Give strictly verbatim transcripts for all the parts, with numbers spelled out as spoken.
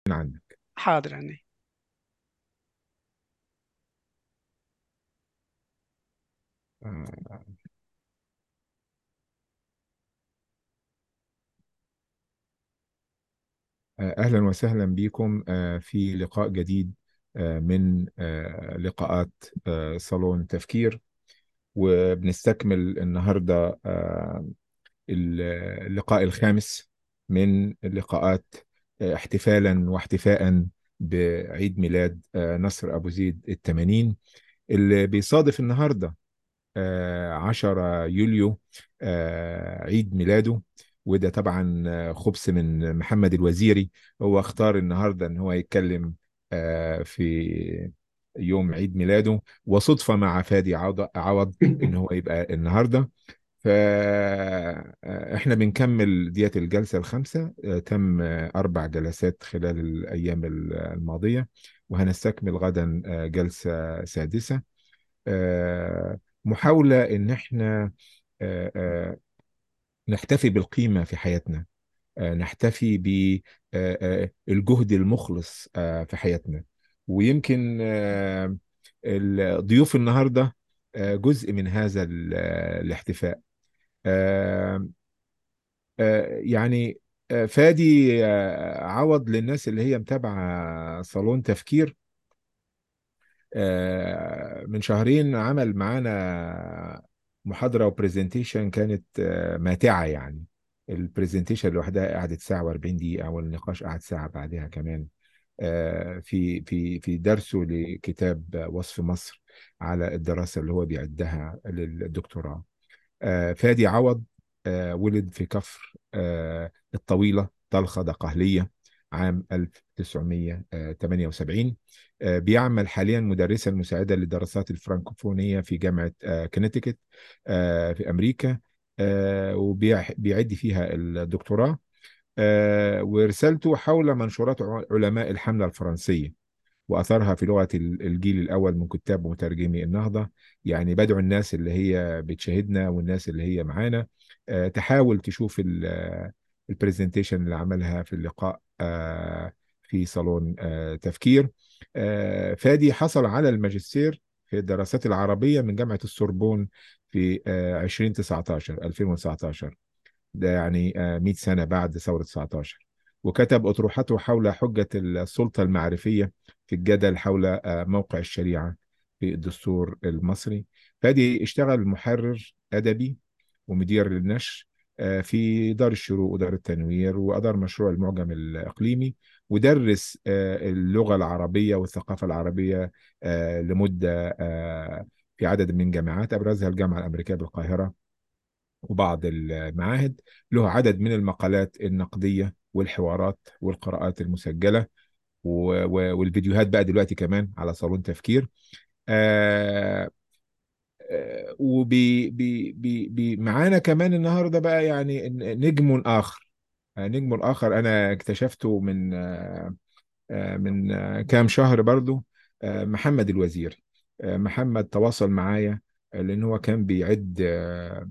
من عندك. حاضر يعني. آه، أهلا وسهلا بكم آه، في لقاء جديد آه، من آه، لقاءات آه، صالون تفكير. وبنستكمل النهاردة آه، اللقاء الخامس من اللقاءات آه، احتفالا واحتفاء بعيد ميلاد آه، نصر أبو زيد الثمانين اللي بيصادف النهاردة آه، عشرة يوليو آه، عيد ميلاده. وده طبعا آه، خبث من محمد الوزيري. هو اختار النهارده ان هو يتكلم آه، في يوم عيد ميلاده، وصدفة مع فادي عوض عوض ان هو يبقى النهارده. فاحنا بنكمل ديت الجلسة الخامسة. آه، تم آه، أربع جلسات خلال الأيام الماضية، وهنستكمل غدا آه، جلسة سادسة. آه، محاولة إن إحنا آه، آه، نحتفي بالقيمة في حياتنا، آه، نحتفي بالجهد المخلص آه، في حياتنا. ويمكن آه، الضيوف النهاردة آه، جزء من هذا ال- آه، الاحتفاء. آه، آه، يعني آه، فادي آه، عوض للناس اللي هي متابعة صالون تفكير. آه، من شهرين عمل معانا محاضرة وبرزنتيشن كانت آه، ماتعة يعني. البرزنتيشن لوحدها قعدت ساعة و40 دقيقة، والنقاش قعد ساعة بعدها كمان. آه، في في في درسه لكتاب وصف مصر على الدراسة اللي هو بيعدها للدكتوراه. آه، فادي عوض آه، ولد في كفر آه، الطويلة طلخة دقهلية عام ألف وتسعمية وتمانية وسبعين. آه، بيعمل حاليا مدرسا مساعدا للدراسات الفرنكوفونية في جامعة آه، كونيتيكت آه، في أمريكا. آه، وبيعد فيها الدكتوراه. آه، ورسالته حول منشورات ع- علماء الحملة الفرنسية وأثرها في لغة ال- الجيل الأول من كتاب ومترجمي النهضة. يعني بدعو الناس اللي هي بتشاهدنا والناس اللي هي معانا آه، تحاول تشوف البرزنتيشن اللي عملها في اللقاء آه، في صالون آه، تفكير. آه، فادي حصل على الماجستير في الدراسات العربية من جامعة السوربون في آه، ألفين وتسعتاشر ألفين وتسعتاشر. ده يعني آه، مئة سنة بعد ثورة تسعتاشر. وكتب أطروحته حول حجة السلطة المعرفية في الجدل حول آه، موقع الشريعة في الدستور المصري. فادي اشتغل محرر أدبي ومدير للنشر آه، في دار الشروق ودار التنوير، وأدار مشروع المعجم الإقليمي، ودرس آه، اللغة العربية والثقافة العربية آه، لمدة آه، في عدد من جامعات أبرزها الجامعة الأمريكية بالقاهرة وبعض المعاهد. له عدد من المقالات النقدية والحوارات والقراءات المسجلة و- و- والفيديوهات بقى دلوقتي كمان على صالون تفكير. آه آه وبي بي بي بي معانا كمان النهارده بقى يعني نجم آخر. آه، نجم الآخر أنا اكتشفته من آه آه، من آه، كام شهر برضو. آه، محمد الوزير. آه، محمد تواصل معايا آه، لأن هو كان بيعد آه،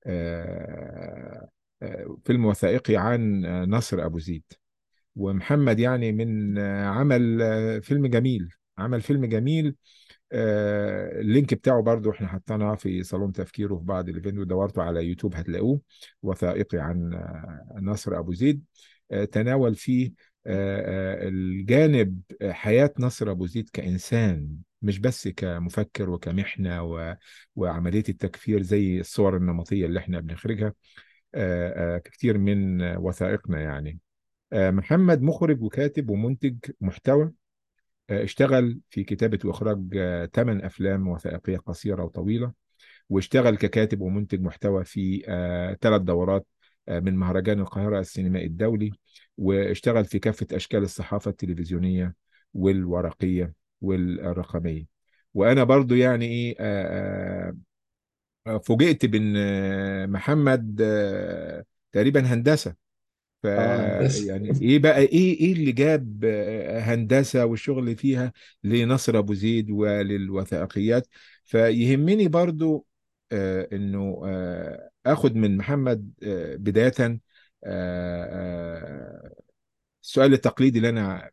آه، آه، فيلم وثائقي عن آه، نصر أبو زيد. ومحمد يعني من آه، عمل آه، فيلم جميل. عمل فيلم جميل. آه، اللينك بتاعه برضو احنا حطيناه في صالون تفكيره في بعض الفيديو، دورته على يوتيوب هتلاقوه. وثائقي عن آه، نصر أبو زيد. آه، تناول فيه آه، آه، الجانب آه، حياة نصر أبو زيد كإنسان، مش بس كمفكر وكمحنة و- وعملية التكفير زي الصور النمطية اللي احنا بنخرجها آه، آه، في كتير من آه، وثائقنا يعني. آه، محمد مخرج وكاتب ومنتج محتوى. آه، اشتغل في كتابة وإخراج ثمان أفلام وثائقية قصيرة وطويلة. واشتغل ككاتب ومنتج محتوى في ثلاث دورات آه، من مهرجان القاهرة السينمائي الدولي. واشتغل في كافة أشكال الصحافة التلفزيونية والورقية والرقمية. وأنا برضو يعني إيه آه، آه، فوجئت بأن آه، محمد آه، تقريبا هندسة. ف اه، هندسة. يعني ايه بقى ايه ايه اللي جاب آه، هندسه والشغل اللي فيها لنصر ابو زيد وللوثائقيات. فيهمني برضو آه، انه آه، اخد من محمد آه، بدايه. آه، آه، السؤال التقليدي اللي انا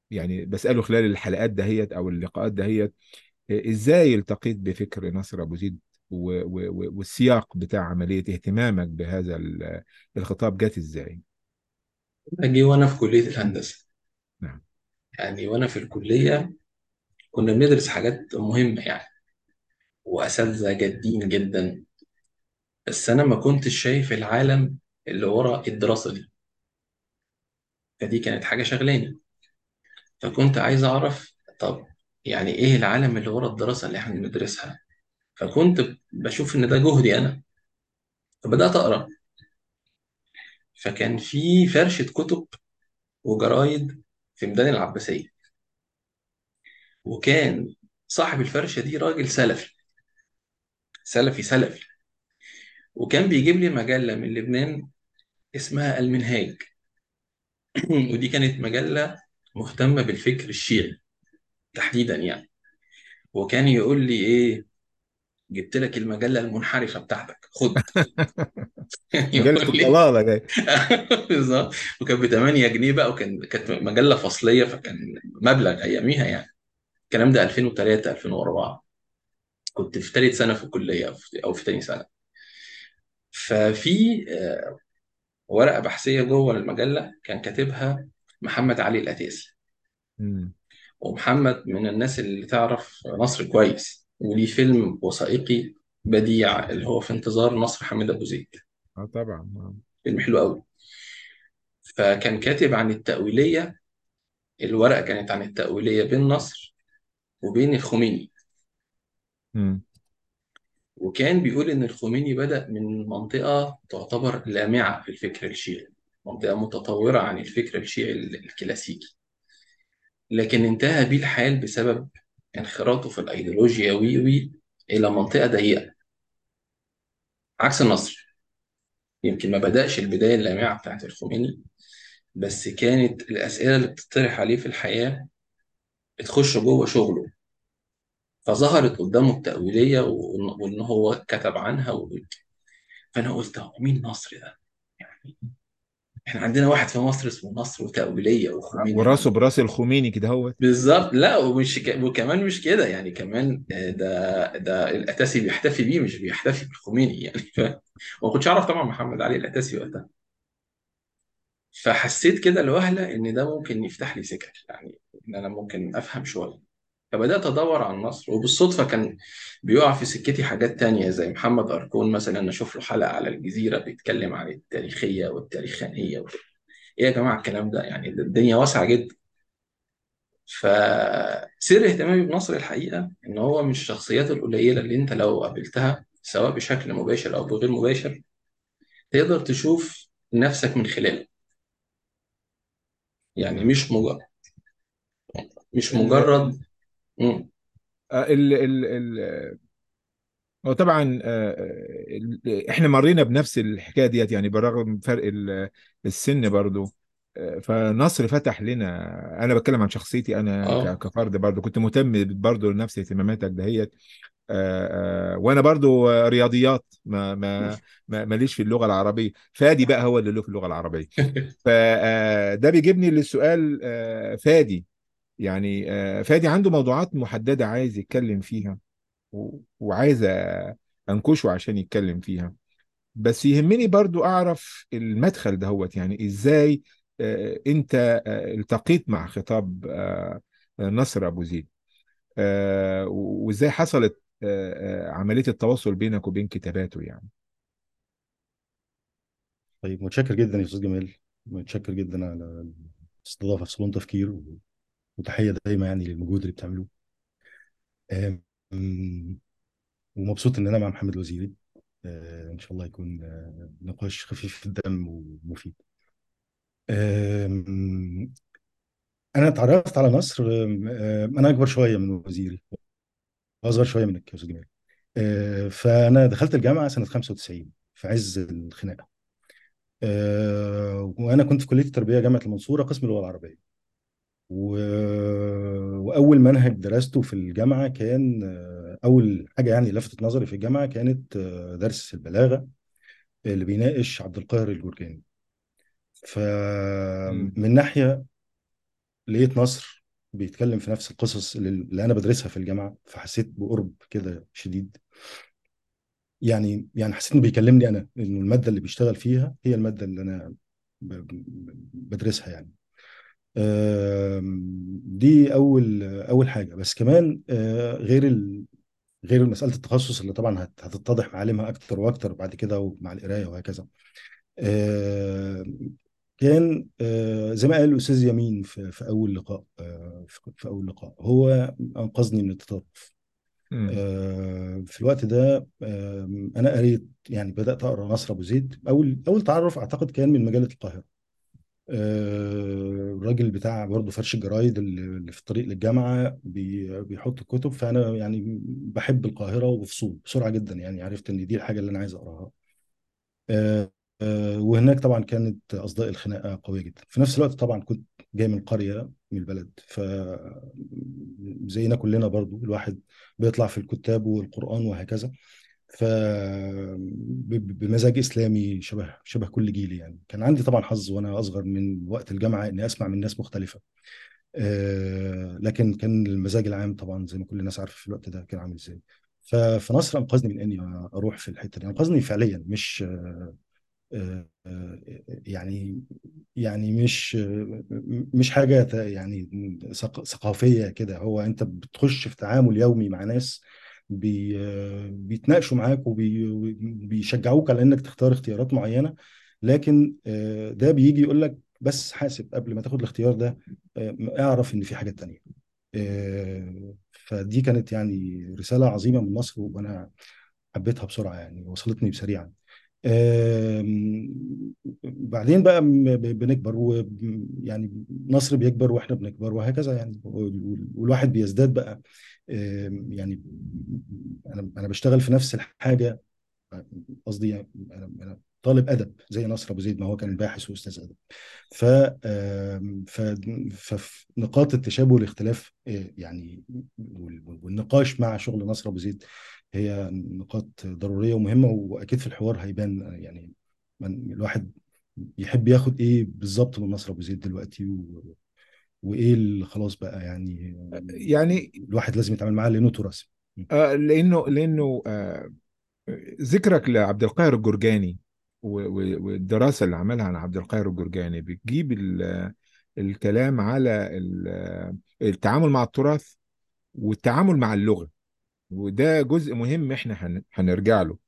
يعني بسأله خلال الحلقات دهيت أو اللقاءات دهيت، إزاي التقيت بفكر نصر أبو زيد، و- و- و- والسياق بتاع عملية اهتمامك بهذا ال- الخطاب جات إزاي؟ أجي وأنا في كلية الهندسة. نعم. يعني وأنا في الكلية كنا بندرس حاجات مهمة يعني، وأساتذة جادين جدا. بس أنا ما كنتش شايف العالم اللي ورا الدراسة دي، فدي كانت حاجة شغلاني. فكنت عايز أعرف، طب يعني إيه العالم اللي ورا الدراسة اللي إحنا بندرسها؟ فكنت بشوف إن ده جهدي أنا، فبدأت أقرأ. فكان في فرشة كتب وجرايد في ميدان العباسية، وكان صاحب الفرشة دي راجل سلفي سلفي سلفي، وكان بيجيب لي مجلة من لبنان اسمها المنهاج. ودي كانت مجلة مهتمة بالفكر الشيعي تحديدا يعني. وكان يقول لي ايه، جبت لك المجلة المنحرفة بتاعتك، خد. مجلة يقول لي الضلالة جاي. بالظبط. وكانت ب ثمانية جنيه بقى، وكان كانت مجلة فصلية، فكان مبلغ اياميها يعني. الكلام ده ألفين وثلاثة ألفين وأربعة، كنت في ثالث سنة في الكلية، او في أو في تاني سنة. ففي آه، ورقة بحثية جوه المجلة كان كاتبها محمد علي الأتيسي. مم. ومحمد من الناس اللي تعرف نصر كويس، وليه فيلم وثائقي بديع اللي هو في انتظار نصر حامد أبو زيد. اه طبعا آه. فيلم حلو قوي. فكان كاتب عن التأويلية. الورقة كانت عن التأويلية بين نصر وبين الخميني. مم. وكان بيقول إن الخميني بدأ من منطقة تعتبر لامعة في الفكر الشيعي، منطقة متطورة عن الفكر الشيعي الكلاسيكي، لكن انتهى بيه الحال بسبب انخراطه في الأيديولوجيا وي وي إلى منطقة ضيقة، عكس النصر. يمكن ما بدأش البداية اللامعة بتاعت الخميني، بس كانت الأسئلة اللي بتطرح عليه في الحياة بتخش جوه شغله. فظهرت قدامه التأويلية، وإن وإن هو كتب عنها و... فأنا قلت هو مين نصر ده؟ يعني إحنا عندنا واحد في مصر اسمه نصر وتأويلية وخميني وراسه ده. براس الخميني كده هو. بالظبط. لا، ومش ك... وكمان مش كده يعني، كمان آه، ده ده الأتاسي بيحتفي بيه، مش بيحتفي بالخميني يعني. ف... وما كنتش أعرف طبعا محمد علي الأتاسي وقتها. فحسيت كده الوهلة إن ده ممكن يفتح لي سكة يعني، إن أنا ممكن أفهم شوية. فبدأت أدور على النصر، وبالصدفة كان بيقع في سكتي حاجات تانية زي محمد أركون مثلا، أشوف له حلقة على الجزيرة بيتكلم عن التاريخية والتاريخانية و... إيه يا جماعة الكلام ده؟ يعني ده الدنيا واسعة جدا. فسر اهتمامي بنصر الحقيقة إن هو من الشخصيات القليلة اللي أنت لو قابلتها سواء بشكل مباشر أو بغير مباشر تقدر تشوف نفسك من خلاله. يعني نعم. مش مجرد مش ال ال مجرد مم. آه، ال ال ال هو طبعا آه، آه، ال- احنا مرينا بنفس الحكايه ديت، يعني بالرغم من فرق ال- السن برضو. آه، فنصر فتح لنا، انا بتكلم عن شخصيتي انا ك- اه. كفرد، برضو كنت مهتم برضو لنفس اهتماماتك دهيت. آه، آه، وانا برضو آه، رياضيات، ما ما ما- ماليش في اللغه العربيه، فادي بقى هو اللي له في اللغه العربيه. فده بيجيبني للسؤال. آه، فادي يعني آه، فادي عنده موضوعات محدده عايز يتكلم فيها، و- وعايز انكشه عشان يتكلم فيها. بس يهمني برضو اعرف المدخل دهوت، يعني ازاي آه، انت آه، التقيت مع خطاب آه، نصر ابو زيد، آه، وازاي حصلت آه، آه، عملية التواصل بينك وبين كتاباته يعني. طيب متشكر جدا يا استاذ جمال، متشكر جدا على الاستضافه في صالون تفكير، و- وتحيه دايما يعني للمجهود اللي بتعملوه. أم، ومبسوط ان انا مع محمد الوزيري. أه، ان شاء الله يكون أه، نقاش خفيف الدم ومفيد. أم، انا اتعرفت على نصر. أم، أم، انا اكبر شويه من وزيري، اصغر شويه منك يا استاذ جمال. أه، فانا دخلت الجامعه سنه خمسة وتسعين في عز الخناقه. أه، وانا كنت في كليه التربيه جامعه المنصوره قسم اللغه العربيه. و... وأول منهج درسته في الجامعة كان آه، أول حاجة يعني لفتت نظري في الجامعة كانت آه، درس البلاغة اللي بيناقش عبد القاهر الجرجاني. مم. فمن ناحية لقيت نصر بيتكلم في نفس القصص اللي, اللي انا بدرسها في الجامعه، فحسيت بقرب كده شديد. يعني يعني حسيت انه بيكلمني انا، انه الماده اللي بيشتغل فيها هي الماده اللي انا ب- ب- بدرسها يعني. آم، دي اول اول حاجه. بس كمان آه، غير ال... غير مساله التخصص اللي طبعا هت- هتتضح معالمها اكتر واكتر بعد كده ومع القرايه وهكذا. آه، كان آه، زي ما قال الاستاذ يمين في في اول لقاء، آه، في في اول لقاء هو انقذني من التطرف. امم. آه، في الوقت ده آه، انا قريت، يعني بدات اقرا نصر ابو زيد. اول اول تعرف اعتقد كان من مجله القاهره. آه، الراجل بتاع برضه فرش الجرايد اللي اللي في الطريق للجامعه بي- بيحط الكتب. فانا يعني بحب القاهره وبفصول بسرعه جدا، يعني عرفت ان دي الحاجه اللي انا عايز اقراها. آه، آه، وهناك طبعا كانت اصداء الخناقه قويه جدا. في نفس الوقت طبعا كنت جاي من قريه، من البلد، ف زينا كلنا برضو الواحد بيطلع في الكتاب والقران وهكذا. ف ب- بمزاج اسلامي شبه شبه كل جيلي. يعني كان عندي طبعا حظ وانا اصغر من وقت الجامعه اني اسمع من ناس مختلفه. آه، لكن كان المزاج العام طبعا زي ما كل الناس عارفه في الوقت ده كان عامل ازاي. ف- فنصر انقذني من اني اروح في الحته دي، انقذني فعليا، مش آه، آه، يعني يعني مش آه، مش حاجة ت- يعني ثق- ثقافية كده. هو أنت بتخش في تعامل يومي مع ناس بي آه، بيتناقشوا معاك وبيشجعوك على إنك تختار اختيارات معينة. لكن آه، ده بيجي يقول لك بس حاسب قبل ما تاخد الاختيار ده، آه، اعرف إن في حاجات تانية. آه، فدي كانت يعني رسالة عظيمة من مصر، وأنا حبيتها بسرعة، يعني وصلتني بسريعا. آم، بعدين بقى م- ب- بنكبر، ويعني مصر بيكبر واحنا بنكبر وهكذا يعني، وال- والواحد بيزداد بقى. آم، يعني انا انا بشتغل في نفس الحاجه. قصدي يعني انا انا طالب ادب زي نصر ابو زيد، ما هو كان باحث واستاذ ادب. ف آم، ف ففي نقاط التشابه والاختلاف، آه، يعني وال- والنقاش مع شغل نصر ابو زيد هي نقاط ضروريه ومهمه. واكيد في الحوار هيبان آه، يعني من الواحد يحب ياخد ايه بالظبط من نصر ابو زيد دلوقتي، و... وايه اللي خلاص بقى يعني يعني الواحد لازم يتعامل معاه لانه تراث. آه لانه لانه آه ذكرك لعبد القاهر الجرجاني و- و- والدراسه اللي عملها عن عبد القاهر الجرجاني بتجيب ال- الكلام على ال- التعامل مع التراث والتعامل مع اللغه، وده جزء مهم احنا هن- هنرجع له.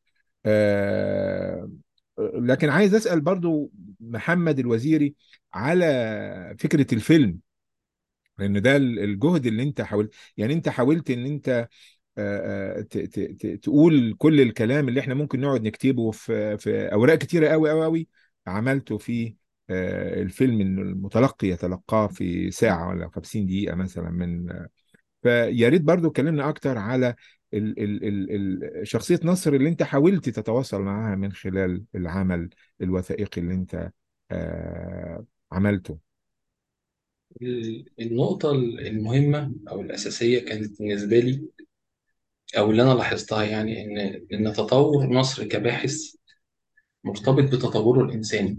آه لكن عايز اسال برضو محمد الوزيري على فكره الفيلم، لان ده ال- الجهد اللي انت حاولت، يعني انت حاولت ان انت آه، آه، ت- ت- ت- تقول كل الكلام اللي احنا ممكن نقعد نكتبه في في اوراق كتيره قوي قوي قوي، عملته في آه، الفيلم إن المتلقي يتلقاه في ساعه ولا خمسين دقيقه مثلا من. فيا ريت برضو اتكلمنا اكتر على ال ال ال ال شخصيه نصر اللي انت حاولت تتواصل معاها من خلال العمل الوثائقي اللي انت آه، عملته. ال- النقطة المهمة أو الأساسية كانت بالنسبة لي، أو اللي أنا لاحظتها، يعني إن إن تطور مصر كباحث مرتبط بتطوره الإنساني.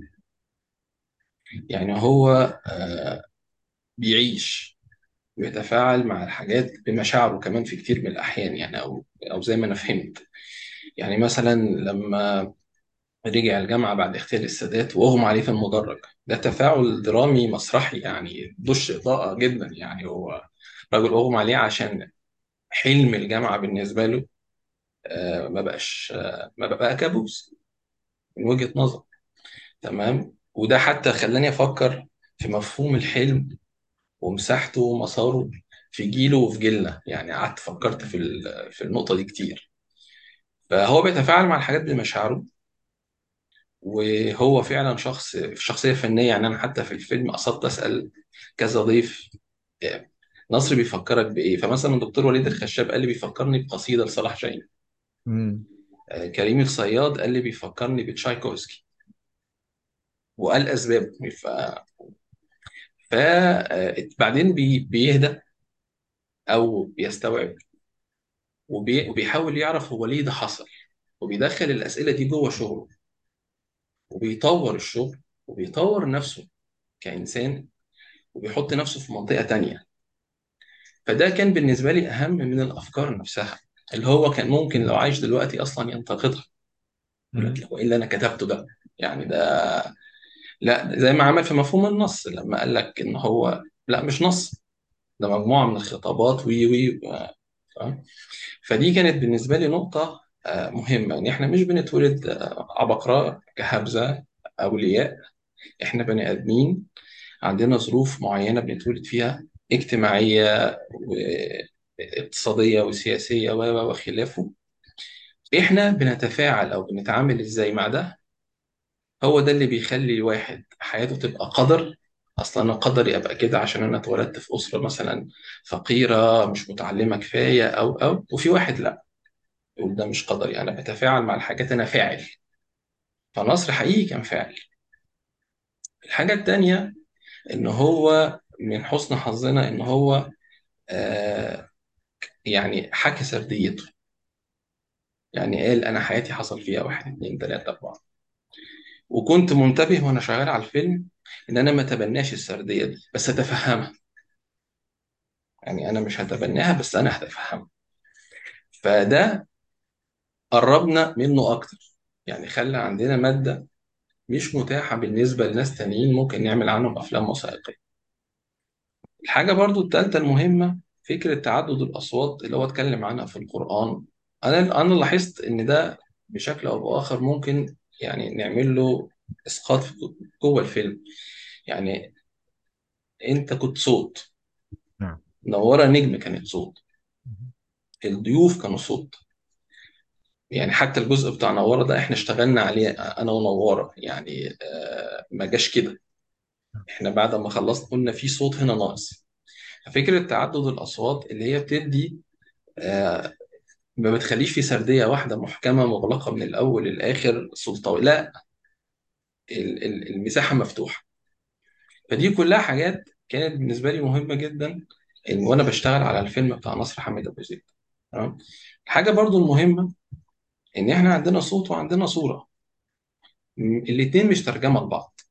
يعني هو آه، بيعيش ويتفاعل مع الحاجات بمشاعره كمان في كتير من الأحيان، يعني أو أو زي ما أنا فهمت. يعني مثلا لما رجع الجامعة بعد اغتيال السادات وأغمى عليه في المدرج، ده تفاعل درامي مسرحي، يعني دش إضاءة جدا. يعني هو راجل أغمى عليه عشان حلم الجامعة بالنسبة له آه، ما بقاش آه، ما بقى كابوس من وجهة نظر. تمام. وده حتى خلاني أفكر في مفهوم الحلم ومساحته ومساره في جيله وفي جيلنا. يعني قعدت فكرت في ال- في النقطة دي كتير. فهو بيتفاعل مع الحاجات بمشاعره، وهو فعلا شخص شخصية فنية. يعني أنا حتى في الفيلم قصدت أسأل كذا ضيف، يعني نصر بيفكرك بإيه؟ فمثلا الدكتور وليد الخشاب قال لي بيفكرني بقصيدة لصلاح جاهين. مم. آه، كريم الصياد قال لي بيفكرني بتشايكوفسكي، وقال أسبابه. ف... فبعدين بي... بيهدى أو بيستوعب، وبي... وبيحاول يعرف هو ليه ده حصل، وبيدخل الأسئلة دي جوه شغله، وبيطور الشغل، وبيطور نفسه كإنسان، وبيحط نفسه في منطقة تانية. فده كان بالنسبة لي أهم من الأفكار نفسها، اللي هو كان ممكن لو عايش دلوقتي أصلا ينتقدها، يقول مم. لك هو إيه اللي أنا كتبته ده؟ يعني ده لا، زي ما عمل في مفهوم النص لما قال لك إن هو لا مش نص، ده مجموعة من الخطابات وي وي فاهم؟ فدي كانت بالنسبة لي نقطة آه، مهمة، إن إحنا مش بنتولد آه، عبقرة كهبزة أولياء. إحنا بني آدمين عندنا ظروف معينة بنتولد فيها، اجتماعية واقتصادية وسياسية و و وخلافه. إحنا بنتفاعل أو بنتعامل إزاي مع ده، هو ده اللي بيخلي الواحد حياته تبقى قدر. أصلا أنا قدري أبقى كده عشان أنا اتولدت في أسرة مثلا فقيرة مش متعلمة كفاية أو أو وفي واحد لأ، يقول ده مش قدري، أنا بتفاعل مع الحاجات، أنا فاعل. فنصر حقيقي كان فاعل. الحاجة التانية إن هو من حسن حظنا إن هو آه يعني حكى سرديته، يعني قال أنا حياتي حصل فيها واحد اتنين تلاتة أربعة. وكنت منتبه وأنا شغال على الفيلم إن أنا ما تبناش السردية دي بس أتفهمها، يعني أنا مش هتبناها بس أنا هتفهمها. فده قربنا منه أكتر، يعني خلى عندنا مادة مش متاحة بالنسبة لناس تانيين ممكن نعمل عنهم أفلام وثائقية. الحاجة برضو التالتة المهمة فكرة تعدد الأصوات اللي هو اتكلم عنها في القرآن. أنا أنا لاحظت إن ده بشكل أو بآخر ممكن يعني نعمل له إسقاط في- جوه الفيلم. يعني أنت كنت صوت، نعم. نورة نجم كانت صوت، الضيوف كانوا صوت. يعني حتى الجزء بتاع نورة ده إحنا اشتغلنا عليه أنا ونورة، يعني آه، ما جاش كده. إحنا بعد ما خلصنا قلنا في صوت هنا ناقص. فكرة تعدد الأصوات اللي هي بتدي آه، ما بتخليش في سردية واحدة محكمة مغلقة من الأول للآخر سلطوي، لا، ال- ال- المساحة مفتوحة. فدي كلها حاجات كانت بالنسبة لي مهمة جدا إن وأنا بشتغل على الفيلم بتاع نصر حامد أبو زيد. تمام. الحاجة برضو المهمة إن إحنا عندنا صوت وعندنا صورة، م- الاتنين مش ترجمة لبعض.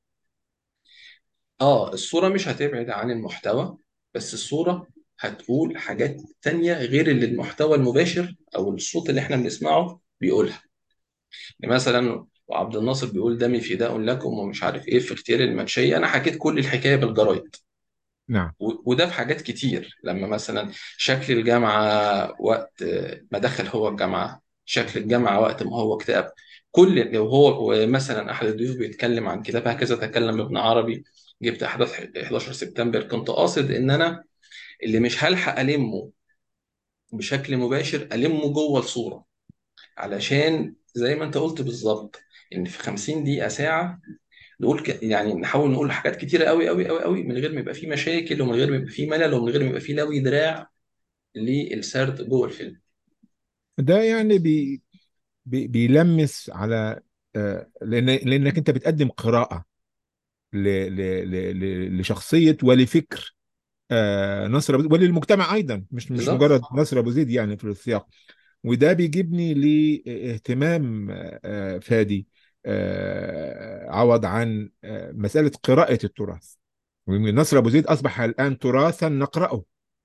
آه الصورة مش هتبعد عن المحتوى، بس الصورة هتقول حاجات تانية غير اللي المحتوى المباشر أو الصوت اللي إحنا بنسمعه بيقولها. يعني مثلا وعبد الناصر بيقول دمي فداء لكم ومش عارف ايه في اغتيال المنشية، انا حكيت كل الحكايه بالجرايد. نعم. و- وده في حاجات كتير، لما مثلا شكل الجامعه وقت ما دخل هو الجامعه، شكل الجامعه وقت ما هو اكتئب. كل لو هو مثلا احد الضيوف بيتكلم عن كتاب هكذا تكلم ابن عربي، جبت احداث حداشر سبتمبر، كنت قاصد ان انا اللي مش هلحق المه بشكل مباشر المه جوه الصوره، علشان زي ما انت قلت بالظبط ان في خمسين دقيقه ساعه نقول ك... يعني نحاول نقول حاجات كتيره قوي قوي قوي قوي من غير ما يبقى فيه مشاكل ومن غير ما يبقى فيه ملل ومن غير ما يبقى فيه لوي دراع للسرد جوه الفيلم. ده يعني بي بي بيلمس على آه، لأن لأنك أنت بتقدم قراءة ل ل ل ل لشخصية ولفكر آه، نصر أبو زيد وللمجتمع أيضا، مش مش بالظبط. مجرد نصر أبو زيد يعني في السياق. وده بيجيبني لاهتمام آه، فادي آه، عوض عن آه، مسألة قراءة التراث. نصر أبو زيد أصبح الآن تراثا نقرأه،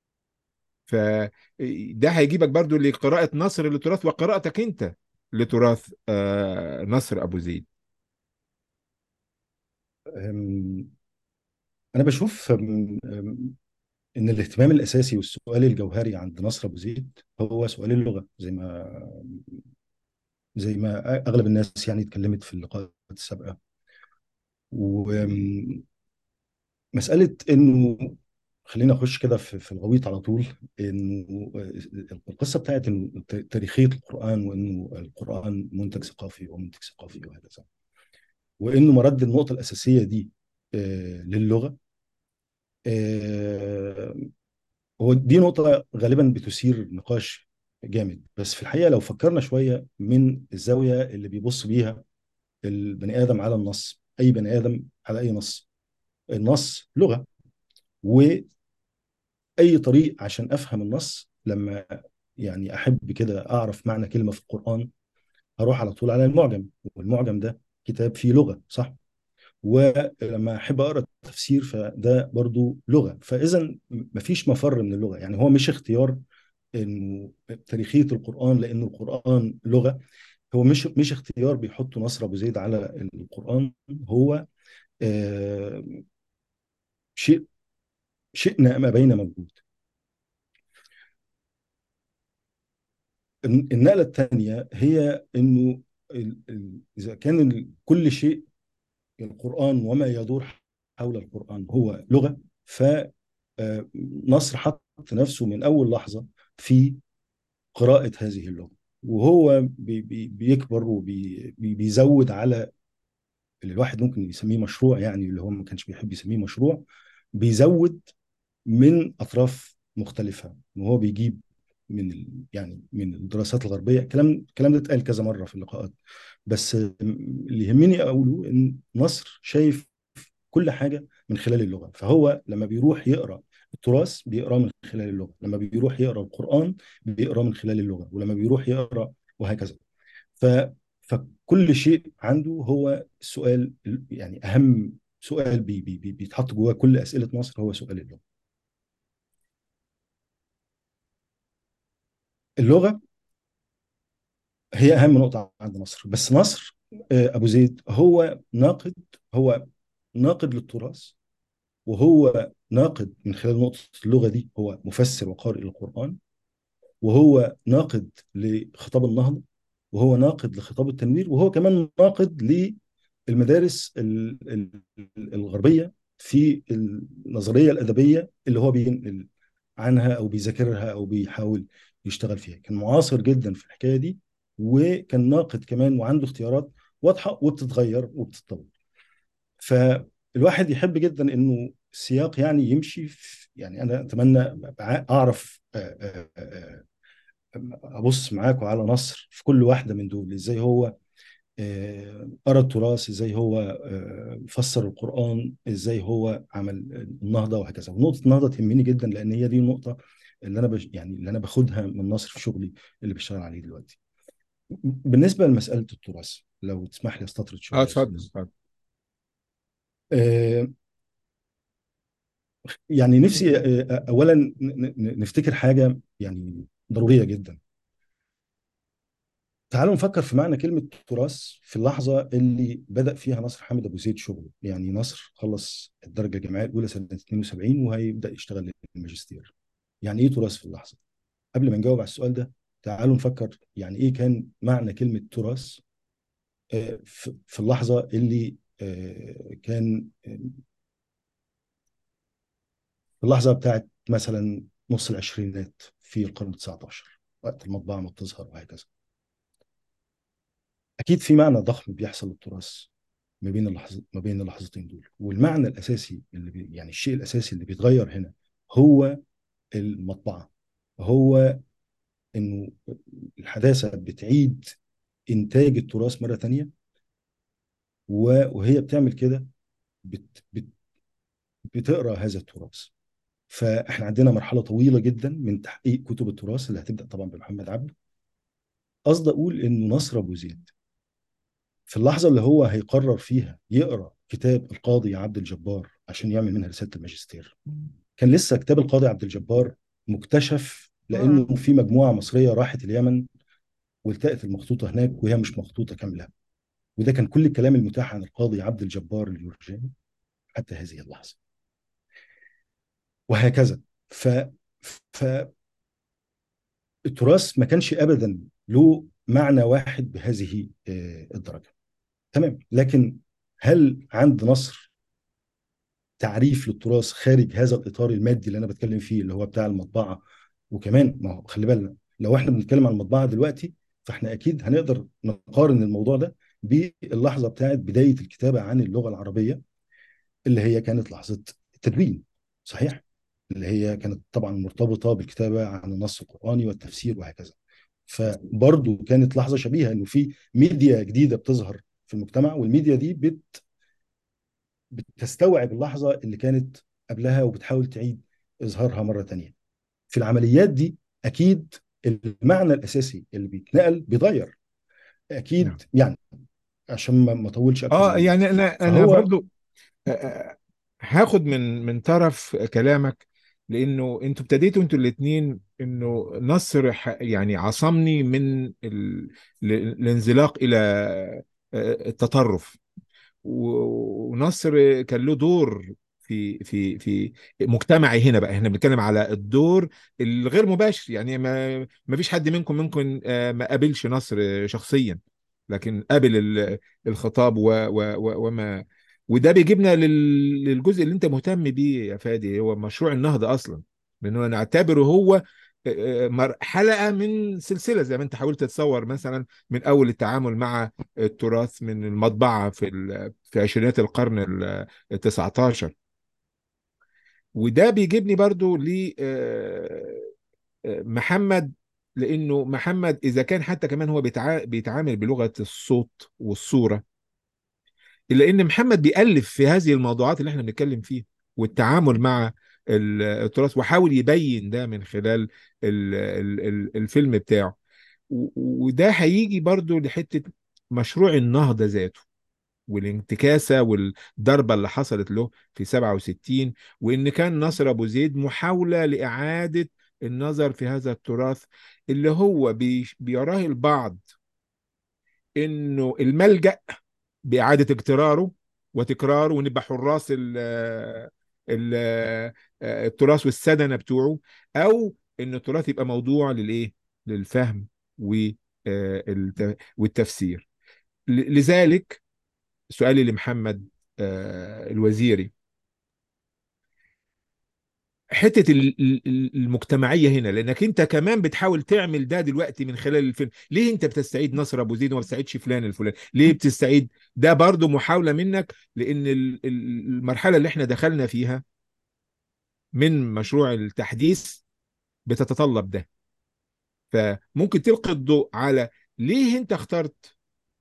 فده هيجيبك برضو لقراءة نصر للتراث وقراءتك أنت لتراث آه، نصر أبو زيد. أم، أنا بشوف أم، أم، إن الاهتمام الأساسي والسؤال الجوهري عند نصر أبو زيد هو سؤال اللغة، زي ما زي ما أغلب الناس يعني اتكلمت في اللقاءات السابقة. ومسألة إنه، خلينا أخش كده في في الغويط على طول، إنه القصة بتاعت إنه تاريخية القرآن، وإنه القرآن منتج ثقافي ومنتج ثقافي وهكذا، وإنه مرد النقطة الأساسية دي آه، للغة. آه، هو دي نقطة غالبا بتثير نقاش جامد، بس في الحقيقة لو فكرنا شوية من الزاوية اللي بيبص بيها البني آدم على النص، أي بني آدم على أي نص، النص لغة. وأي طريق عشان أفهم النص، لما يعني أحب كده أعرف معنى كلمة في القرآن، هروح على طول على المعجم، والمعجم ده كتاب فيه لغة، صح؟ ولما احب اقرا تفسير فده برضو لغه. فاذا مفيش مفر من اللغه، يعني هو مش اختيار انه تاريخيه القران لان القران لغه. هو مش مش اختيار بيحطوا نصر ابو زيد على القران. هو آه شيء شئنا ما بين موجود. النقله الثانيه هي انه ال- ال- اذا كان ال- كل شيء القرآن وما يدور حول القرآن هو لغة، فنصر حط نفسه من أول لحظة في قراءة هذه اللغة، وهو بي بي بيكبر وبيزود على اللي الواحد ممكن يسميه مشروع، يعني اللي هو ما كانش بيحب يسميه مشروع، بيزود من أطراف مختلفة. وهو بيجيب من ال... يعني من الدراسات الغربية. الكلام الكلام ده اتقال كذا مرة في اللقاءات، بس اللي يهمني أقوله إن نصر شايف كل حاجة من خلال اللغة. فهو لما بيروح يقرأ التراث بيقرأ من خلال اللغة، لما بيروح يقرأ القرآن بيقرأ من خلال اللغة، ولما بيروح يقرأ وهكذا. ف فكل شيء عنده هو السؤال، يعني أهم سؤال بي بي بي بيتحط جواه كل أسئلة مصر هو سؤال اللغة. اللغة هي أهم نقطة عند مصر. بس مصر آه، أبو زيد هو ناقد، هو ناقد للتراث، وهو ناقد من خلال نقطة اللغة دي. هو مفسر وقارئ للقرآن، وهو ناقد لخطاب النهضة، وهو ناقد لخطاب التنوير، وهو كمان ناقد للمدارس ال- ال- الغربية في النظرية الأدبية اللي هو بينقل عنها أو بيذاكرها أو بيحاول يشتغل فيها. كان معاصر جدا في الحكاية دي، وكان ناقد كمان وعنده اختيارات واضحة وبتتغير وبتتطور. فالواحد يحب جدا انه السياق يعني يمشي في، يعني انا اتمنى أبقى اعرف آه، آه، آه، ابص معاكم على نصر في كل واحده من دول، ازاي هو آه، قرا التراث، ازاي هو آه، فسر القران، ازاي هو عمل النهضه وهكذا. ونقطه النهضه تهمني جدا لان هي دي النقطه اللي انا بش يعني اللي انا باخدها من نصر في شغلي اللي بشتغل عليه دلوقتي. بالنسبه لمساله التراث، لو تسمح لي استطرد اه، شويه يا اتفضل استاذ. اتفضل. آه، يعني نفسي آه، اولا ن- ن- نفتكر حاجه يعني ضروريه جدا. تعالوا نفكر في معنى كلمه تراث في اللحظه اللي بدأ فيها نصر حامد ابو زيد شغله. يعني نصر خلص الدرجه الجامعيه الاولى سنه اتنين وسبعين وهيبدأ يشتغل الماجستير. يعني ايه تراث في اللحظه؟ قبل ما نجاوب على السؤال ده تعالوا نفكر يعني ايه كان معنى كلمه تراث آه، في في اللحظه اللي آه، كان آه، في اللحظه بتاعت مثلا نص العشرينات في القرن التاسع عشر، وقت المطبعه ما بتظهر وهكذا. اكيد في معنى ضخم بيحصل للتراث ما بين اللحظ ما بين اللحظتين دول. والمعنى الاساسي اللي بي... يعني الشيء الاساسي اللي بيتغير هنا هو المطبعه. هو انه الحداثه بتعيد انتاج التراث مره ثانيه، وهي بتعمل كده بت... بت... بتقرا هذا التراث. فاحنا عندنا مرحله طويله جدا من تحقيق كتب التراث اللي هتبدا طبعا بمحمد عبده. قصدي اقول انه نصر ابو زيد في اللحظة اللي هو هيقرر فيها يقرأ كتاب القاضي عبد الجبار عشان يعمل منها رسالة الماجستير، كان لسه كتاب القاضي عبد الجبار مكتشف، لأنه في مجموعة مصرية راحت اليمن والتقت المخطوطة هناك وهي مش مخطوطة كاملة. وده كان كل الكلام المتاح عن القاضي عبد الجبار اليورجاني حتى هذه اللحظة، وهكذا. ف فالتراث ما كانش أبدا له معنى واحد بهذه آه، الدرجة. تمام. لكن هل عند نصر تعريف للتراث خارج هذا الاطار المادي اللي انا بتكلم فيه اللي هو بتاع المطبعه؟ وكمان ما هو خلي بالنا لو احنا بنتكلم عن المطبعه دلوقتي فاحنا اكيد هنقدر نقارن الموضوع ده باللحظه بتاعت بدايه الكتابه عن اللغه العربيه اللي هي كانت لحظه التدوين. صحيح. اللي هي كانت طبعا مرتبطه بالكتابه عن النص القراني والتفسير وهكذا. فبرضه كانت لحظه شبيهه انه في ميديا جديده بتظهر في المجتمع، والميديا دي بت بتستوعب اللحظة اللي كانت قبلها وبتحاول تعيد إظهارها مرة تانية. في العمليات دي أكيد المعنى الأساسي اللي بيتنقل بيتغير نعم. أكيد، يعني عشان ما ما أطولش أكتر اه، من دي. يعني انا انا فهو برضو آه، آه، هاخد من من طرف كلامك، لانه انتوا ابتديتوا انتوا الاثنين انه نصر ح- يعني عصمني من ال... ال- الانزلاق الى آه، التطرف. و- ونصر كان له دور في في في مجتمعي. هنا بقى احنا بنتكلم على الدور الغير مباشر، يعني ما ما فيش حد منكم ممكن آه، ما قابلش نصر شخصيا، لكن قابل ال- الخطاب و و و وما. وده بيجيبنا لل- للجزء اللي انت مهتم بيه يا فادي، هو مشروع النهضة اصلا، لانه انا اعتبره هو آه، آه، مر- حلقة من سلسلة، زي ما انت حاولت تتصور، مثلا من اول التعامل مع التراث من المطبعة في ال- في عشرينات القرن ال التاسع عشر. وده بيجيبني برضو لمحمد، لأنه محمد إذا كان حتى كمان هو بيتع- بيتعامل بلغة الصوت والصورة، إلا إن محمد بيألف في هذه الموضوعات اللي احنا بنتكلم فيها والتعامل مع ال- التراث، وحاول يبين ده من خلال ال- ال- ال- الفيلم بتاعه. و- وده هيجي برضو لحتة مشروع النهضة ذاته، والانتكاسة والضربة اللي حصلت له في سبعة وستين، وإن كان نصر أبو زيد محاولة لإعادة النظر في هذا التراث اللي هو بي- بيراه البعض إنه الملجأ بإعادة اقتراره وتكراره، ونبقى حراس ال ال التراث والسدنة بتوعه، أو إن التراث يبقى موضوع للإيه؟ للفهم والت- والتفسير. ل- لذلك سؤالي لمحمد آه، الوزيري، حتة ال- ال- المجتمعية هنا، لأنك أنت كمان بتحاول تعمل ده دلوقتي من خلال الفيلم. ليه أنت بتستعيد نصر أبو زيد وما بتستعيدش فلان الفلاني؟ ليه بتستعيد ده؟ برضو محاولة منك، لأن ال- ال- المرحلة اللي احنا دخلنا فيها من مشروع التحديث بتتطلب ده. فممكن تلقي الضوء على ليه أنت اخترت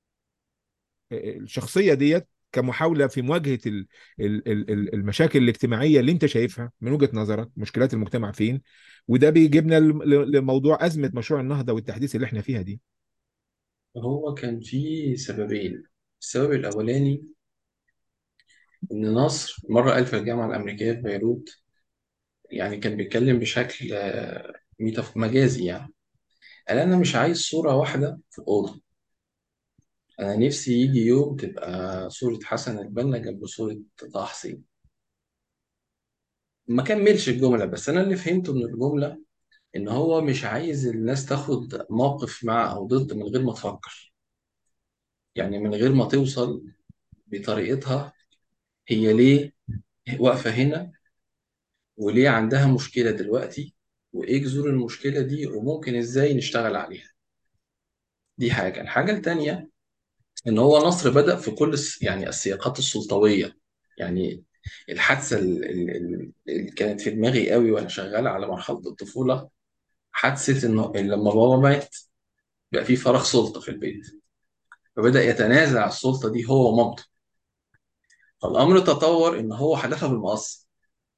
الشخصية ديت كمحاولة في مواجهة ال- ال- ال- ال- المشاكل الاجتماعية اللي انت شايفها من وجهة نظرك، مشكلات المجتمع فين. وده بيجيبنا لم- ل- لموضوع أزمة مشروع النهضة والتحديث اللي احنا فيها دي. هو كان في سببين. السبب الأولاني إن نصر مرة قال في الجامعة الأمريكية في بيروت، يعني كان بيتكلم بشكل آه، ميتاف مجازي يعني. قال أنا مش عايز صورة واحدة في الأوضة، أنا نفسي يجي يوم تبقى صورة حسن البنا جنب صورة طه حسين. ما كملش الجملة، بس أنا اللي فهمته من الجملة إن هو مش عايز الناس تاخد موقف مع أو ضد من غير ما تفكر، يعني من غير ما توصل بطريقتها هي ليه واقفة هنا، وليه عندها مشكلة دلوقتي، وإيه جذور المشكلة دي، وممكن إزاي نشتغل عليها. دي حاجة. الحاجة التانية إن هو نصر بدأ في كل الس- يعني السياقات السلطوية. يعني الحادثة ال- ال- ال- اللي كانت في دماغي قوي وأنا شغال على مرحلة الطفولة، حادثة إنه لما بابا مات بقى في فراغ سلطة في البيت، فبدأ يتنازع السلطة دي هو ومامته. فالأمر تطور إن هو حدفها بالمقص.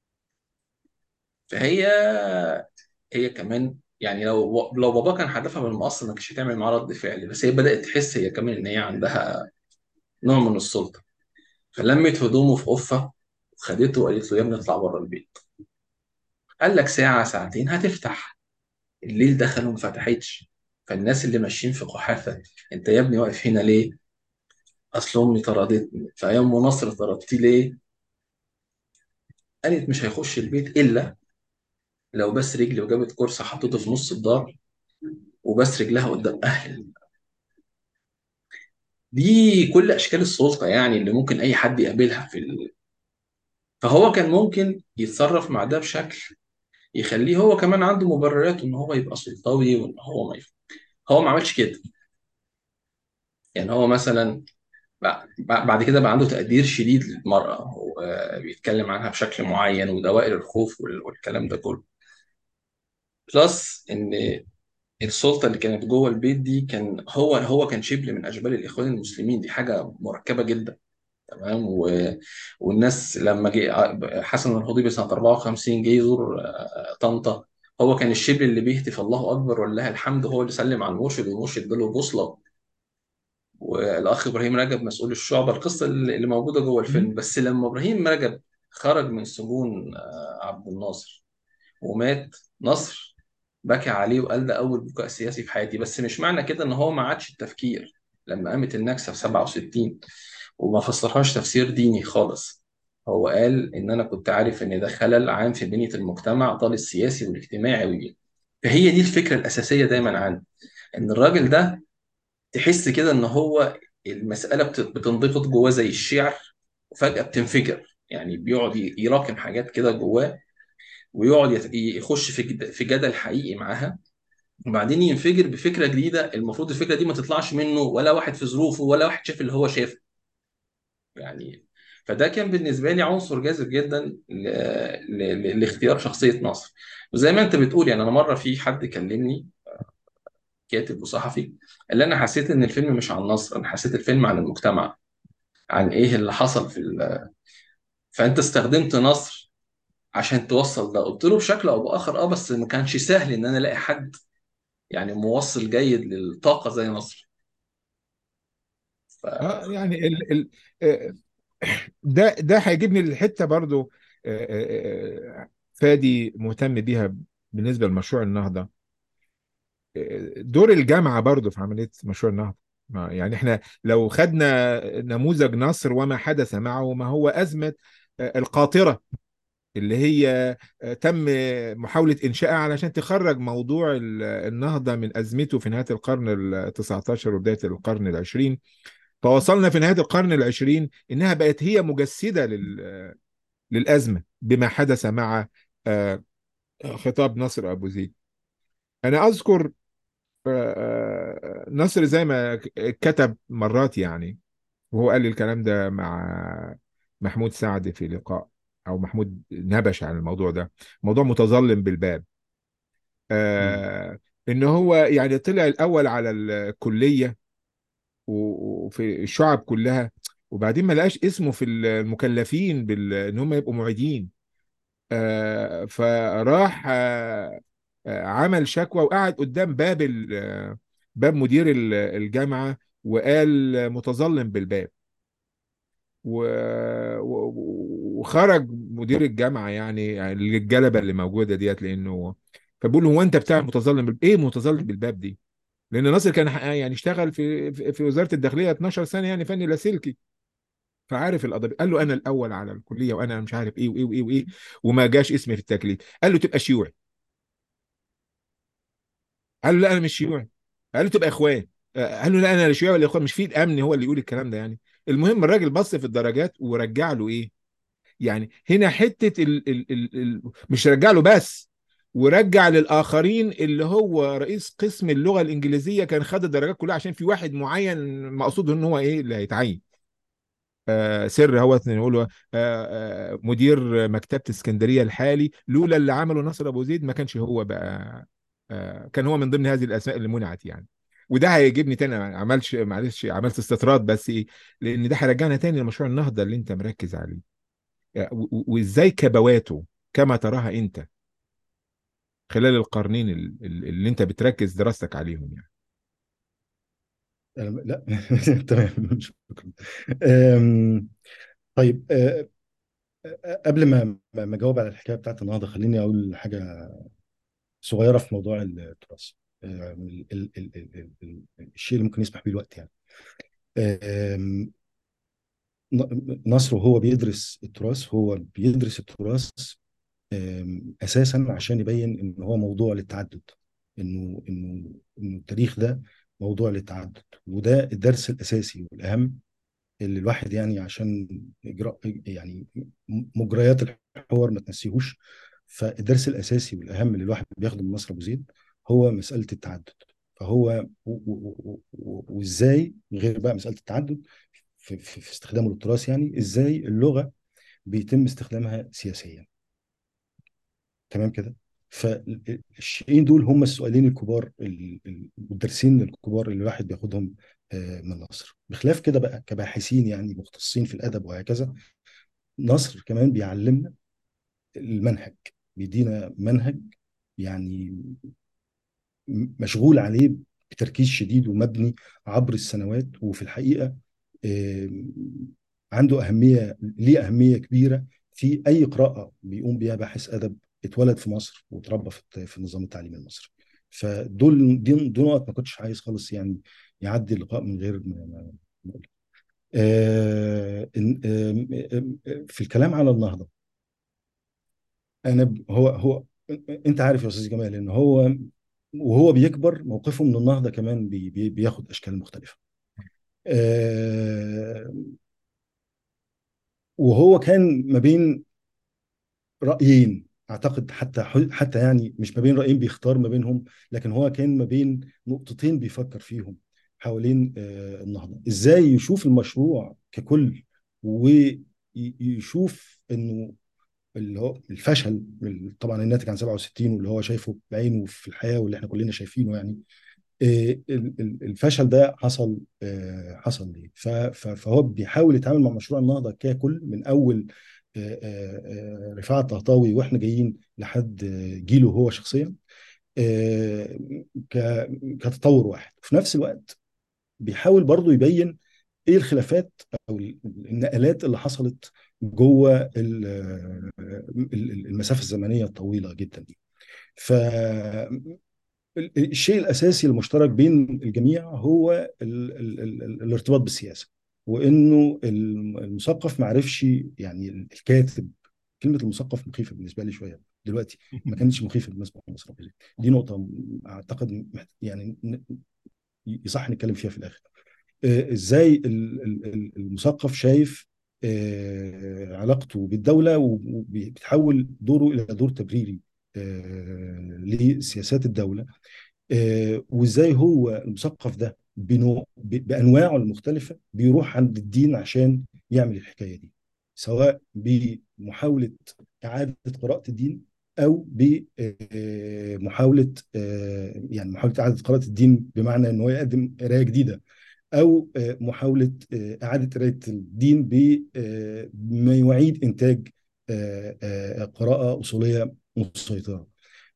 فهي هي كمان يعني لو لو بابا كان حدفها بالمقص ما كانتش هتعمل معاه رد فعل، بس هي بدأت تحس هي كمان إن هي عندها نوع من السلطة. فلمت هدومه في قفة وخدته وقالت له يا ابني اطلع بره البيت. قال لك ساعة ساعتين هتفتح. الليل دخل وما فتحتش. فالناس اللي ماشيين في قحافة، انت يا ابني واقف هنا ليه؟ اصل امي طردتني. فيا ام نصر طردتي ليه؟ قالت مش هيخش البيت الا لو بس رجلي وجابت كرسي حطيته في نص الدار وبس رجلها قدام اهلي. دي كل اشكال السلطه يعني اللي ممكن اي حد يقابلها في ال... فهو كان ممكن يتصرف مع ده بشكل يخليه هو كمان عنده مبررات ان هو يبقى سلطوي، وان هو ما يف... هو ما عملش كده. يعني هو مثلا بع- بعد كده بقى عنده تقدير شديد للمرأة، وبيتكلم عنها بشكل معين ودوائر الخوف وال- والكلام ده كله. بلس ان السلطة اللي كانت جوه البيت دي كان هو هو كان شبل من اشبال الاخوان المسلمين. دي حاجة مركبة جدا. تمام. و... والناس لما جه حسن الهضيبي سنة أربعة وخمسين جه يزور آه، طنطا، هو كان الشبل اللي بيهتف الله أكبر ولله الحمد، هو اللي سلم على المرشد والمرشد اداله بوصلة. والاخ ابراهيم رجب مسؤول الشعبة، القصة اللي اللي موجودة جوه مم. الفيلم. بس لما ابراهيم رجب خرج من سجون آه، عبد الناصر ومات، نصر بكى عليه وقال ده أول بكاء سياسي في حياتي. بس مش معنى كده إن هو ما عادش التفكير لما قامت النكسة في سبعة وستين، وما فسرهاش تفسير ديني خالص. هو قال إن أنا كنت عارف إن ده خلل عام في بنية المجتمع، طال السياسي والاجتماعي. فهي دي الفكرة الأساسية دايما عنه، إن الراجل ده تحس كده إن هو المسألة بت- بتنضغط جواه زي الشعر، وفجأة بتنفجر. يعني بيقعد ي- يراكم حاجات كده جواه، ويقعد يت- يخش في جد- في جدل حقيقي معاها، وبعدين ينفجر بفكره جديده. المفروض الفكره دي ما تطلعش منه ولا واحد في ظروفه ولا واحد شاف اللي هو شافه يعني. فده كان بالنسبه لي عنصر جاذب جدا ل... ل... ل... لاختيار شخصيه ناصر. وزي ما انت بتقول، يعني انا مره في حد كلمني، كاتب وصحفي، اللي انا حسيت ان الفيلم مش عن نصر، انا حسيت الفيلم عن المجتمع، عن ايه اللي حصل في ال... فانت استخدمت نصر عشان توصل ده. قلت له بشكل او باخر اه، بس ما كانش سهل ان انا الاقي حد يعني موصل جيد للطاقه زي نصر. ف... اه يعني ال ال آه، ده ده هيجيبني للحته برضو. آه، آه، آه، فادي مهتم بيها بالنسبه لمشروع النهضه. آه، دور الجامعه برضو في عمليه مشروع النهضه. ما- يعني احنا لو خدنا نموذج نصر وما حدث معه، ما هو ازمه آه، القاطره اللي هي آه، تم محاولة إنشائها علشان تخرج موضوع ال- النهضة من أزمته في نهاية القرن ال تسعة عشر وبداية القرن العشرين. فوصلنا في نهاية القرن العشرين إنها بقت هي مجسدة لل- للأزمة بما حدث مع آه، خطاب نصر أبو زيد. أنا أذكر آه، آه، نصر زي ما ك- كتب مرات يعني، وهو قال لي الكلام ده مع محمود سعد في لقاء، أو محمود نبش عن الموضوع ده، موضوع متظلم بالباب. مم. آه ان هو يعني طلع الاول على الكليه و- وفي الشعب كلها، وبعدين ما لقاش اسمه في المكلفين بال ان هم يبقوا معيدين. آه فراح آه آه، عمل شكوى وقعد قدام باب ال- آه، باب مدير ال- الجامعه، وقال متظلم بالباب. و- و- وخرج مدير الجامعه يعني يعني الجلبه اللي موجوده ديت، لانه فبقول له هو انت بتاع متظلم بال- ايه متظلم بالباب دي؟ لان ناصر كان ح- يعني اشتغل في في في وزاره الداخليه اتناشر سنه يعني فني لاسلكي، فعارف القضيه. قال له انا الاول على الكليه وانا مش عارف ايه وايه وايه وايه، وما جاش اسمي في التكليف. قال له تبقى شيوعي. قال له لا انا مش شيوعي. قال له تبقى اخوان. آه، قال له لا انا لا شيوعي ولا اخوان، مش في الامن هو اللي يقول الكلام ده يعني. المهم الراجل بص في الدرجات ورجع له ايه، يعني هنا حته ال ال ال ال مش رجع له بس، ورجع للاخرين اللي هو رئيس قسم اللغه الانجليزيه كان خد الدرجات كلها عشان في واحد معين مقصود ان هو ايه اللي هيتعين. آه سر هو نقول له آه آه مدير مكتبه اسكندريه الحالي، لولا اللي عمله نصر ابو زيد ما كانش هو بقى. آه كان هو من ضمن هذه الاسماء اللي منعت يعني. وده هيجيبني تاني، ما عملش معلش عملت استطراد بس ايه، لان ده هيرجعنا تاني لمشروع النهضه اللي انت مركز عليه. و- و- وازاي كبواته كما تراها انت خلال القرنين ال- ال- اللي انت بتركز دراستك عليهم يعني. أنا- لا تمام شكرا. أم، طيب أه، أه، قبل ما ما ما اجاوب على الحكايه بتاعت النهارده، خليني اقول حاجه صغيره في موضوع التراث. أه، ال- ال- ال- ال- ال- الشيء اللي ممكن يسمح بيه الوقت يعني. أم، ن- نصر وهو بيدرس التراث، هو بيدرس التراث أم، اساسا عشان يبين ان هو موضوع للتعدد، انه انه انه التاريخ ده موضوع للتعدد. وده الدرس الاساسي والاهم اللي الواحد يعني عشان اجراء يعني مجريات الحوار ما تنسيهوش. فالدرس الاساسي والاهم اللي الواحد بياخده من نصر ابو زيد هو مساله التعدد. فهو و- و- و- وازاي غير بقى مساله التعدد في, في, في استخدامه للتراث، يعني ازاي اللغه بيتم استخدامها سياسيا. تمام كده. فالشيئين دول هم السؤالين الكبار ال- ال- والدرسين الكبار اللي الواحد بياخدهم آه، من نصر. بخلاف كده بقى كباحثين يعني مختصين في الادب وهكذا، نصر كمان بيعلمنا المنهج، بيدينا منهج يعني م- مشغول عليه بتركيز شديد ومبني عبر السنوات، وفي الحقيقه آه، عنده اهميه، ليه اهميه كبيره في اي قراءه بيقوم بيها باحث ادب اتولد في مصر وتربى في في النظام التعليمي المصري. فدول دي دي نقط ما كنتش عايز خالص يعني يعدي اللقاء من غير ما ما- ما أقول. آه، إن- آم، آم، آم، في الكلام على النهضه، انا ب- هو هو انت عارف يا استاذ جمال ان هو وهو بيكبر موقفه من النهضه كمان بي بي بياخد اشكال مختلفه. آه، وهو كان ما بين رأيين اعتقد، حتى حتى يعني مش ما بين رأيين بيختار ما بينهم، لكن هو كان ما بين نقطتين بيفكر فيهم حوالين آه، النهضة. ازاي يشوف المشروع ككل، ويشوف انه اللي هو الفشل طبعا الناتج عن سبعة وستين واللي هو شايفه بعينه في الحياة واللي احنا كلنا شايفينه يعني، آه، ال- ال- الفشل ده حصل آه، حصل ليه. ف- ف- فهو بيحاول يتعامل مع مشروع النهضه ككل من اول آه، آه، آه، رفاعة الطهطاوي واحنا جايين لحد آه، جيله هو شخصيا، آه، ك- كتطور واحد. في نفس الوقت بيحاول برضو يبين ايه الخلافات او ال- النقلات اللي حصلت جوه ال- آه، ال- المسافه الزمنيه الطويله جدا دي. ف ال- الشيء الاساسي المشترك بين الجميع هو ال ال ال الارتباط بالسياسه، وانه الم- المثقف ما عرفش يعني الكاتب. كلمه المثقف مخيفه بالنسبه لي شويه دلوقتي، ما كانتش مخيفه بالنسبه لمصر. دي نقطه م- اعتقد محت- يعني ن- يصح نتكلم فيها في الاخر. آه، ازاي ال- ال- ال- المثقف شايف آه، علاقته بالدوله، وبيتحول دوره الى دور تبريري آه، لسياسات الدوله. آه، وازاي هو المثقف ده بنوع ب- بانواعه المختلفه بيروح عند الدين عشان يعمل الحكايه دي، سواء بمحاوله اعاده قراءه الدين، او بمحاوله يعني محاوله اعاده قراءه الدين بمعنى ان هو يقدم قرايه جديده، او آه، محاوله آه، اعاده قراءه الدين بما يعيد انتاج آه، آه، قراءه اصوليه مسيطره.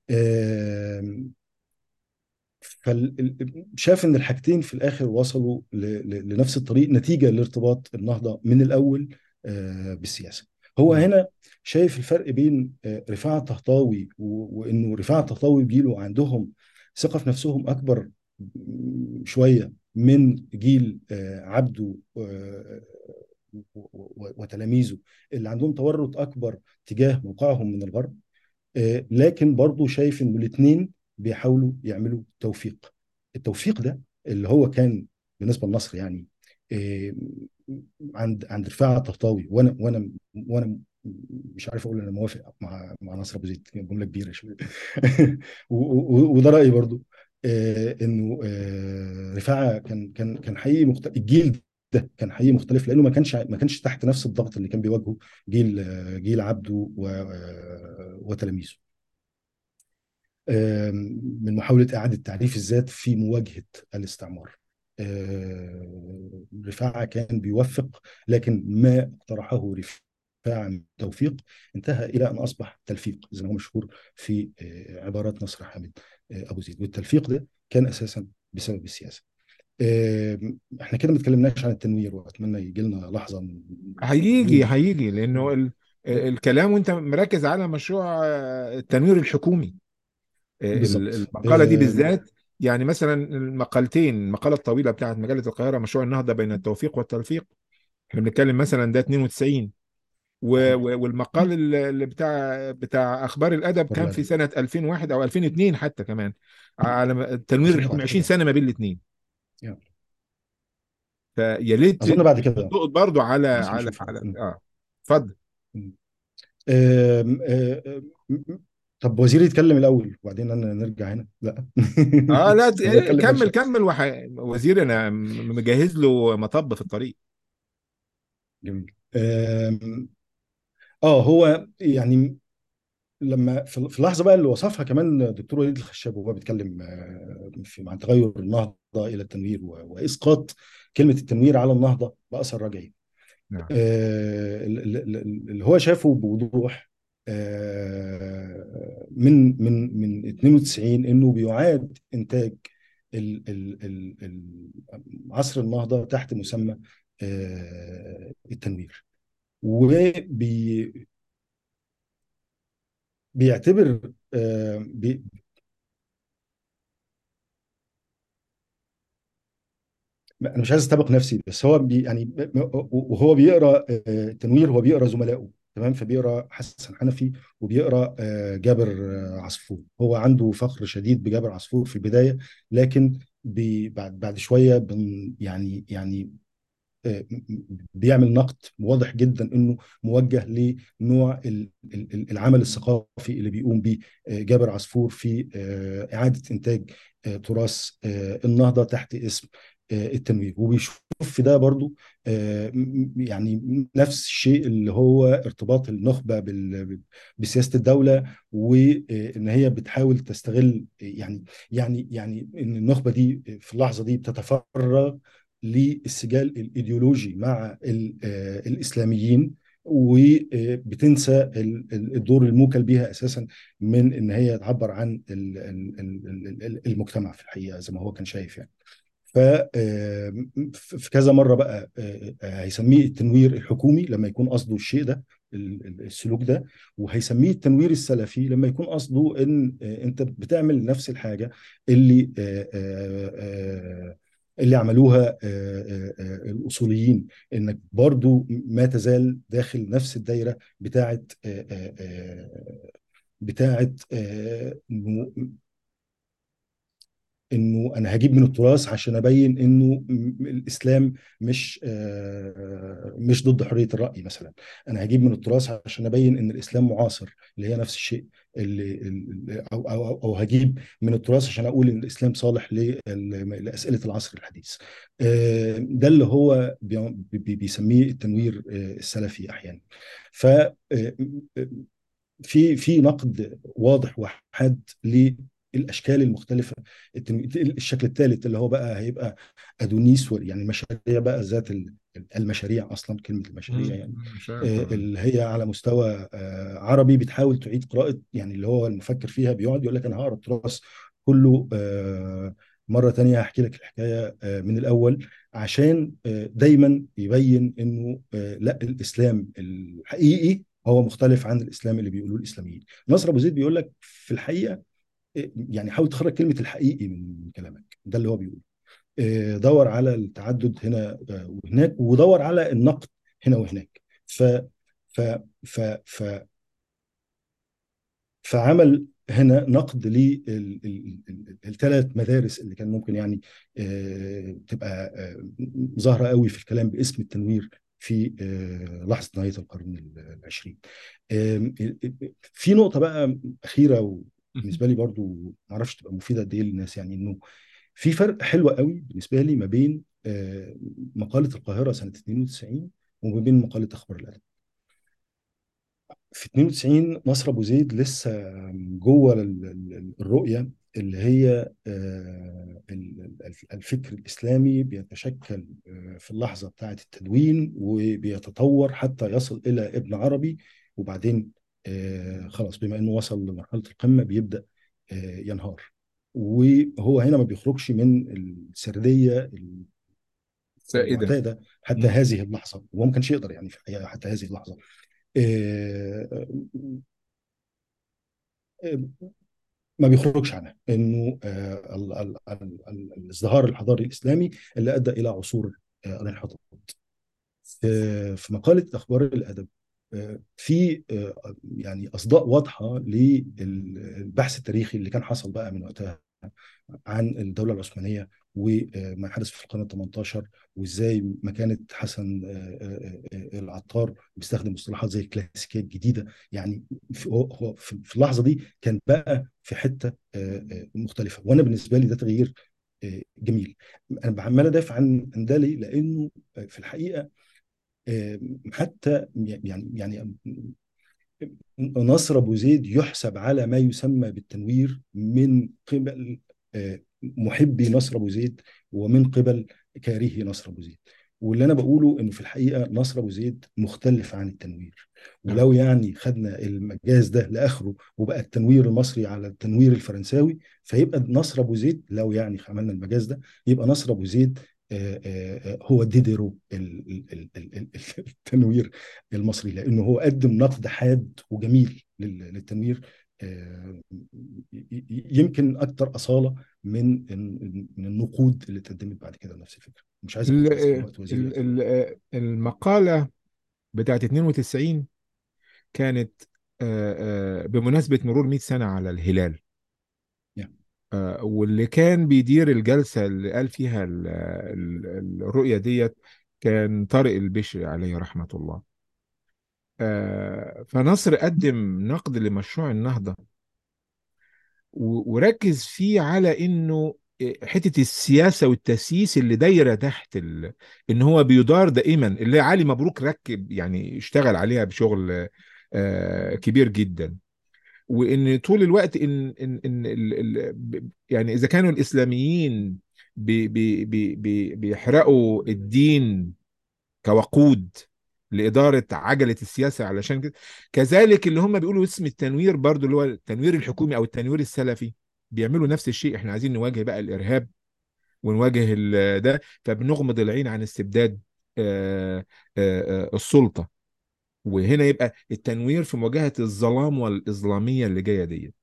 فشاف ان الحاجتين في الاخر وصلوا ل- ل- لنفس الطريق نتيجه لارتباط النهضه من الاول آه، بالسياسه. هو نعم. هنا شايف الفرق بين آه، رفاعة الطهطاوي و- وانه رفاعة الطهطاوي وجيله عندهم ثقه في نفسهم اكبر م- شويه من جيل آه، عبده آه، و- و- وتلاميذه اللي عندهم تورط اكبر تجاه موقعهم من الغرب. آه، لكن برضو شايف ان الاثنين بيحاولوا يعملوا توفيق. التوفيق ده اللي هو كان بالنسبه لمصر يعني آه، عند عند رفاعة الطهطاوي، وانا وانا وانا مش عارف اقول انا موافق مع مع نصر ابو زيد، جمله كبيره شويه و- و- وده رايي برضو. آه، انه آه، رفاعة كان كان كان حقيقي مختلف. الجيل ده كان حقيقي مختلف لانه ما كانش ما كانش تحت نفس الضغط اللي كان بيواجهه جيل آه، جيل عبده و- آه، وتلاميذه، آم، من محاولة إعادة تعريف الذات في مواجهة الاستعمار. آم، رفاعة كان بيوفق، لكن ما اقترحه رفاعة من توفيق انتهى إلى أن أصبح تلفيق زي ما هو مشهور في آه، عبارات نصر حامد آه، أبو زيد. والتلفيق ده كان أساسا بسبب السياسة. آم، احنا كده ما اتكلمناش عن التنوير، واتمنى يجي لنا لحظه هيجي نوضح. هيجي لانه ال- الكلام وانت مركز على مشروع آه، التنوير الحكومي. ال- بالظبط. المقالة دي بالذات، يعني مثلا المقالتين، المقالة الطويلة بتاعت مجلة القاهرة مشروع النهضة بين التوفيق والتلفيق، احنا بنتكلم مثلا ده اتنين وتسعين، و- صحيح. و- والمقال اللي اللي بتاع بتاع اخبار الادب كان في برلادة سنة ألفين وواحد او ألفين واثنين حتى كمان، على التنوير الحكومي ألفين وواحد عشرين كده سنة ما بين الاثنين. يعني. فيا ليت اظن بعد كده تلقط برضو على بس على نشوف. على اه اتفضل. آم، آم، آم، طب وزير يتكلم الاول وبعدين انا نرجع هنا؟ لا اه لا ت- هو إيه، يتكلم كمل ماشي. كمل وح... وزير انا م- مجهز له مطب في الطريق. جميل. آم، اه هو يعني لما في في اللحظه بقى اللي وصفها كمان دكتور وليد الخشاب وهو بيتكلم آه، في عن تغير النهضه الى التنوير و- واسقاط كلمه التنوير على النهضه باثر رجعي، نعم. آه، ال- ال- ال- اللي هو شافه بوضوح آه، من من من اتنين وتسعين انه بيعاد انتاج ال- ال- ال- ال- عصر النهضة تحت مسمى آه، التنوير. وبيعتبر انا مش عايز استبق نفسي، بس هو بي يعني وهو بيقرا آه، التنوير، هو بيقرا زملائه تمام، فبيقرا حسن حنفي وبيقرا آه، جابر آه، عصفور. هو عنده فخر شديد بجابر عصفور في البدايه، لكن بي- بعد بعد شويه بن يعني يعني آه، بيعمل نقد واضح جدا انه موجه لنوع ال- ال- العمل الثقافي اللي بيقوم به آه، جابر عصفور في آه، اعاده انتاج آه، تراث آه، النهضه تحت اسم آه، التنوير. وبيشوف في ده برضو آه، م- يعني نفس الشيء اللي هو ارتباط النخبه بال- بسياسه الدوله، وان هي بتحاول تستغل يعني يعني يعني ان النخبه دي في اللحظه دي بتتفرغ للسجال الايديولوجي مع ال- آه، الاسلاميين، وبتنسى ال- ال- الدور الموكل بيها اساسا من ان هي تعبر عن ال- ال- ال- ال- المجتمع في الحقيقه زي ما هو كان شايف يعني. ف آه، في كذا مره بقى آه، آه، هيسميه التنوير الحكومي لما يكون قصده الشيء ده، ال- ال- السلوك ده، وهيسميه التنوير السلفي لما يكون قصده ان آه، انت بتعمل نفس الحاجه اللي آه، آه، آه، اللي عملوها آه، آه، آه، الاصوليين، انك برضو ما تزال داخل نفس الدايره بتاعت آه، آه، آه، بتاعت آه، انه انا هجيب من التراث عشان ابين انه م- الاسلام مش آه، مش ضد حريه الراي مثلا. انا هجيب من التراث عشان ابين ان الاسلام معاصر، اللي هي نفس الشيء اللي اللي- او او او أو هجيب من التراث عشان اقول ان الاسلام صالح لل- لاسئله العصر الحديث. آه، ده اللي هو بي- بي- بيسميه التنوير آه، السلفي احيانا. ف آه، في في نقد واضح وحاد للاشكال المختلفه. التن- الشكل الثالث اللي هو بقى هيبقى ادونيس، و- يعني المشاريع بقى ذات ال- المشاريع، اصلا كلمه المشاريع مم. يعني مش عارف آه، طبعا. اللي هي على مستوى آه، عربي بتحاول تعيد قراءه، يعني اللي هو المفكر فيها بيقعد يقول لك انا هقرا التراث كله آه، مره تانية، هحكي لك الحكايه آه، من الاول، عشان آه، دايما يبين انه آه، لا، الاسلام الحقيقي هو مختلف عن الاسلام اللي بيقولوه الاسلاميين. نصر ابو زيد بيقول لك في الحقيقه آه، يعني حاول تخرج كلمه الحقيقي من كلامك، ده اللي هو بيقوله. آه، دور على التعدد هنا آه، وهناك، ودور على النقد هنا وهناك. ف ف ف ف فعمل هنا نقد للثلاث مدارس اللي كان ممكن يعني آه، تبقى آه، ظاهرة قوي في الكلام باسم التنوير في آه، لحظة نهاية القرن العشرين. آم، في نقطة بقى أخيرة بالنسبة لي برضو، معرفش تبقى مفيدة قد إيه للناس، يعني إنه في فرق حلو قوي بالنسبة لي ما بين آه، مقالة القاهرة سنة اتنين وتسعين وما بين مقالة أخبار الأدب. في اتنين وتسعين نصر ابو زيد لسه جوه ال- ال- الرؤيه اللي هي آه، ال- ال- الفكر الاسلامي بيتشكل آه، في اللحظه بتاعه التدوين، وبيتطور حتى يصل الى ابن عربي، وبعدين آه، خلاص بما انه وصل لمرحله القمه بيبدا آه، ينهار. وهو هنا ما بيخرجش من السرديه سائدة. المعتاده حتى مم. هذه اللحظه، وهو ما كانش يقدر يعني في الحقيقه حتى هذه اللحظه. آه، ما بيخرجش عنها انه آه، ال- ال- ال- ال- الازدهار الحضاري الاسلامي اللي ادى الى عصور آه، الانحطاط. في في مقاله اخبار الادب آه، في آه، يعني اصداء واضحه للبحث التاريخي اللي كان حصل بقى من وقتها عن الدولة العثمانية وما حدث في القرن ال الثامن عشر، وازاي مكانة حسن آه، آه، آه، العطار بيستخدم مصطلحات زي الكلاسيكية الجديدة. يعني في هو هو في في اللحظة دي كان بقى في حتة آه، آه، مختلفة، وانا بالنسبة لي ده تغيير آه، جميل. انا عمال ادافع عن عن ده ليه؟ لانه آه، في الحقيقة آه، حتى يعني يعني نصر أبو زيد يحسب على ما يسمى بالتنوير من قبل آه، محبي نصر أبو زيد، ومن قبل كارهي نصر أبو زيد. واللي انا بقوله انه في الحقيقه نصر ابو زيد مختلف عن التنوير. نعم. ولو يعني خدنا المجاز ده لاخره وبقى التنوير المصري على التنوير الفرنساوي، فيبقى نصر ابو زيد، لو يعني عملنا المجاز ده، يبقى نصر ابو زيد آه، آه، آه، هو ديدرو ال- ال- ال- ال- ال- التنوير المصري، لانه هو قدم نقد حاد وجميل لل- للتنوير. آه، ي- ي- يمكن اكتر اصاله من من النقود اللي اتقدمت بعد كده لنفس الفكره. مش عايز ال- اخد بس من وقت وزيري ال- اكتر من ال- المقالة بتاعت اتنين وتسعين كانت آه، آه، بمناسبة مرور مئة سنة على الهلال. يعني. آه، واللي كان بيدير الجلسة اللي قال فيها ال- ال- الرؤية ديت كان طارق البشري عليه رحمة الله. آه، فنصر قدم نقد لمشروع النهضة و- وركز فيه على انه حته السياسه والتسييس اللي دايره تحت ال... ان هو بيدار دائما، اللي علي مبروك ركب يعني اشتغل عليها بشغل آه، كبير جدا. وان طول الوقت ان ان ان ال... ال... ب- يعني اذا كانوا الاسلاميين بي... بي... بي... بي... بيحرقوا الدين كوقود لإدارة عجلة السياسة، علشان كده كذلك اللي هم بيقولوا اسم التنوير برضو اللي هو التنوير الحكومي أو التنوير السلفي بيعملوا نفس الشيء. احنا عايزين نواجه بقى الإرهاب ونواجه ال- ده، فبنغمض العين عن استبداد آه، آه، آه، السلطة. وهنا يبقى التنوير في مواجهة الظلام والإظلامية اللي جاية دي.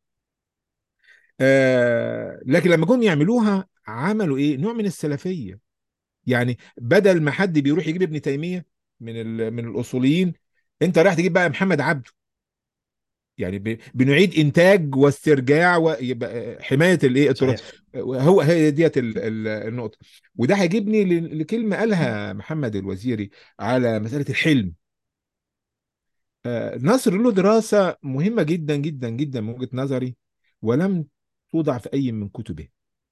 آه، لكن لما جم يعملوها عملوا ايه؟ نوع من السلفية. يعني بدل ما حد بيروح يجيب ابن تيمية من ال- من الاصوليين، انت رايح تجيب بقى محمد عبده. يعني ب- بنعيد انتاج واسترجاع ويبقى حمايه الايه التراث. صحيح. هو هي ديت ال- ال- النقطه. وده هيجيبني ل- لكلمه قالها محمد الوزيري على مساله الحلم. آه، نصر له دراسه مهمه جدا جدا جدا من وجهه نظري، ولم توضع في اي من كتبه.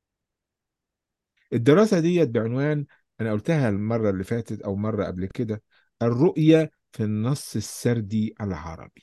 الدراسه ديت بعنوان، انا قلتها المره اللي فاتت او مره قبل كده: الرؤيه في النص السردي العربي.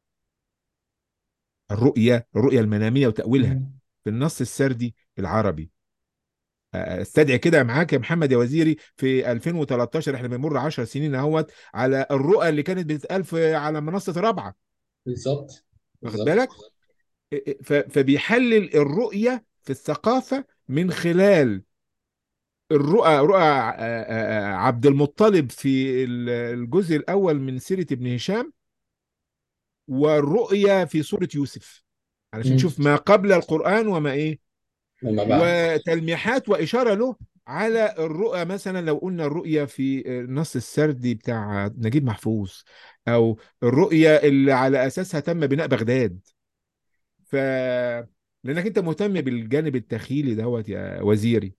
الرؤية الرؤية المنامية وتأويلها مم. في النص السردي العربي. استدعي كده معاك يا محمد يا وزيري في ألفين وتلتاشر، احنا بنمر عشر سنين اهوت على الرؤى اللي كانت بتتقال في على منصة رابعة. بالظبط. واخد بالظبط. بالك؟ ف- فبيحلل الرؤية في الثقافة من خلال الرؤى، رؤى ع- آ- آ- عبد المطلب في ال- الجزء الأول من سيرة ابن هشام، والرؤية في سورة يوسف، علشان مم. نشوف ما قبل القرآن وما ايه، لما بعد. وتلميحات وإشارة له على الرؤى. مثلا لو قلنا الرؤية في النص السردي بتاع نجيب محفوظ، أو الرؤية اللي على أساسها تم بناء بغداد. ف لأنك أنت مهتم بالجانب التخيلي دوت يا وزيري،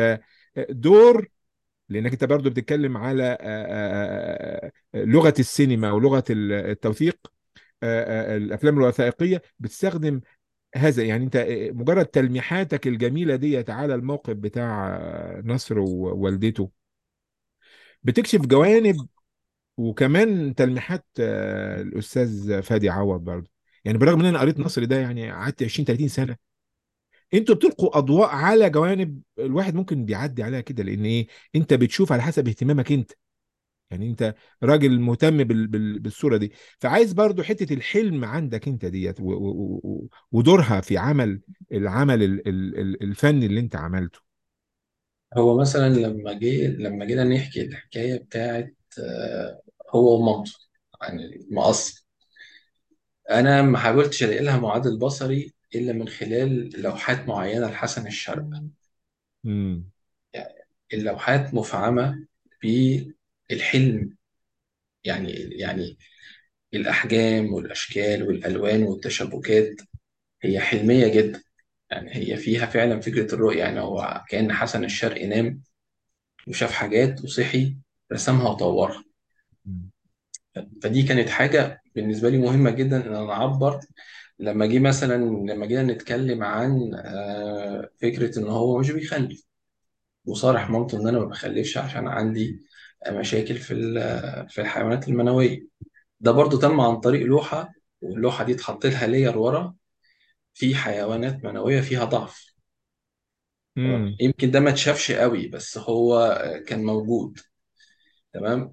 فدور، لأنك أنت برضو بتتكلم على آه، آه، آه، لغة السينما ولغة التوثيق. آه، آه، الأفلام الوثائقية بتستخدم هذا. يعني انت مجرد تلميحاتك الجميله ديت على الموقف بتاع نصر ووالدته بتكشف جوانب، وكمان تلميحات آه، الاستاذ فادي عوض برضه. يعني برغم ان انا قريت نصر ده يعني قعدت عشرين تلاتين سنه، انتوا بتلقوا اضواء على جوانب الواحد ممكن بيعدي عليها كده، لان ايه؟ انت بتشوف على حسب اهتمامك انت. يعني انت راجل مهتم بال... بال... بالصوره دي، فعايز برضو حته الحلم عندك انت ديت و... و... و... ودورها في عمل العمل ال... ال... ال- الفني اللي انت عملته. هو مثلا لما جه لما جينا نحكي الحكايه بتاعت آه، هو ومامته عن المقص، انا ما حاولتش الاقي لها معادل بصري الا من خلال لوحات معينه لحسن الشرق. امم. يعني اللوحات مفعمه بالحلم. يعني يعني الاحجام والاشكال والالوان والتشابكات هي حلميه جدا. يعني هي فيها فعلا فكره الرؤيه. يعني هو كأن حسن الشرقي نام وشاف حاجات وصحي، رسمها وطورها. فدي كانت حاجة بالنسبة لي مهمة جدا إن أنا أعبر. لما جه مثلا لما جينا نتكلم عن آه، فكرة إن هو مش بيخلف، وصارح مامته إن أنا ما بخلفش عشان عندي مشاكل في ال- في الحيوانات المنوية. ده برضو تم عن طريق لوحة، واللوحة دي اتحط لها لير ورا في حيوانات منوية فيها ضعف. تمام؟ امم. يمكن ده ما اتشافش قوي بس هو آه، كان موجود. تمام.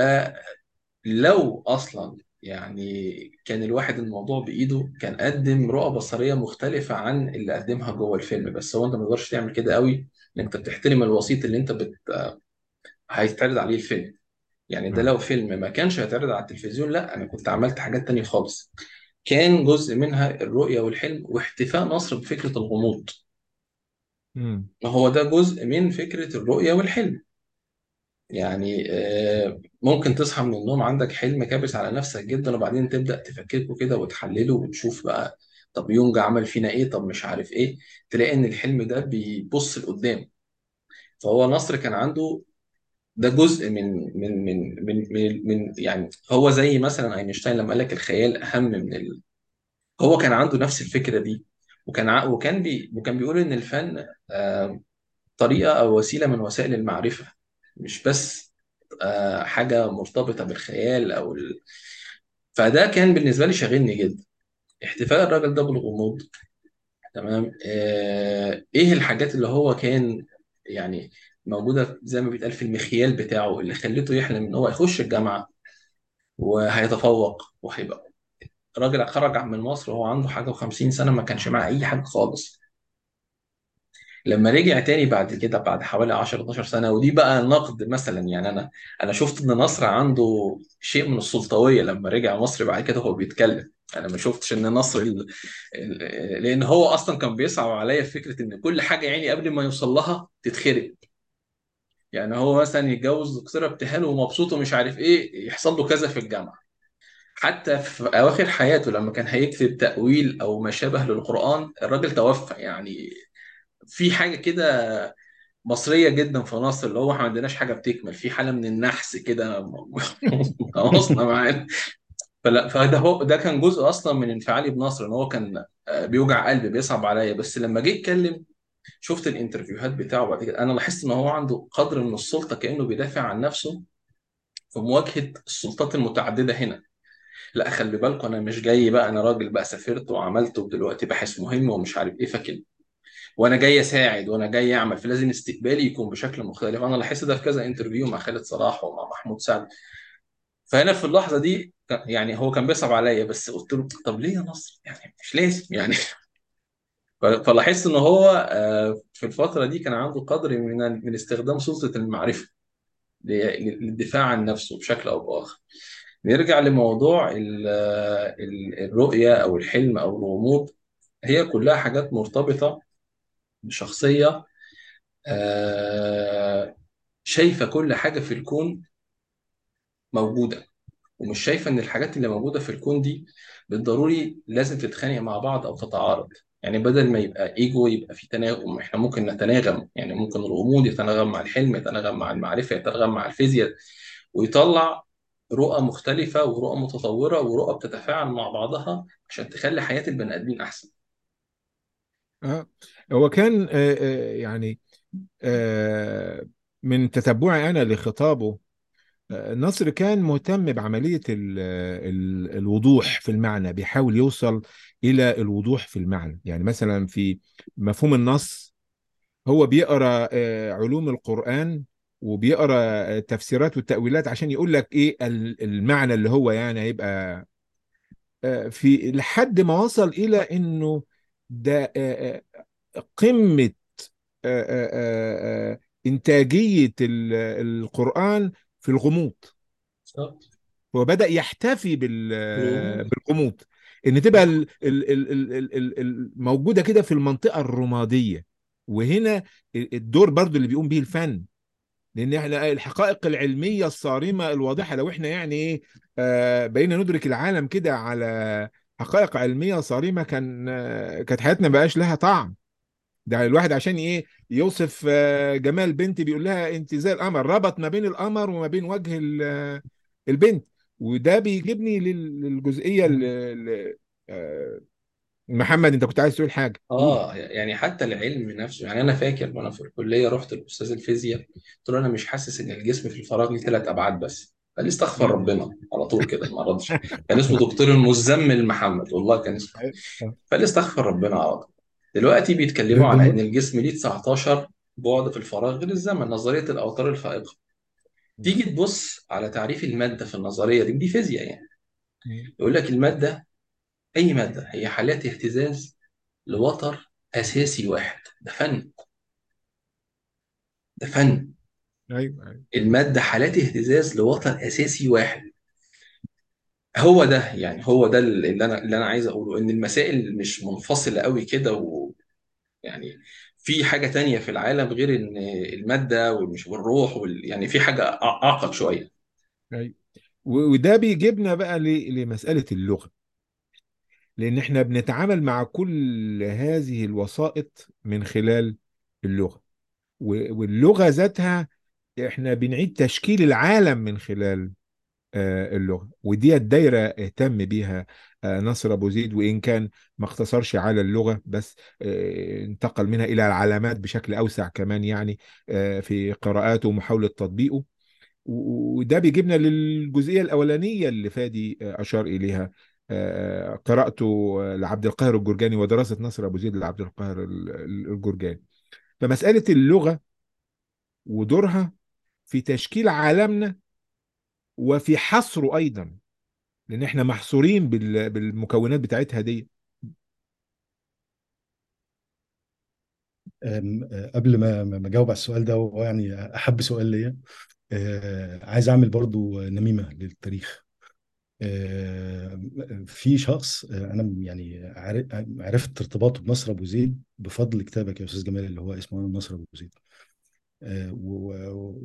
فلو اصلا يعني كان الواحد الموضوع بايده، كان قدم رؤى بصريه مختلفه عن اللي قدمها جوه الفيلم. بس هو انت ما تقدرش تعمل كده قوي، لان انت بتحترم الوسيط اللي انت بت... هيتعرض عليه الفيلم. يعني ده اه. لو فيلم ما كانش هيتعرض على التلفزيون، لا انا كنت عملت حاجات تانية خالص. كان جزء منها الرؤية والحلم واحتفاء نصر بفكرة الغموض. امم. ما هو ده جزء من فكرة الرؤية والحلم. يعني آه، ممكن تصحى من النوم عندك حلم كابس على نفسك جدا، وبعدين تبدأ تفككه كده وتحلله وتشوف بقى، طب يونج عمل فينا ايه، طب مش عارف ايه. تلاقي ان الحلم ده بيبص لقدام. فهو نصر كان عنده ده جزء من من من من من, من يعني هو زي مثلا اينشتاين لما قال لك الخيال اهم من ال... هو كان عنده نفس الفكرة دي. وكان ع... وكان بي... وكان بيقول ان الفن آه، طريقة او وسيلة من وسائل المعرفة، مش بس آه، حاجة مرتبطة بالخيال أو ال... فده كان بالنسبة لي شاغلني جدا، احتفاء الراجل ده بالغموض. تمام. آه، إيه الحاجات اللي هو كان يعني موجودة زي ما بيتقال في المخيال بتاعه، اللي خلته يحلم إن هو يخش الجامعة وهيتفوق وهيبقى راجل خرج من مصر وهو عنده حاجة وخمسين سنة، ما كانش معاه أي حاجة خالص. لما رجع تاني بعد كده بعد حوالي عشر اتناشر سنة، ودي بقى نقد مثلا، يعني أنا أنا شفت إن نصر عنده شيء من السلطوية لما رجع مصر بعد كده وهو بيتكلم. أنا ما شفتش إن نصر ال... ال... لأن هو أصلا كان بيصعب عليا فكرة إن كل حاجة يعني قبل ما يوصل لها تتخرب. يعني هو مثلا يتجوز دكتورة ابتهال ومبسوط ومش عارف إيه، يحصل له كذا في الجامعة. حتى في أواخر حياته لما كان هيكتب تأويل أو ما شابه للقرآن، الراجل توفى يعني. في حاجة كده مصريه جدا في مصر، اللي هو احنا ما عندناش حاجه بتكمل، في حاله من النحس كده خلصنا معانا. فلا، فده هو ده كان جزء اصلا من انفعالي بنصر، ان هو كان آه، بيوجع قلبي بيصعب عليا. بس لما جه يتكلم، شفت الانترفيوهات بتاعه بعد كده، انا لاحظت ان هو عنده قدر من السلطه كانه بيدافع عن نفسه في مواجهه السلطات المتعدده هنا. لا خلي بالكم، انا مش جاي بقى، انا راجل بقى سافرت وعملت ودلوقتي باحث مهم ومش عارف ايه فكده، وانا جاي اساعد وانا جاي اعمل، فلازم استقبالي يكون بشكل مختلف. انا لاحظت ده في كذا انترفيو مع خالد صلاح ومع محمود سعد. فهنا في اللحظه دي ك- يعني هو كان بيصعب عليا، بس قلت له طب ليه يا نصر، يعني مش لازم يعني. ف- فلاحظت ان هو آه، في الفتره دي كان عنده قدر من من استخدام سلطه المعرفه ل- للدفاع عن نفسه بشكل او باخر. نرجع لموضوع ال- ال- الرؤيه او الحلم او الغموض. هي كلها حاجات مرتبطه بشخصيه آه، شايفة كل حاجة في الكون موجودة، ومش شايفة إن الحاجات اللي موجودة في الكون دي بالضروري لازم تتخانق مع بعض أو تتعارض. يعني بدل ما يبقى إيجو، يبقى في تناغم. إحنا ممكن نتناغم، يعني ممكن الغموض يتناغم مع الحلم، يتناغم مع المعرفة، يتناغم مع الفيزياء، ويطلع رؤى مختلفة ورؤى متطورة ورؤى بتتفاعل مع بعضها عشان تخلي حياة البني آدمين أحسن. اه. هو كان آه، آه، يعني آه، من تتبعي انا لخطابه، آه، النصر كان مهتم بعملية ال ال الوضوح في المعنى، بيحاول يوصل إلى الوضوح في المعنى. يعني مثلا في مفهوم النص، هو بيقرأ آه، علوم القرآن، وبيقرأ آه، تفسيرات والتأويلات عشان يقول لك إيه ال- المعنى اللي هو يعني هيبقى آه، في، لحد ما وصل إلى إنه ده آه، آه، قمة آه، آه، آه، آه، إنتاجية ال- القرآن في الغموض. بالظبط. هو بدأ يحتفي الغموض. بال بالغموض، ان تبقى ال- ال- ال- ال- ال- ال- ال- موجوده كده في المنطقه الرماديه. وهنا الدور برضو اللي بيقوم به الفن، لان احنا الحقائق العلميه الصارمه الواضحه، لو احنا يعني ايه آه بقينا ندرك العالم كده على حقائق علميه صارمه، كان آه كانت حياتنا ما بقاش لها طعم. ده الواحد عشان ايه يوصف آه جمال بنت بيقول لها انت زي القمر، ربط ما بين القمر وما بين وجه ال- آه، البنت. وده بيجيبني لل- للجزئيه اللي محمد انت كنت عايز تقول حاجه، قول. اه يعني حتى العلم نفسه، يعني انا فاكر وانا في الكليه رحت لاستاذ الفيزياء قلت له انا مش حاسس ان الجسم في الفراغ ليه ثلاث ابعاد بس. قال لي استغفر مم. ربنا على طول كده، ما ردش. كان اسمه دكتور المزمل محمد، والله كان اسمه. فقال لي استغفر ربنا على طول. دلوقتي ده بيتكلموا ده على ان م- الجسم ليه تسعتاشر بعد في الفراغ غير الزمن، نظريه الاوتار الفائقه. تيجي تبص على تعريف المادة في النظرية دي، دي فيزياء يعني. مم. يقول لك المادة، أي مادة، هي حالات اهتزاز لوتر أساسي واحد. ده فن، ده فن. ايوه ايوه. المادة حالات اهتزاز لوتر أساسي واحد. هو ده يعني، هو ده اللي أنا اللي أنا عايز أقوله، إن المسائل مش منفصلة قوي كده، ويعني في حاجة تانية في العالم غير إن المادة والمش والروح وال... يعني في حاجة أع- أعقد شوية. ايوه. و- وده بيجيبنا بقى ل- لمسألة اللغة، لأن احنا بنتعامل مع كل هذه الوسائط من خلال اللغة. و- واللغة ذاتها احنا بنعيد تشكيل العالم من خلال آه، اللغة. ودي الدايرة اهتم بيها آه، نصر أبو زيد، وإن كان ما اقتصرش على اللغة بس، آه، انتقل منها إلى العلامات بشكل أوسع كمان يعني، آه، في قراءاته ومحاولة تطبيقه. و- وده بيجيبنا للجزئية الأولانية اللي فادي آه، أشار إليها، آه، قراءته آه، لعبد القاهر الجرجاني ودراسة نصر أبو زيد لعبد القاهر ال- ال- الجرجاني. فمسألة اللغة ودورها في تشكيل عالمنا وفي حصره أيضا، لان احنا محصورين بال- بالمكونات بتاعتها دي. أم، أه، قبل ما ما ما اجاوب على السؤال ده، وهو يعني احب سؤال ليا، أه، عايز اعمل برضو نميمة للتاريخ. أه، في شخص، أه، انا يعني عار- عرفت ارتباطه بنصر ابو زيد بفضل كتابك يا استاذ جمال، اللي هو اسمه نصر ابو زيد. أه، و- و-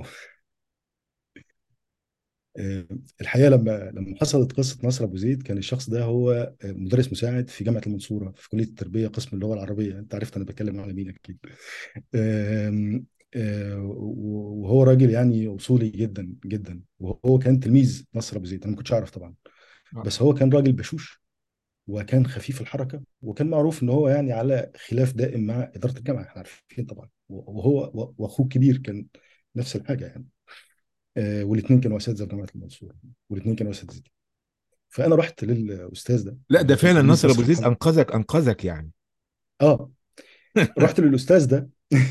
أه، الحقيقه لما لما حصلت قصه نصر ابو زيد، كان الشخص ده هو أه، مدرس مساعد في جامعه المنصوره في كليه التربيه قسم اللغه العربيه. انت عرفت انا بتكلم على مين اكيد. آم، آه، وهو راجل يعني اصولي جدا جدا، وهو كان تلميذ نصر ابو زيد. انا ما كنتش اعرف طبعا، آه. بس هو كان راجل بشوش، وكان خفيف الحركه، وكان معروف ان هو يعني على خلاف دائم مع اداره الجامعه، احنا عارفين طبعا. وهو واخوه الكبير كان نفس الحاجه يعني. والاثنين كانوا اساتذه في جامعه المنصوره، والاثنين كانوا اساتذه. فانا رحت للاستاذ ده لا اللي ده هو كان فعلا تلميذ نصر ابو نصر زيد محمد. انقذك انقذك يعني. اه، رحت للاستاذ ده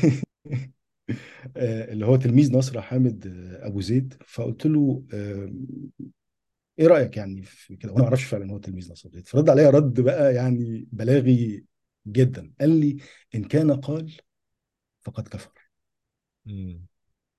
آه، اللي هو تلميذ نصر حامد آه، ابو زيد، فقلت له آه، ايه رايك يعني في كده، وانا ما اعرفش فعلا هو تلميذ نصر ابو زيد. فرد عليا رد بقى يعني بلاغي جدا، قال لي: ان كان قال فقد كفر. مم.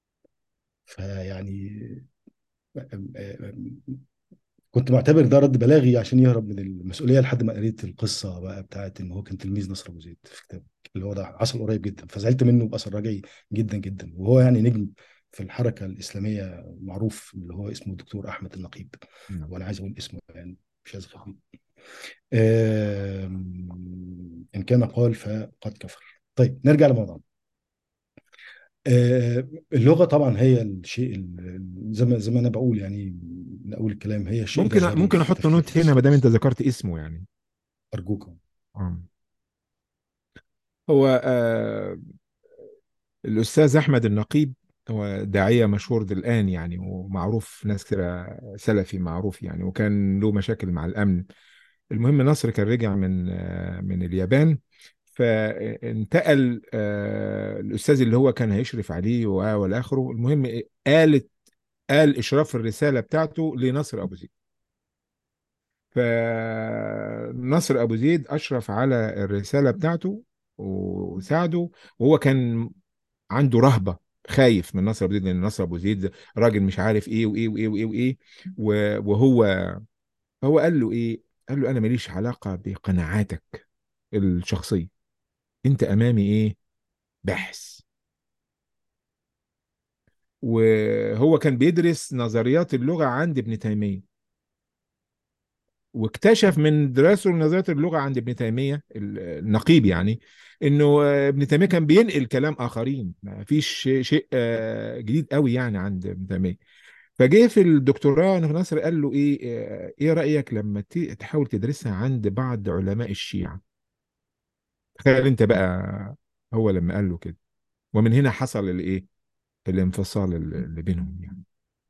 فيعني آه، آه، كنت معتبر ده رد بلاغي عشان يهرب من المسؤوليه، لحد ما قريت القصه بقى بتاعت ان هو كان تلميذ نصر ابو زيد في كتاب، اللي هو ده حصل قريب جدا. فزعلت منه باثر رجعي جدا جدا، وهو يعني نجم في الحركه الاسلاميه معروف، اللي هو اسمه الدكتور احمد النقيب. نعم. وانا عايز اقول اسمه يعني، مش عايز اخبيه. آم، ان كان قال فقد كفر. طيب نرجع لموضوعنا. آه، اللغه طبعا هي الشيء ال- زي ما زي ما انا بقول يعني، من اول الكلام، هي الشيء ممكن الجوهري ممكن في احط تفكير نوت هنا الانسان. ما دام انت ذكرت اسمه يعني. ارجوكم. آه. هو آه الاستاذ احمد النقيب هو داعية مشهور الآن يعني، ومعروف ناس كتير، سلفي معروف يعني، وكان له مشاكل مع الأمن. المهم نصر كان رجع من آه، من اليابان، فانتقل آه، الأستاذ اللي هو كان هيشرف عليه و- والى آخره. المهم إيه، قالت قال إشراف الرسالة بتاعته لنصر أبو زيد. فنصر أبو زيد أشرف على الرسالة بتاعته وساعده. وهو كان عنده رهبة، خايف من نصر أبو زيد، لأن نصر أبو زيد راجل مش عارف إيه وإيه وإيه وإيه وإيه. و- وهو هو قال له إيه؟ قال له أنا ماليش علاقة بقناعاتك الشخصية، أنت أمامي إيه؟ باحث. وهو كان بيدرس نظريات اللغة عند ابن تيمية، واكتشف من دراسه لنظريات اللغة عند ابن تيمية ال- النقيب يعني، انه آه، ابن تيمية كان بينقل كلام اخرين، ما فيش شيء شيء، آه، جديد قوي يعني عند ابن تيمية. فجه في الدكتوراه في نصر قال له ايه، آه، ايه رأيك لما ت- تحاول تدرسها عند بعض علماء الشيعة؟ تخيل انت بقى، هو لما قال له كده، ومن هنا حصل الايه، الانفصال اللي اللي بينهم يعني.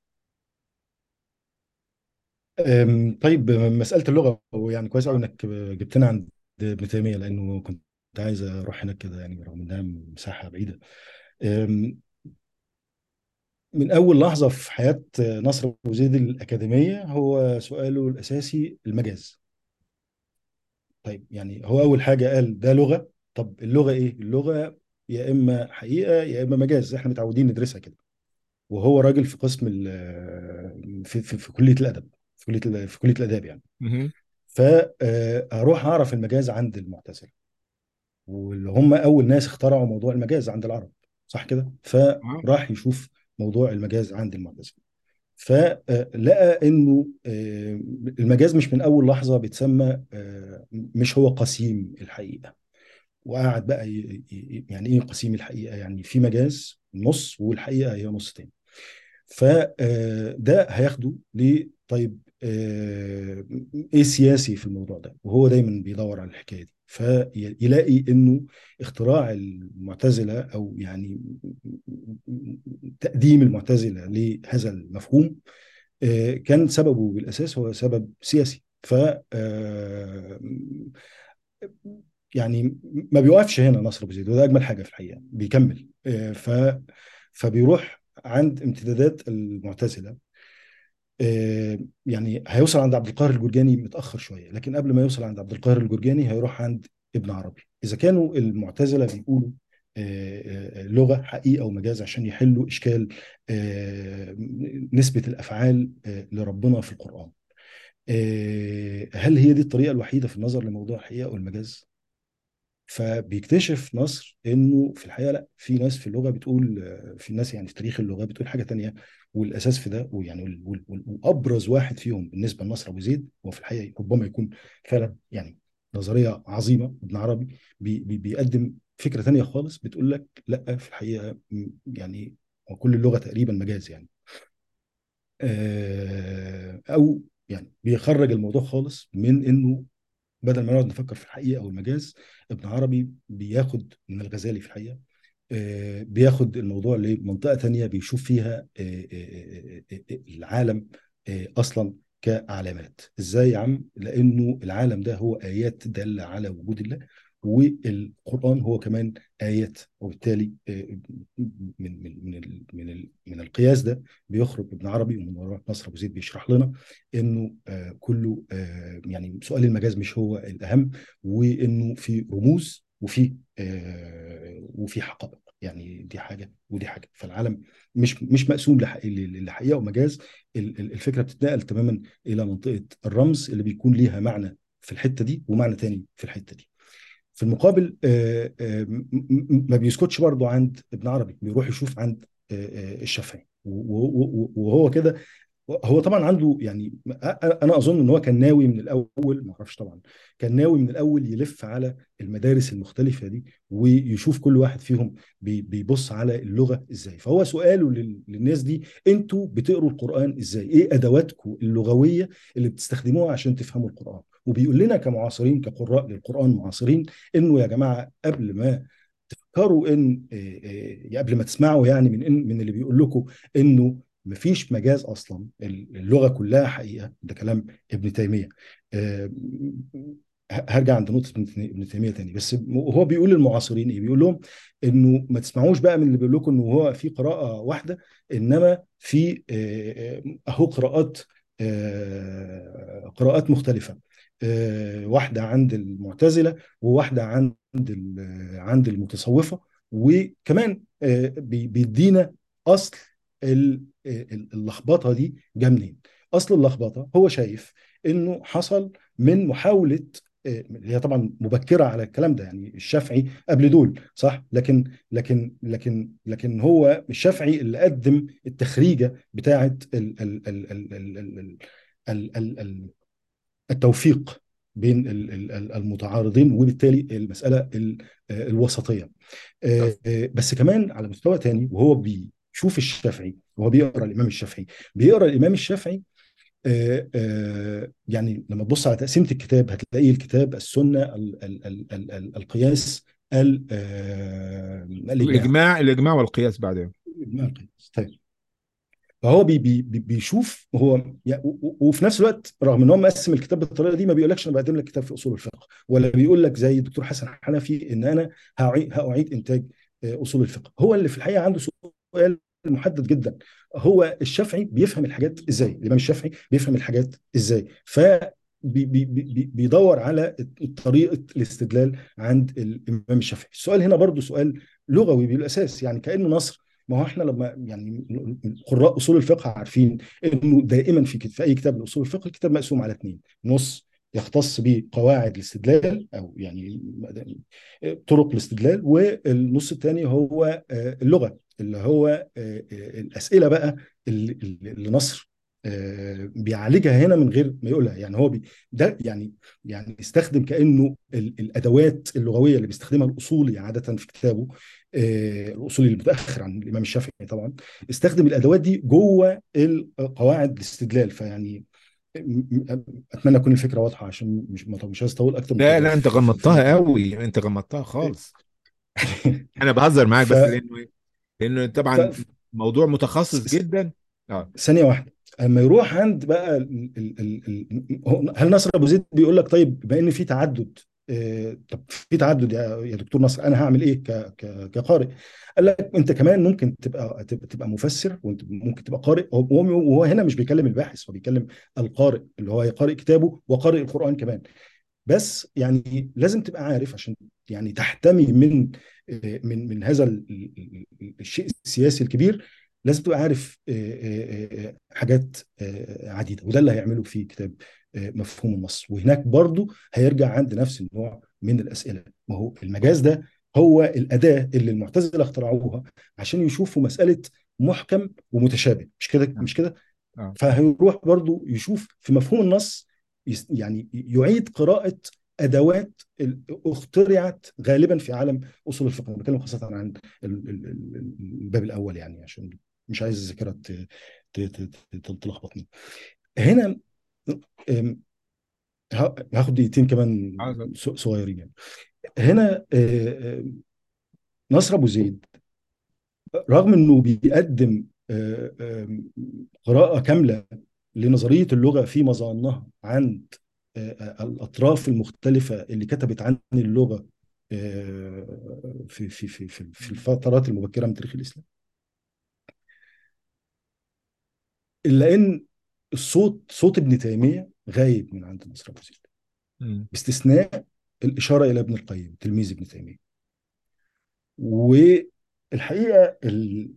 أم، طيب مسألة اللغة، ويعني كويس قوي انك جبتنا عند ابن تيمية، لانه كنت عايز اروح هناك كده يعني، رغم انها مساحة بعيدة. أم، من اول لحظه في حياه نصر ابو زيد الاكاديميه هو سؤاله الاساسي المجاز. طيب يعني هو اول حاجه قال ده لغه. طب اللغه ايه؟ اللغه يا اما حقيقه يا اما مجاز، احنا متعودين ندرسها كده. وهو راجل في قسم ال- في, في, في كليه الادب، في كليه ال- في كليه الاداب يعني. مهم. فاروح اعرف المجاز عند المعتزله، واللي هم اول ناس اخترعوا موضوع المجاز عند العرب، صح كده؟ اه. فراح يشوف موضوع المجاز عند المعتزله، فلقى انه آه، المجاز مش من اول لحظه بيتسمى، آه، مش هو قسيم الحقيقه. وقعد بقى ي- ي- يعني ايه قسيم الحقيقه؟ يعني في مجاز نص والحقيقه هي نص تاني. فده هياخده ليه؟ طيب آه، ايه سياسي في الموضوع ده؟ وهو دايما بيدور على الحكايه دي، فيلاقي انه اختراع المعتزله، او يعني تقديم المعتزله لهذا المفهوم، آه، كان سببه بالاساس هو سبب سياسي. ف آه، يعني ما بيوقفش هنا نصر ابو زيد، وده اجمل حاجه في الحقيقه، بيكمل. آه، ف فبيروح عند امتدادات المعتزله. آه، يعني هيوصل عند عبد القاهر الجرجاني متاخر شويه، لكن قبل ما يوصل عند عبد القاهر الجرجاني هيروح عند ابن عربي. اذا كانوا المعتزله بيقولوا آه، آه، لغه حقيقه ومجاز عشان يحلوا اشكال آه، نسبه الافعال آه، لربنا في القران، آه، هل هي دي الطريقه الوحيده في النظر لموضوع الحقيقه والمجاز؟ فبيكتشف نصر انه في الحقيقه لا، في ناس في اللغه بتقول، في ناس يعني في تاريخ اللغه بتقول حاجه تانية. والاساس في ده، ويعني وال- وال- وال- وابرز واحد فيهم بالنسبه لنصر ابو زيد هو في الحقيقه ربما يكون فعلا يعني نظريه عظيمه، ابن عربي بي بي بيقدم فكره تانية خالص، بتقول لك لا في الحقيقه م- يعني هو كل اللغه تقريبا مجاز يعني. آه، او يعني بيخرج الموضوع خالص من انه بدل ما نقعد نفكر في الحقيقه او المجاز، ابن عربي بياخد من الغزالي في الحقيقه، آه، بياخد الموضوع لمنطقه تانية بيشوف فيها آه، آه، آه، آه، العالم آه، اصلا كعلامات. ازاي يا عم؟ لانه العالم ده هو ايات داله على وجود الله، والقران هو كمان ايات. وبالتالي آه، من من من ال- من ال- من القياس ده بيخرج ابن عربي، ومن وراه نصر ابو زيد بيشرح لنا انه آه، كله آه، يعني سؤال المجاز مش هو الاهم، وانه في رموز وفي آه، وفي حقائق. يعني دي حاجه ودي حاجه، فالعالم مش مش مقسوم لح- لحقيقه ومجاز. ال- ال- الفكره بتتنقل تماما الى منطقه الرمز اللي بيكون ليها معنى في الحته دي ومعنى تاني في الحته دي. في المقابل آه، آه، م- م- ما بيسكتش برضه عند ابن عربي، بيروح يشوف عند آه، آه، الشافعي. و- و- و- وهو كده. هو طبعا عنده يعني، انا اظن ان هو كان ناوي من الاول، ما اعرفش طبعا، كان ناوي من الاول يلف على المدارس المختلفه دي ويشوف كل واحد فيهم بي- بيبص على اللغه ازاي. فهو سؤاله لل- للناس دي: انتوا بتقروا القران ازاي؟ ايه ادواتكم اللغويه اللي بتستخدموها عشان تفهموا القران؟ وبيقول لنا كمعاصرين، كقراء للقران معاصرين، انه يا جماعه قبل ما تفكروا ان إيه إيه، قبل ما تسمعوا يعني من إن من اللي بيقول لكم انه مفيش مجاز اصلا، اللغه كلها حقيقه، ده كلام ابن تيميه. آه، هرجع عند نقطه ابن ابن تيميه تاني، بس وهو بيقول للمعاصرين ايه؟ بيقول لهم انه ما تسمعوش بقى من اللي بيقول لكم انه هو في قراءه واحده، انما في آه، آه، اهو قراءات، آه، قراءات مختلفه. آه، واحده عند المعتزله، وواحده عند ال- عند المتصوفه. وكمان آه، بي- بيدينا اصل ال- ال- اللخبطه دي جه منين. اصل اللخبطه هو شايف انه حصل من محاوله، آه، اللي هي طبعا مبكره على الكلام ده، يعني الشافعي قبل دول صح، لكن لكن لكن لكن هو الشافعي اللي قدم التخريجه بتاعه ال- ال- ال- ال- ال- ال- ال- ال- ال- التوفيق بين ال- ال- ال- المتعارضين، وبالتالي المساله ال- آه، الوسطيه. طب آه، آه، بس كمان على مستوى تاني، وهو بيشوف الشافعي وهو بيقرا الامام الشافعي، بيقرا الامام الشافعي آه، آه، يعني لما تبص على تقسيمه الكتاب هتلاقي الكتاب السنه ال ال ال ال ال القياس ال- آه، الاجماع. الاجماع الاجماع والقياس بعدين. الاجماع القياس. طيب فهو بي بي بي- بيشوف هو يعني، و- و- وفي نفس الوقت رغم ان هو مقسم الكتاب بالطريقه دي، ما بيقولكش انا بقدم لك كتاب في اصول الفقه، ولا بيقول لك زي الدكتور حسن حنفي ان انا هعيد هأعيد انتاج آه، اصول الفقه. هو اللي في الحقيقه عنده سؤال محدد جدا. هو الشافعي بيفهم الحاجات ازاي، الامام الشافعي بيفهم الحاجات ازاي، ف بي- بي- بي- بيدور على طريقه الاستدلال عند الامام الشافعي. السؤال هنا برضو سؤال لغوي بالاساس، يعني كانه نصر. ما هو احنا لما يعني قراء اصول الفقه عارفين انه دائما في كت- في اي كتاب من اصول الفقه الكتاب مقسوم على اثنين: نص يختص بقواعد الاستدلال او يعني طرق الاستدلال، والنص الثاني هو آه، اللغه، اللي هو آه، آه، الاسئله بقى اللي اللي نصر آه، بيعالجها هنا من غير ما يقولها. يعني هو بي ده يعني يعني يستخدم كانه ال- الادوات اللغويه اللي بيستخدمها الاصولي عاده في كتابه، آه، الاصولي المتاخر عن الامام الشافعي طبعا، استخدم الادوات دي جوه قواعد الاستدلال. فيعني م- م- اتمنى تكون الفكره واضحه، عشان مش مش عايز اطول اكتر من لا كده لا، انت في في في غمضتها قوي، انت غمضتها خالص. انا بهزر معاك ف بس لانه ايه، لانه طبعا ف موضوع س- متخصص س- جدا. اه. ثانيه واحده. اما يروح عند بقى ال ال ال ال هو- هل نصر ابو زيد بيقول لك طيب بما ان في تعدد، آه، طب في تعدد يا يا دكتور نصر، انا هعمل ايه ك ك كقارئ؟ قال لك انت كمان ممكن تبقى تبقى, تبقى مفسر، وانت ممكن تبقى قارئ. هو وهو هنا مش بيكلم الباحث، هو بيكلم القارئ اللي هو قارئ كتابه وقارئ القرآن كمان. بس يعني لازم تبقى عارف عشان يعني تحتمي من من من هذا ال- ال- ال- الشيء السياسي الكبير. لازم تبقى عارف آه، آه، آه، حاجات آه، عديده، وده اللي هيعمله في كتاب آه، مفهوم النص. وهناك برضو هيرجع عند نفس النوع من الاسئله. ما هو المجاز ده هو الاداه اللي المعتزله اخترعوها عشان يشوفوا مساله محكم ومتشابه، مش كده اه. مش كده. اه. فهيروح برضو يشوف في مفهوم النص، يس- يعني يعيد قراءة أدوات ال- اخترعت غالبا في عالم أصول الفقه. أنا بتكلم خاصة عن ال- ال- ال- الباب الأول، يعني عشان مش عايز الذاكرة ت- ت- ت- ت- تلخبطني هنا. أم، ه- هاخد دقيقتين كمان عاوز. ص- صغيرين يعني. هنا آه، آه، نصر أبو زيد رغم انه بيقدم آه، آه، قراءة كاملة لنظرية اللغة في مظانها عند آه، آه، الأطراف المختلفة اللي كتبت عن اللغة آه، في في في في في الفترات المبكرة من تاريخ الإسلام، إلا إن الصوت صوت ابن تيمية غايب من عند نصر أبو زيد، مم. باستثناء الإشارة إلى ابن القيم تلميذ ابن تيمية. والحقيقة ال...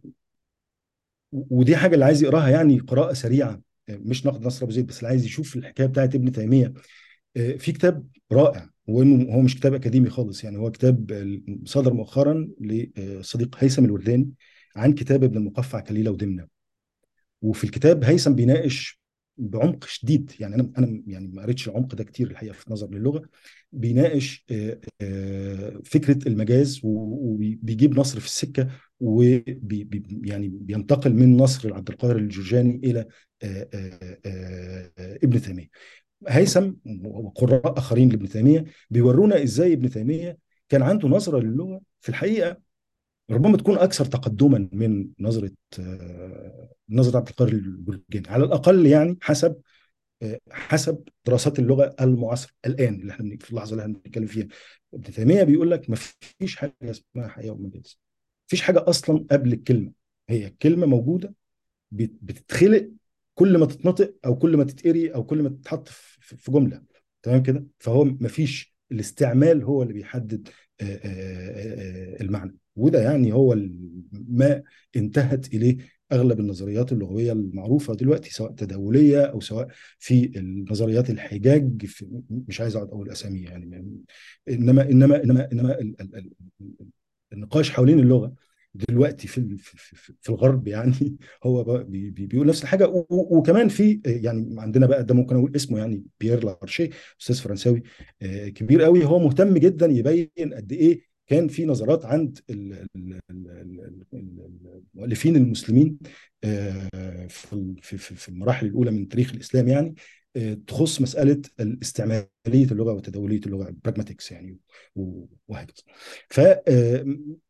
ودي حاجة اللي عايز يقراها يعني قراءة سريعة، مش نقد نصر أبو زيد بس، اللي عايز يشوف الحكاية بتاعت ابن تيمية، آه، في كتاب رائع، وانه هو مش كتاب اكاديمي خالص، يعني هو كتاب آه، صدر مؤخرا للصديق هيثم الورداني عن كتاب ابن المقفع كليلة ودمنة. وفي الكتاب هيثم بيناقش بعمق شديد، يعني انا انا يعني ما قريتش العمق ده كتير الحقيقه في نظر للغه. بيناقش آه، آه، فكره المجاز، و- وبيجيب نصر في السكه، وبي بي- يعني بينتقل من نصر عبد القاهر الجرجاني الى آه، آه، آه، آه، ابن تيميه. هيثم وقراء اخرين لابن تيميه بيورونا ازاي ابن تيميه كان عنده نظره للغه في الحقيقه ربما تكون اكثر تقدما من نظره آه، نظره عبد القادر الجرجاني، على الاقل يعني حسب آه، حسب دراسات اللغه المعاصره الان اللي احنا في اللحظه اللي احنا بنتكلم فيها. ابن تيميه بيقول لك ما فيش حاجه اسمها حقيقه ومجاز، ما فيش حاجه اصلا قبل الكلمه. هي الكلمه موجوده، بت- بتتخلق كل ما تتنطق او كل ما تتقري او كل ما تتحط في في جمله، تمام كده. فهو مفيش، الاستعمال هو اللي بيحدد آه، آه، آه، آه، المعنى. وده يعني هو ال- ما انتهت اليه اغلب النظريات اللغويه المعروفه دلوقتي، سواء تداوليه او سواء في النظريات الحجاج في، مش عايز اقعد اقول اسامي يعني. انما انما انما انما ال- ال- ال- النقاش حوالين اللغه دلوقتي في ال- في في- في الغرب يعني هو بقى بي بي بيقول نفس الحاجه. و- و- وكمان في يعني عندنا بقى، ده ممكن اقول اسمه يعني بيير لارشيه، استاذ فرنساوي آه، كبير قوي، هو مهتم جدا يبين قد ايه كان في نظرات عند ال- ال- ال- ال- ال- المؤلفين المسلمين آه، في ال- في في في المراحل الاولى من تاريخ الاسلام، يعني آه، تخص مساله الاستعماليه اللغه وتداوليه اللغه، براجماتكس يعني، و- وهكذا. ف آه،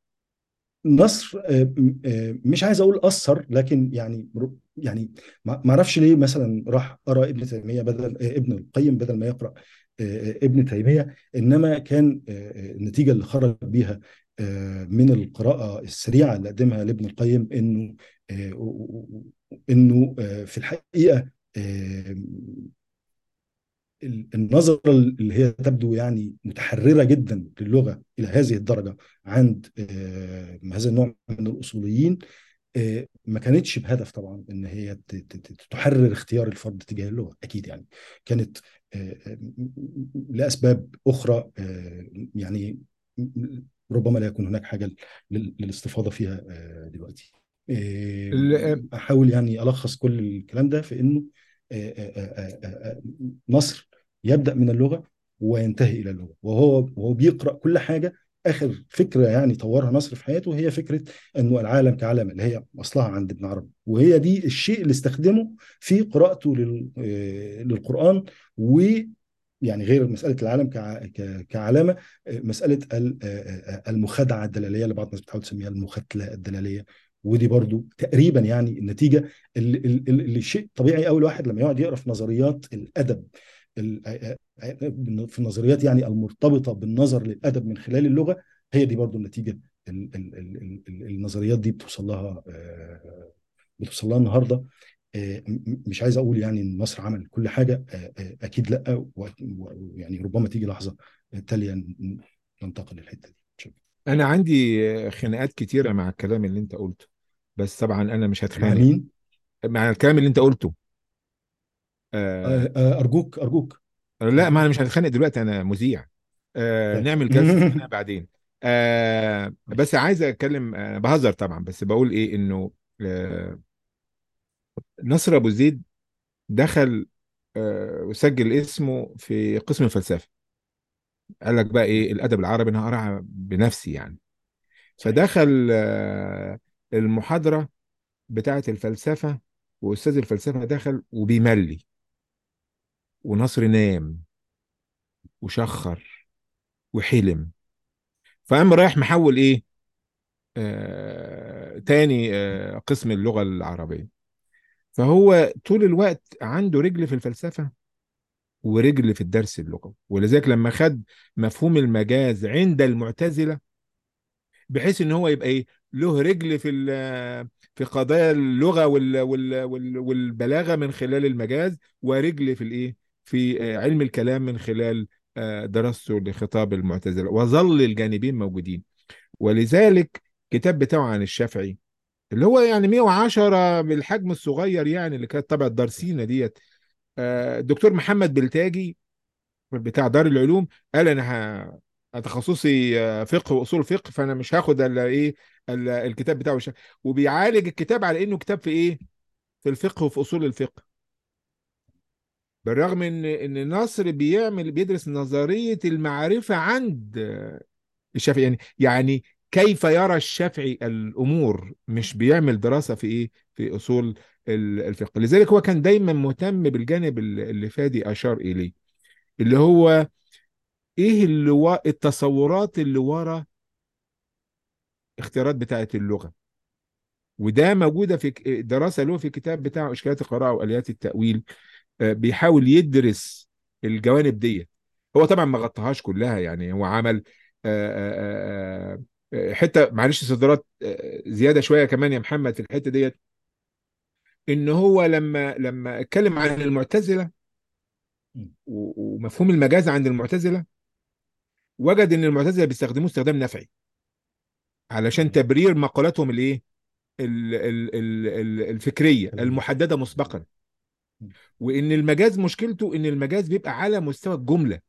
نصر آه، آه، مش عايز اقول اثر، لكن يعني يعني ما ما اعرفش ليه مثلا راح قرا ابن تيميه بدل آه، ابن القيم بدل ما يقرا آه، آه، ابن تيميه. انما كان آه، آه، النتيجه اللي خرج بيها آه، من القراءة السريعة اللي قدمها لابن القيم إنه آه، إنه آه، في الحقيقة آه، النظرة اللي هي تبدو يعني متحررة جدا للغة إلى هذه الدرجة عند آه، هذا النوع من الأصوليين، آه، ما كانتش بهدف طبعا ان هي ت- ت- ت- تحرر اختيار الفرد تجاه اللغه، اكيد يعني كانت آه، آه، لاسباب اخرى، آه، يعني ربما لا يكون هناك حاجه لل- للاستفاضه فيها آه، دلوقتي. آه، ال- احاول يعني الخص كل الكلام ده في انه آه، آه، آه، آه، آه، نصر يبدا من اللغه وينتهي الى اللغه، وهو وهو بيقرا كل حاجه. اخر فكره يعني طورها نصر في حياته هي فكره انه العالم كعالم، اللي هي اصلها عند ابن عربي، وهي دي الشيء اللي استخدمه في قراءته لل- آه، للقرآن. ويعني غير مسألة العالم كع- ك- كعلامة، آه، مسألة ال- آه، آه، المخادعة الدلالية اللي بعض الناس بتحاول تسميها المختلة الدلالية. ودي برضو تقريبا يعني النتيجة اللي, اللي اللي شيء طبيعي قوي الواحد لما يقعد يقرا في نظريات الأدب، ال- آه، آه، آه، في النظريات يعني المرتبطة بالنظر للأدب من خلال اللغة. هي دي برضو النتيجة ال- ال- ال- ال- النظريات دي بتوصل لها آه، بتوصل لها النهارده. آه، م- مش عايز اقول يعني ان مصر عمل كل حاجه، آه، آه، اكيد لا، ويعني ربما تيجي لحظه تاليه ن- ننتقل للحته دي. شكرا. انا عندي خناقات كتيره مع الكلام اللي انت قلته، بس طبعا انا مش مع هتخانق مين؟ مع الكلام اللي انت قلته. آه آه، آه، ارجوك ارجوك لا، ما انا ارجوك. مش هتخانق دلوقتي، انا مذيع. آه طيب. نعمل جلسه خناقه بعدين. آه بس عايز اتكلم، آه بهزر طبعا، بس بقول ايه انه آه نصر ابو زيد دخل آه وسجل اسمه في قسم الفلسفه. قال لك بقى ايه الادب العربي، انا هقرا بنفسي يعني. صحيح. فدخل آه المحاضره بتاعه الفلسفه، واستاذ الفلسفه دخل وبيملي، ونصر نام وشخر وحلم. فقام رايح محول ايه، آه تاني آه قسم اللغه العربيه. فهو طول الوقت عنده رجل في الفلسفه ورجل في الدرس اللغوي، ولذلك لما خد مفهوم المجاز عند المعتزله، بحيث ان هو يبقى ايه، له رجل في ال- في قضايا اللغه وال وال وال والبلاغه من خلال المجاز، ورجل في الايه، في آه، علم الكلام من خلال آه، دراسته لخطاب المعتزله، وظل الجانبين موجودين. ولذلك الكتاب بتاعه عن الشافعي، اللي هو يعني مية وعشرة بالحجم الصغير يعني، اللي كانت طبعا دارسينا ديت، آه، الدكتور محمد بلتاجي بتاع دار العلوم قال انا ه... أنا تخصصي آه، فقه واصول فقه، فانا مش هاخد الا ايه، الا الكتاب بتاعه الش- وبيعالج الكتاب على انه كتاب في ايه، في الفقه وفي اصول الفقه. بالرغم ان ان نصر بيعمل بيدرس نظريه المعرفه عند آه، الشافعي، يعني يعني كيف يرى الشافعي الامور، مش بيعمل دراسه في ايه، في اصول ال- الفقه. لذلك هو كان دايما مهتم بالجانب اللي اللي فادي اشار اليه، اللي هو ايه اللي و... التصورات اللي ورا اختيارات بتاعه اللغه. وده موجوده في ك- دراسه له في كتاب بتاعه اشكالات القراءه واليات التاويل. آه، بيحاول يدرس الجوانب دي. هو طبعا ما غطاهاش كلها، يعني هو عمل آه، آه، آه، آه، حته، معلش صدرات آه، زياده شويه كمان يا محمد في الحته ديت. ان هو لما لما اتكلم عن المعتزله و- ومفهوم المجاز عند المعتزله، وجد ان المعتزله بيستخدموه استخدام نفعي علشان تبرير مقالاتهم الايه، ال- ال- ال- ال- الفكريه كلامية. المحدده مسبقا. وان المجاز مشكلته ان المجاز بيبقى على مستوى الجمله،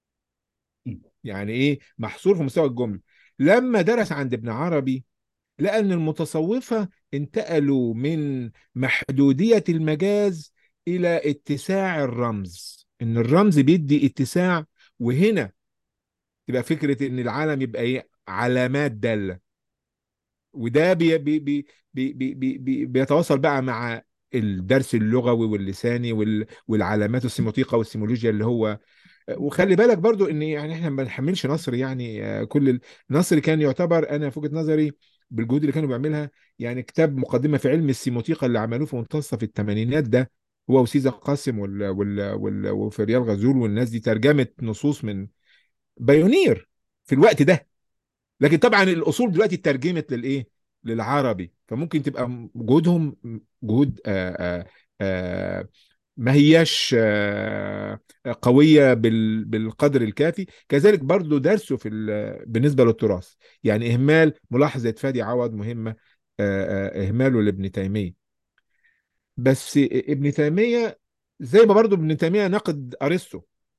يعني ايه، محصور في مستوى الجمله. لما درس عند ابن عربي لقى ان المتصوفه انتقلوا من محدوديه المجاز الى اتساع الرمز، ان الرمز بيدي اتساع. وهنا تبقى فكره ان العالم يبقى ايه، علامات داله. وده بي بي بي بي بي بي بي بيتواصل بقى مع الدرس اللغوي واللساني وال والعلامات السيموتيقة والسيمولوجيا اللي هو. وخلي بالك برضو ان يعني احنا ما بنحملش نصر يعني آه، كل ال- نصر كان يعتبر، انا في وجهة نظري بالجهود اللي كانوا بيعملها، يعني كتاب مقدمة في علم السيموتيقا اللي عملوه في منتصف الثمانينات ده، هو وسيزا قاسم وال وال وال وفريال غزول والناس دي، ترجمة نصوص من بايونير في الوقت ده. لكن طبعا الاصول دلوقتي اترجمت للايه، للعربي، فممكن تبقى م- جهودهم جهود آه، آه، آه، ما هياش آه، قوية بال- بالقدر الكافي. كذلك برضو درسه في ال- بالنسبة للتراث، يعني إهمال ملاحظة فادي عوض مهمة، آه، آه، إهماله لابن تيمية. بس ابن تيمية زي ما برضو ابن تيمية نقد أرسطو،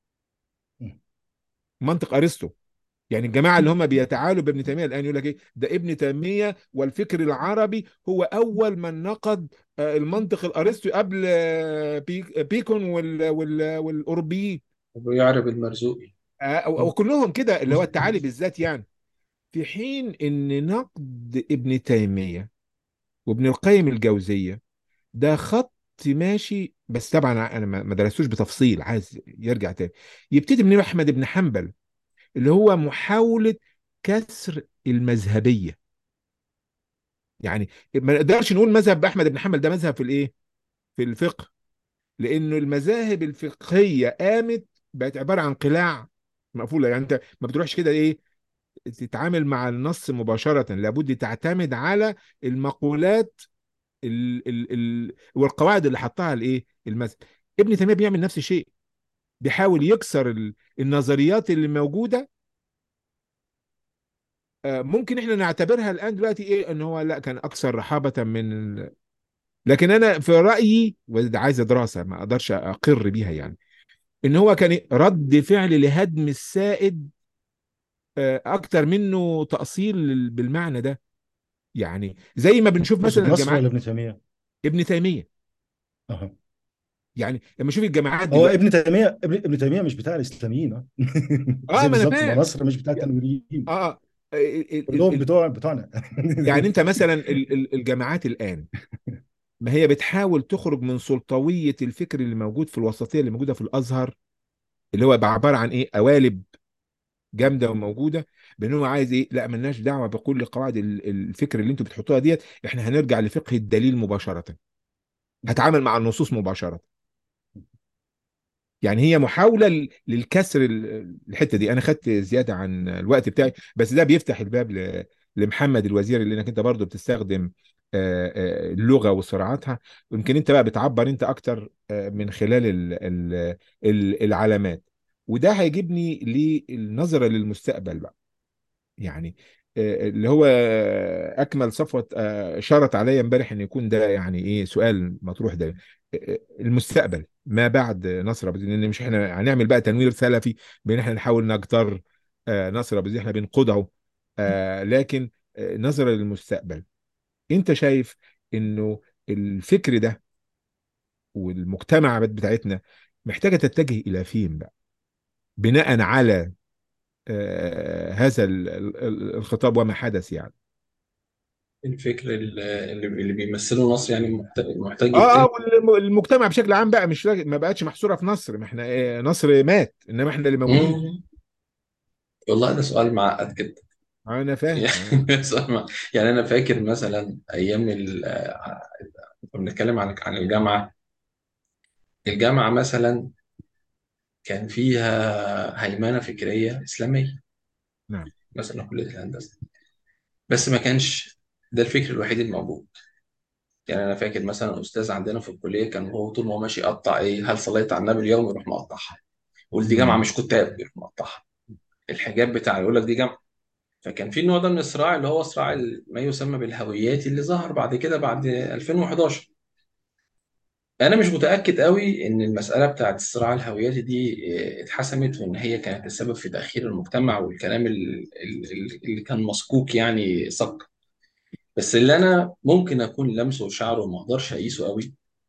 منطق أرسطو. يعني الجماعة اللي هم بيتعالوا بابن تيمية الآن يقول لك إيه، ده ابن تيمية والفكر العربي هو أول من نقد آه، المنطق الأرسطو قبل آه، بي- بيكون وال- وال- والأوروبيين. ويعرب المرزوقي. آه، أو أو كلهم كده، اللي هو التعالي بالذات يعني. في حين إن نقد ابن تيمية وابن القيم الجوزية ده خط ماشي، بس طبعا أنا ما ما درستوش بتفصيل، عايز يرجع تاني. يبتدي من أحمد بن حنبل، اللي هو محاولة كسر المذهبية. يعني ما نقدرش نقول مذهب احمد بن حنبل ده مذهب في الايه، في الفقه، لانه المذاهب الفقهيه قامت بقت عباره عن قلاع مقفوله. يعني انت ما بتروحش كده ايه تتعامل مع النص مباشره، لابد تعتمد على المقولات ال ال ال والقواعد اللي حطها الايه المذهب. ابن تيميه بيعمل نفس الشيء، بيحاول يكسر ال- النظريات اللي موجوده. آه، ممكن احنا نعتبرها الان دلوقتي ايه، ان هو لا كان اكثر رحابه من، لكن انا في رايي، وده عايزه دراسه ما اقدرش اقر بيها يعني، ان هو كان رد فعل لهدم السائد آه، اكتر منه تاصيل بالمعنى ده. يعني زي ما بنشوف مثلا تقصد نصر الجامعات. ولا ابن تيمية؟ ابن تيميه، اها. يعني لما اشوف الجامعات هو ابن دلوقتي. تيمية ابن, ابن تيمية مش بتاع الإسلاميين، اه. اه زي ما انا بالظبط ما فاهم. نصر مش بتاع التنويريين. اه ال- ال- ال- كلهم ال- بتوع بتوعنا. يعني انت مثلا ال- ال- الجامعات الان، ما هي بتحاول تخرج من سلطويه الفكر اللي موجود في الوسطيه اللي موجوده في الازهر، اللي هو بقى عباره عن ايه، قوالب جامده وموجوده. بان هو عايز ايه، لا ملناش دعوه بكل قواعد ال- الفكر اللي انتوا بتحطوها ديت، احنا هنرجع لفقه الدليل مباشره، هتعامل مع النصوص مباشره. يعني هي محاوله ل- للكسر ال- الحته دي. انا خدت زياده عن الوقت بتاعي، بس ده بيفتح الباب ل- لمحمد الوزير، اللي انك انت برضو بتستخدم آه، آه، اللغه وسرعتها. ويمكن انت بقى بتعبر انت اكتر آه، من خلال ال- ال- ال- العلامات. وده هيجيبني للنظره للمستقبل بقى. يعني آه، اللي هو اكمل صفوه آه، اشارت عليا امبارح ان يكون ده يعني ايه سؤال مطروح ده. آه، المستقبل ما بعد نصر ابو زيد، لان مش احنا هنعمل بقى تنوير سلفي بان احنا نحاول نجتر آه، نصر ابو زيد، احنا بنقضعه. آه، لكن آه، نظرا للمستقبل، انت شايف انه الفكر ده والمجتمع بتاعتنا محتاجه تتجه الى فين بقى، بناء على آه، هذا ال- ال- الخطاب وما حدث يعني. الفكر ال- اللي اللي بيمثله مصر يعني محتاج محتاج اه اه يتجه. والمجتمع بشكل عام بقى، مش لاج- ما بقتش محصوره في مصر، ما احنا إيه، نصر مات انما احنا اللي موجودين. مم. والله ده سؤال معقد جدا. انا فاهم آه. يعني سؤال مع... يعني انا فاكر مثلا ايام ال... آه، كنا بنتكلم عن عن الجامعه. الجامعه مثلا كان فيها هيمنه فكريه اسلاميه، نعم. مثلا كليه الهندسه، بس ما كانش ده الفكر الوحيد الموجود. يعني انا فاكر مثلا استاذ عندنا في الكليه كان هو طول ما هو ماشي يقطع ايه، هل صليت على النبي اليوم، يروح مقطعها. يقول دي جامعه مم. مش كتاب، يروح مقطعها. الحجاب بتاع يقول لك دي جامعه. فكان في النوع ده من الصراع، اللي هو صراع ال- ما يسمى بالهويات، اللي ظهر بعد كده بعد ألفين وحداشر. انا مش متاكد قوي ان المساله بتاعت الصراع الهوياتي دي آه، اتحسمت، وان هي كانت السبب في تاخير المجتمع، والكلام ال- ال- اللي كان مسكوك يعني صك. بس اللي انا ممكن اكون لمسه وشعره وما اقدرش اقيسه قوي،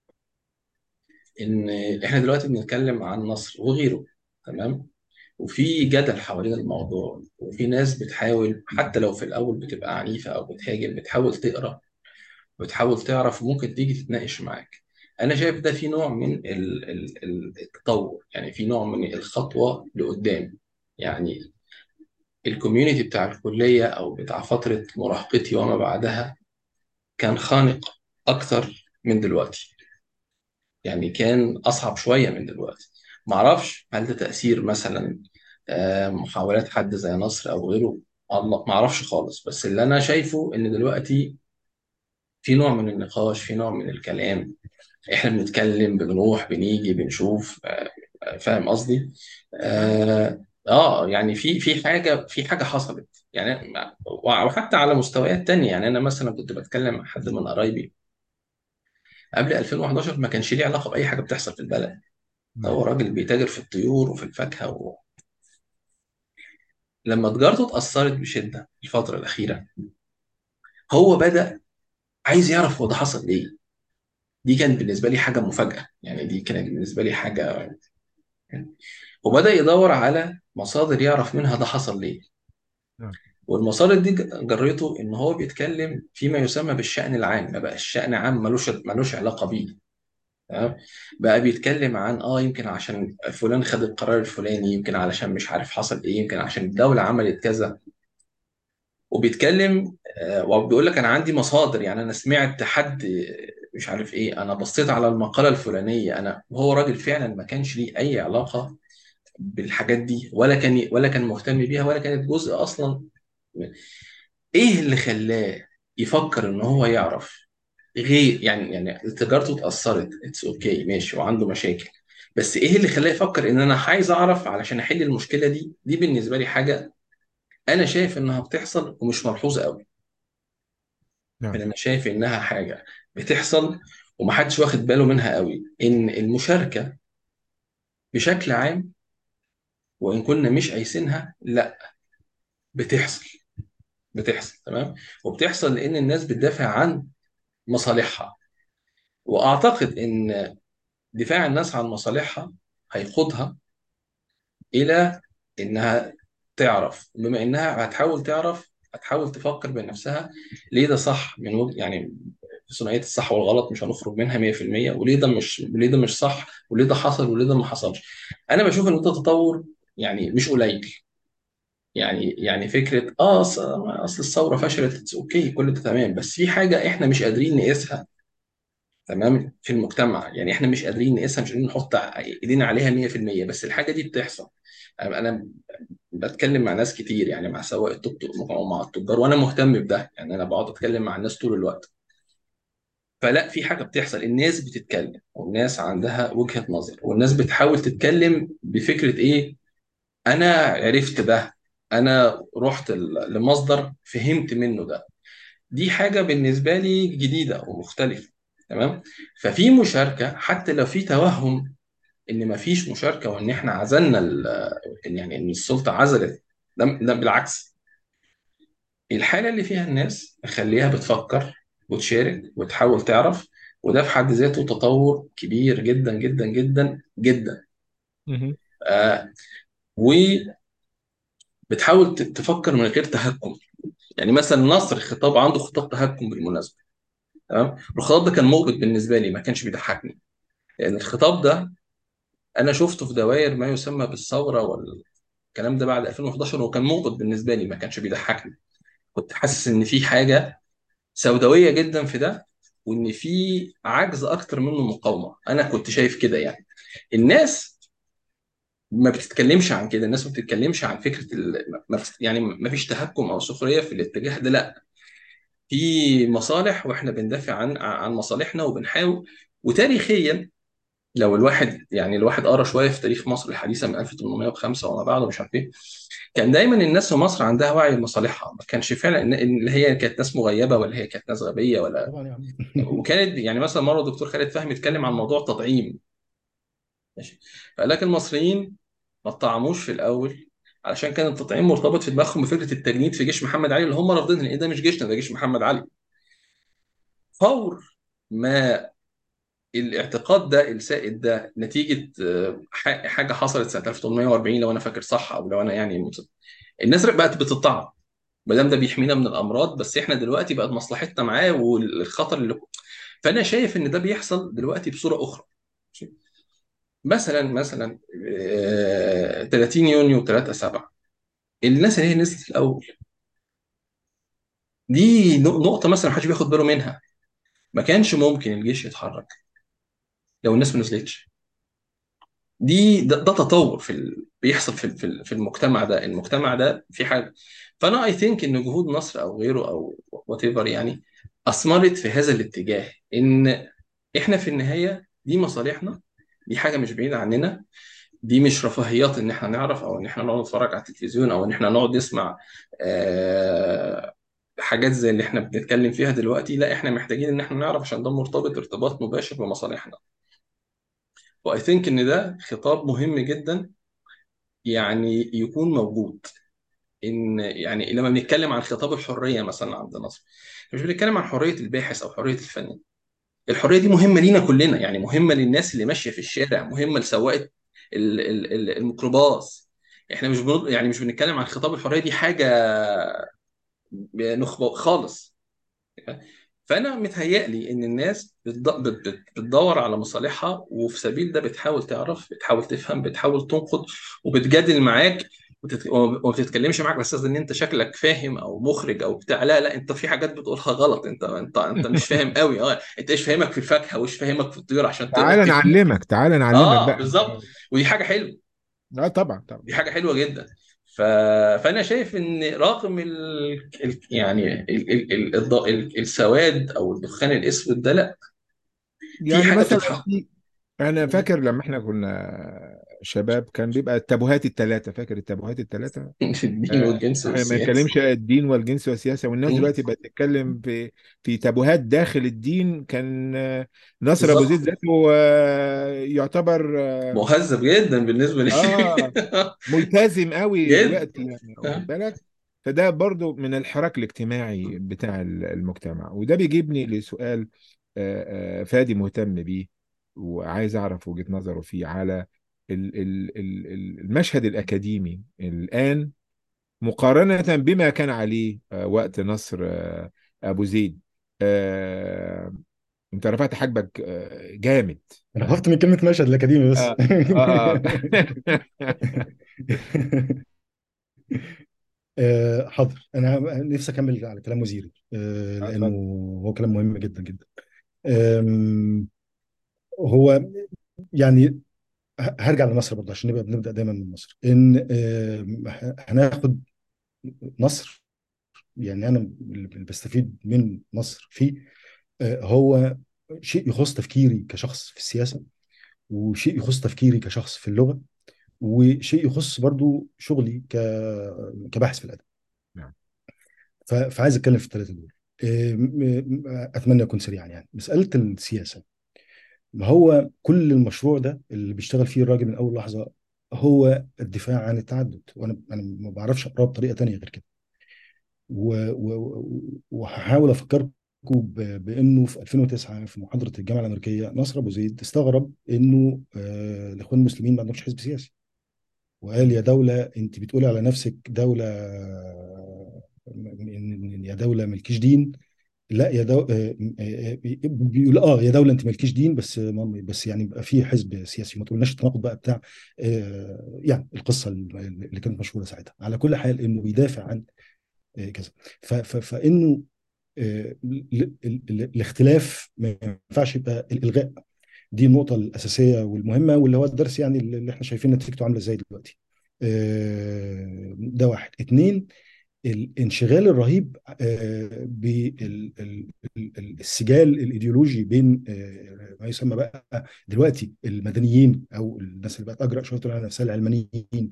ان احنا دلوقتي بنتكلم عن نصر وغيره، تمام، وفي جدل حوالين الموضوع، وفي ناس بتحاول حتى لو في الاول بتبقى عنيفه او بتهاجم، بتحاول تقرا، بتحاول تعرف، وممكن تيجي تتناقش معاك. انا شايف ده في نوع من ال- ال- ال- التطور، يعني في نوع من الخطوه لقدام. يعني الكوميونتي بتاع الكليه او بتاع فتره مراهقتي وما بعدها كان خانق اكتر من دلوقتي، يعني كان اصعب شويه من دلوقتي. معرفش هل ده تاثير مثلا آه، محاولات حد زي نصر او غيره، الله ما اعرفش خالص، بس اللي انا شايفه ان دلوقتي في نوع من النقاش، في نوع من الكلام، احنا بنتكلم بنروح بنيجي بنشوف، آه، آه، فاهم قصدي؟ اه آه، يعني في في حاجه في حاجه حصلت يعني، وحتى على مستويات تانية. يعني انا مثلا كنت بتكلم مع حد من قرايبي قبل ألفين وحداشر، ما كانش ليه علاقه باي حاجه بتحصل في البلد. نعم. هو راجل بيتاجر في الطيور وفي الفاكهه و... لما تجارته اتاثرت بشده الفتره الاخيره، هو بدا عايز يعرف هو ده حصل ليه. دي كانت بالنسبه لي حاجه مفاجاه، يعني دي كانت بالنسبه لي حاجه. وبدأ يدور على مصادر يعرف منها ده حصل ليه. نعم. والمصادر دي جريته ان هو بيتكلم فيما يسمى بالشأن العام، ما بقى الشأن عام ملوش ملوش علاقة بيه. تمام. بقى بيتكلم عن اه يمكن عشان فلان خد القرار الفلاني، يمكن علشان مش عارف حصل ايه، يمكن عشان الدولة عملت كذا. وبيتكلم آه وبيقول لك انا عندي مصادر، يعني انا سمعت حد مش عارف ايه، انا بصيت على المقالة الفلانية. انا وهو راجل فعلا ما كانش ليه اي علاقة بالحاجات دي، ولا كان ولا كان مهتم بيها، ولا كانت جزء اصلا. ايه اللي خلاه يفكر ان هو يعرف غير يعني يعني تجارته اتأثرت، اتس اوكي ماشي وعنده مشاكل، بس ايه اللي خلاه يفكر ان انا عايز اعرف علشان احل المشكلة دي؟ دي بالنسبة لي حاجة انا شايف انها بتحصل ومش ملحوظة قوي. نعم. يعني انا شايف انها حاجة بتحصل ومحدش واخد باله منها قوي، ان المشاركة بشكل عام وان كنا مش قايسينها، لا، بتحصل. بتحصل تمام. وبتحصل لان الناس بتدافع عن مصالحها. واعتقد ان دفاع الناس عن مصالحها هيقودها الى انها تعرف، بما انها هتحاول تعرف، هتحاول تفكر بنفسها ليه ده صح من وجه يعني، في ثنائيه الصح والغلط مش هنخرج منها مية في المية، وليه ده مش وليه ده مش صح، وليه ده حصل وليه ده ما حصلش. انا بشوف ان ده تطور يعني مش قليل. يعني يعني فكره اه اصل أصل الثوره فشلت، اوكي كل ده تمام، بس في حاجه احنا مش قادرين نقيسها تمام في المجتمع. يعني احنا مش قادرين نقيسها، مش قادرين نحط ايدينا عليها مية في المية، بس الحاجه دي بتحصل. انا أنا بتكلم مع ناس كتير، يعني مع سواق التوك توك ومع التجار، وانا مهتم بده، يعني انا بقعد اتكلم مع الناس طول الوقت. فلا، في حاجه بتحصل، الناس بتتكلم والناس عندها وجهه نظر، والناس بتحاول تتكلم بفكره ايه، انا عرفت ده، انا رحت ل- لمصدر فهمت منه ده. دي حاجة بالنسبة لي جديدة ومختلفة. تمام. ففي مشاركة حتى لو في توهم إن مفيش مشاركة وإن إحنا عزلنا ال- إن يعني إن السلطة عزلت. ده ده بالعكس، الحالة اللي فيها الناس نخليها بتفكر وتشارك وتحاول تعرف، وده في حد ذاته تطور كبير جدا جدا جدا جدا. مهم. آه وبتحاول ت- تفكر من غير تهكم. يعني مثلا نصر خطاب عنده خطاب تهكم بالمناسبة. تمام. الخطاب ده كان محبط بالنسبة لي، ما كانش بيضحكني، لأن الخطاب ده أنا شفته في دوائر ما يسمى بالثورة والكلام ده بعد ألفين وحداشر، وكان محبط بالنسبة لي، ما كانش بيضحكني. كنت حاسس إن في حاجة سوداوية جدا في ده، وإن في عجز أكتر منه مقاومة. أنا كنت شايف كده يعني. الناس ما بتتكلمش عن كده، الناس ما بتتكلمش عن فكرة ال... ما بت- يعني ما فيش تهكم أو سخرية في الاتجاه ده، لا، في مصالح واحنا بندافع عن عن مصالحنا وبنحاول. وتاريخيا لو الواحد يعني الواحد قرا شويه في تاريخ مصر الحديثه من ألف وثمانمائة وخمسة وما بعده مش عارف ايه، كان دايما الناس في مصر عندها وعي بمصالحها. ما كانش فعلا ان إن اللي هي كانت ناس مغيبه ولا هي كانت ناس غبيه ولا. طبعا يا عم. وكانت يعني مثلا مره الدكتور خالد فهمي اتكلم عن موضوع التطعيم، ماشي، فقال لك المصريين ما اتطعموش في الاول علشان كان التطعيم مرتبط في دماغهم بفكره التجنيد في جيش محمد علي، اللي هم رافضينها لان ده مش جيشنا، ده جيش محمد علي. فور ما الاعتقاد ده السائد ده نتيجة آه، ح- حاجة حصلت سنة ألف وثمانمائة وأربعين لو أنا فاكر صح، أو لو أنا يعني مت- الناس بقت بتطعم ما دام ده بيحمينا من الأمراض، بس إحنا دلوقتي بقت مصلحتنا معاه والخطر اللي. فأنا شايف إن ده بيحصل دلوقتي بصورة أخرى. مثلا مثلا آه، ثلاثين يونيو ثلاثة سبعة، الناس اللي هي نزلت الأول دي نق- نقطة مثلا محدش بياخد باله منها. ما كانش ممكن الجيش يتحرك لو الناس ما نزلتش. دي ده, ده تطور في ال... بيحصل في ال- في ال- في المجتمع ده المجتمع ده في حاجه. فانا اي ثينك ان جهود مصر او غيره او وات ايفر يعني اثمرت في هذا الاتجاه، ان احنا في النهايه دي مصالحنا، دي حاجه مش بعيده عننا، دي مش رفاهيات ان احنا نعرف او ان احنا نقعد نتفرج على التلفزيون او ان احنا نقعد نسمع آه، حاجات زي اللي احنا بنتكلم فيها دلوقتي. لا، احنا محتاجين ان احنا نعرف عشان ده مرتبط ارتباط مباشر بمصالحنا. واي ثينك ان ده خطاب مهم جدا يعني يكون موجود. ان يعني لما بنتكلم عن خطاب الحريه مثلا عند مصر، مش بنتكلم عن حريه الباحث او حريه الفنان. الحريه دي مهمه لينا كلنا، يعني مهمه للناس اللي ماشيه في الشارع، مهمه لسواق ال- ال- ال- الميكروباص. احنا مش بنض... يعني مش بنتكلم عن خطاب الحريه دي حاجه نخبه خالص. فانا متهيألي ان الناس بتد- بت- بت- بتدور على مصالحها، وفي سبيل ده بتحاول تعرف، بتحاول تفهم، بتحاول تنقد، وبتجادل معاك، وتت- وما بتتكلمش معاك بس ان انت شكلك فاهم او مخرج او بتاع. لا لا، انت في حاجات بتقولها غلط، انت انت انت مش فاهم قوي. اه، انت ايش فاهمك في الفاكهه وايش فاهمك في الطيور عشان تقدر تعالى تفهم. نعلمك، تعالى نعلمك اه بقى. بالظبط. ودي حاجه حلوه، اه طبعا طبعا. دي حاجه حلوه جدا. ف... فانا شايف ان رغم ال... ال... يعني ال... ال... ال... الض- ال... السواد او الدخان الاسود ده، لا، في يعني حاجه مثلا بتتحقق. في، انا فاكر لما احنا كنا شباب كان بيبقى التابوهات الثلاثه، فاكر التابوهات الثلاثه؟ في الدين آه، والجنس احنا ما والسياسه. نتكلمش الدين والجنس والسياسه، والناس مم. دلوقتي بقت تتكلم في في تابوهات داخل الدين. كان آه، ناصر ابو زيد بالظبط. ذاته آه، يعتبر اه مهذب جدا بالنسبه لي. آه، ملتزم قوي جدا. دلوقتي، يعني واخد بالك. فده برضو من الحراك الاجتماعي بتاع المجتمع، وده بيجيبني لسؤال آه، آه، فادي مهتم بيه وعايز اعرف وجهة نظره فيه على ال- ال- ال- ال- المشهد الأكاديمي الآن مقارنة بما كان عليه آه، وقت نصر آه، أبو زيد. آه، انت رفعت حاجبك آه، جامد. انا ها؟ خفت من كلمه مشهد الاكاديمي بس. اه اه آه، حاضر. انا نفسي اكمل على كلام وزيري، آه، لانه اتفضل. هو كلام مهم جدا جدا. آم، هو يعني ه- هرجع لمصر برضه عشان نبقى بنبدا دايما من مصر. ان آم، هناخد مصر، يعني انا اللي بستفيد من مصر فيه آه، هو شيء يخص تفكيري كشخص في السياسه، وشيء يخص تفكيري كشخص في اللغه، وشيء يخص برضو شغلي ك... كباحث في الادب. نعم. ف... فعايز اتكلم في الثلاثه دول. إيه، م- م- اتمنى اكون سريعا. يعني مساله السياسه، ما هو كل المشروع ده اللي بيشتغل فيه الراجل من اول لحظه هو الدفاع عن التعدد، وانا انا ما بعرفش اقراه بطريقه تانية غير كده. و- و- وهحاول افكركم ب- بانه في ألفين وتسعة في محاضره الجامعه الامريكيه نصر ابو زيد استغرب انه آه، الاخوان المسلمين ما عندهمش حزب سياسي، وقال يا دولة انت بتقولي على نفسك دولة، يا دولة ملكيش دين. لا يا دو... آه، آه، بيقول اه يا دولة انت مالكيش دين، بس بس يعني يبقى في حزب سياسي، ما تقولناش التناقض بقى بتاع آه، يعني القصة اللي كانت مشهورة ساعتها. على كل حال انه بيدافع عن آه، كذا. ف- ف- فانه آه، ال- ال- ال- الاختلاف ما ينفعش يبقى الالغاء. دي النقطة الأساسية والمهمة، واللي هو الدرس يعني اللي احنا شايفين نتيجته عاملة ازاي دلوقتي. آه، ده واحد. اتنين، الانشغال الرهيب بالسجال الإيديولوجي بين آه، ما يسمى بقى دلوقتي المدنيين أو الناس اللي بقت أجرأ شوية تقول على نفسها العلمانيين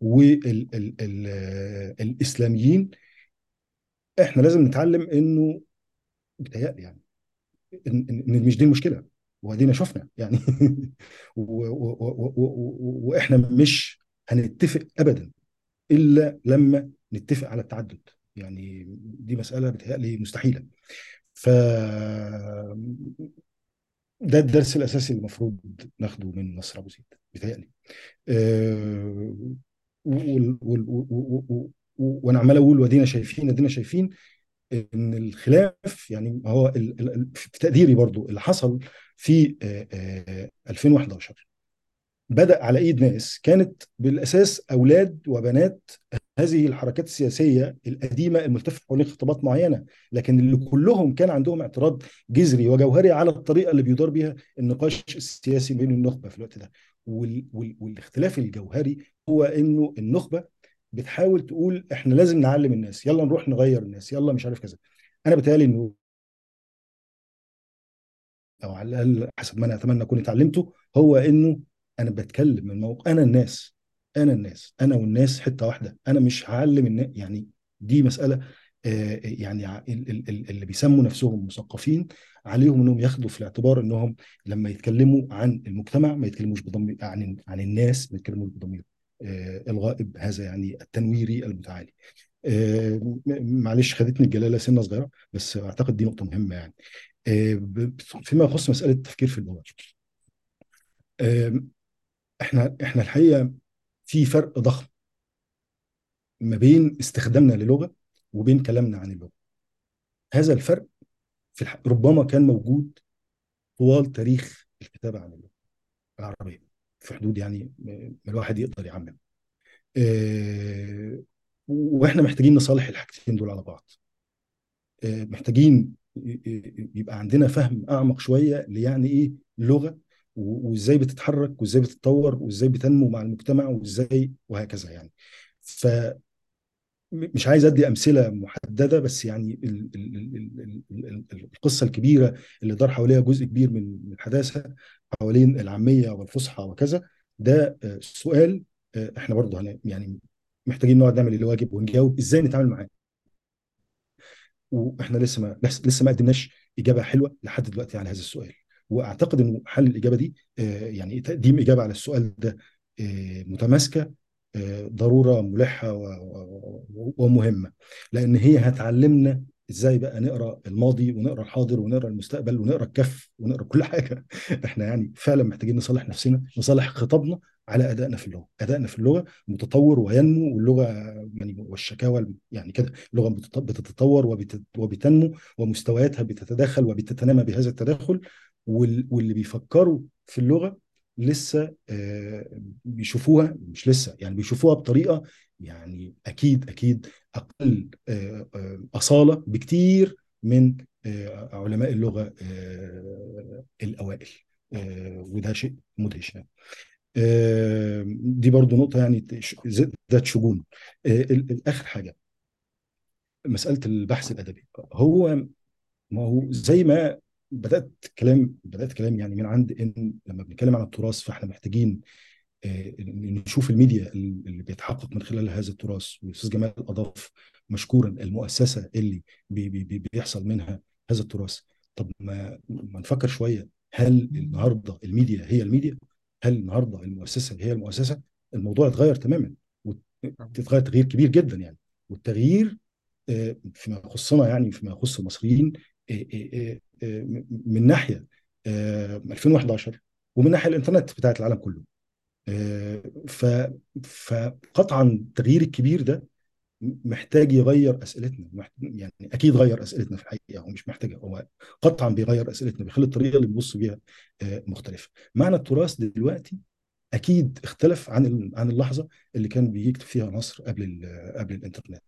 والإسلاميين. احنا لازم نتعلم انه بيتهيألي يعني ان إن- إن مش دي المشكله، وادينا شفنا يعني. و- و- و- و- و- واحنا مش هنتفق ابدا الا لما نتفق على التعدد. يعني دي مساله بتهيألي مستحيله. ف ده الدرس الاساسي اللي المفروض ناخده من نصر ابو زيد بيتهيألي. أه وال- وال- و- و- و- و- وانا عمال اقول وادينا شايفين ادينا شايفين ان الخلاف يعني هو ال- ال- ال- في تقديري برضو اللي حصل في آه، آه، ألفين وحداشر بدأ على ايد ناس كانت بالاساس اولاد وبنات هذه الحركات السياسيه القديمه الملتفه حوالين خطابات معينه، لكن اللي كلهم كان عندهم اعتراض جذري وجوهري على الطريقه اللي بيدار بيها النقاش السياسي بين النخبه في الوقت ده. وال وال والاختلاف الجوهري هو انه النخبه بتحاول تقول احنا لازم نعلم الناس، يلا نروح نغير الناس، يلا مش عارف كذا. انا بتهيألي انه، او على الاقل حسب ما انا اتمنى اكون اتعلمته، هو انه انا بتكلم من موقع انا الناس، انا الناس انا والناس حته واحده. انا مش هعلم الناس يعني، دي مساله آه، يعني ع- ال- ال- ال- اللي بيسموا نفسهم مثقفين عليهم انهم ياخدوا في الاعتبار انهم لما يتكلموا عن المجتمع ما يتكلموش بضمير، عن عن الناس ما يتكلموش بضمير آه، الغائب هذا يعني التنويري المتعالي. آه، م- معلش خدتني الجلاله سنه صغيره، بس اعتقد دي نقطه مهمه يعني. آه، ب- فيما يخص مسألة التفكير في اللغة، آه، احنا احنا الحقيقة في فرق ضخم ما بين استخدامنا للغة وبين كلامنا عن اللغة. هذا الفرق في الح... ربما كان موجود طوال تاريخ الكتابة عن اللغة العربية، في حدود يعني ما الواحد يقدر يعمم. آه، واحنا محتاجين نصالح الحاجتين دول على بعض. آه، محتاجين يبقى عندنا فهم اعمق شويه ليعني ايه لغه، و- وازاي بتتحرك وازاي بتتطور وازاي بتنمو مع المجتمع وازاي وهكذا يعني. فمش عايز ادي امثله محدده، بس يعني ال- ال- ال- ال- ال- ال- القصه الكبيره اللي دار حواليها جزء كبير من من الحداثه حوالين العاميه والفصحى وكذا، ده آه، سؤال آه، احنا برضه هن- يعني محتاجين نقعد نعمل اللي واجب ونجاوب ازاي نتعامل معاه. واحنا لسه ما لسه لسه ما قدمناش اجابه حلوه لحد دلوقتي على هذا السؤال. واعتقد انه حل الاجابه دي آه، يعني تقديم اجابه على السؤال ده آه، متماسكه، آه، ضروره ملحه و- و- ومهمه، لان هي هتعلمنا ازاي بقى نقرا الماضي ونقرا الحاضر ونقرا المستقبل ونقرا الكف ونقرا كل حاجه. احنا يعني فعلا محتاجين نصلح نفسنا، نصلح خطابنا على ادائنا في اللغه. ادائنا في اللغه متطور وينمو، واللغه يعني والشكاوى يعني كده، اللغه بتت- بتتطور وبت- وبتنمو، ومستوياتها بتتداخل وبتتنامى بهذا التداخل. وال- واللي بيفكروا في اللغه لسه آه، بيشوفوها، مش لسه يعني بيشوفوها بطريقه يعني اكيد اكيد اقل آه، آه، اصاله بكتير من آه، علماء اللغه آه، الاوائل. آه، وده شيء مدهش يعني. آه، دي برضو نقطة يعني تش- ذات شجون. آه، ال- ال- آخر حاجة مسألة البحث الأدبي. هو ما هو زي ما بدأت كلام بدأت كلام يعني من عند إن لما بنتكلم عن التراث فإحنا محتاجين آه، نشوف الميديا اللي بيتحقق من خلال هذا التراث. والاستاذ جمال اضاف مشكورا المؤسسه اللي بي بي بي بيحصل منها هذا التراث. طب ما ما نفكر شويه، هل النهارده الميديا هي الميديا؟ هل النهارده المؤسسه هي المؤسسه؟ الموضوع اتغير تماما، وتتغير تغيير كبير جدا يعني. والتغيير آه، فيما يخصنا يعني فيما يخص المصريين آه، آه، آه، من ناحيه آه، ألفين وأحد عشر، ومن ناحيه الانترنت بتاعت العالم كله. آه، ف فقطعا التغيير الكبير ده محتاج يغير اسئلتنا. محت... يعني اكيد غير اسئلتنا في الحقيقه، هو مش محتاجها، هو قطعا بيغير اسئلتنا، بيخلي الطريقه اللي بنبص بيها آه، مختلفه. معنى التراث دلوقتي اكيد اختلف عن ال- عن اللحظه اللي كان بيكتب فيها نصر قبل ال- قبل الانترنت.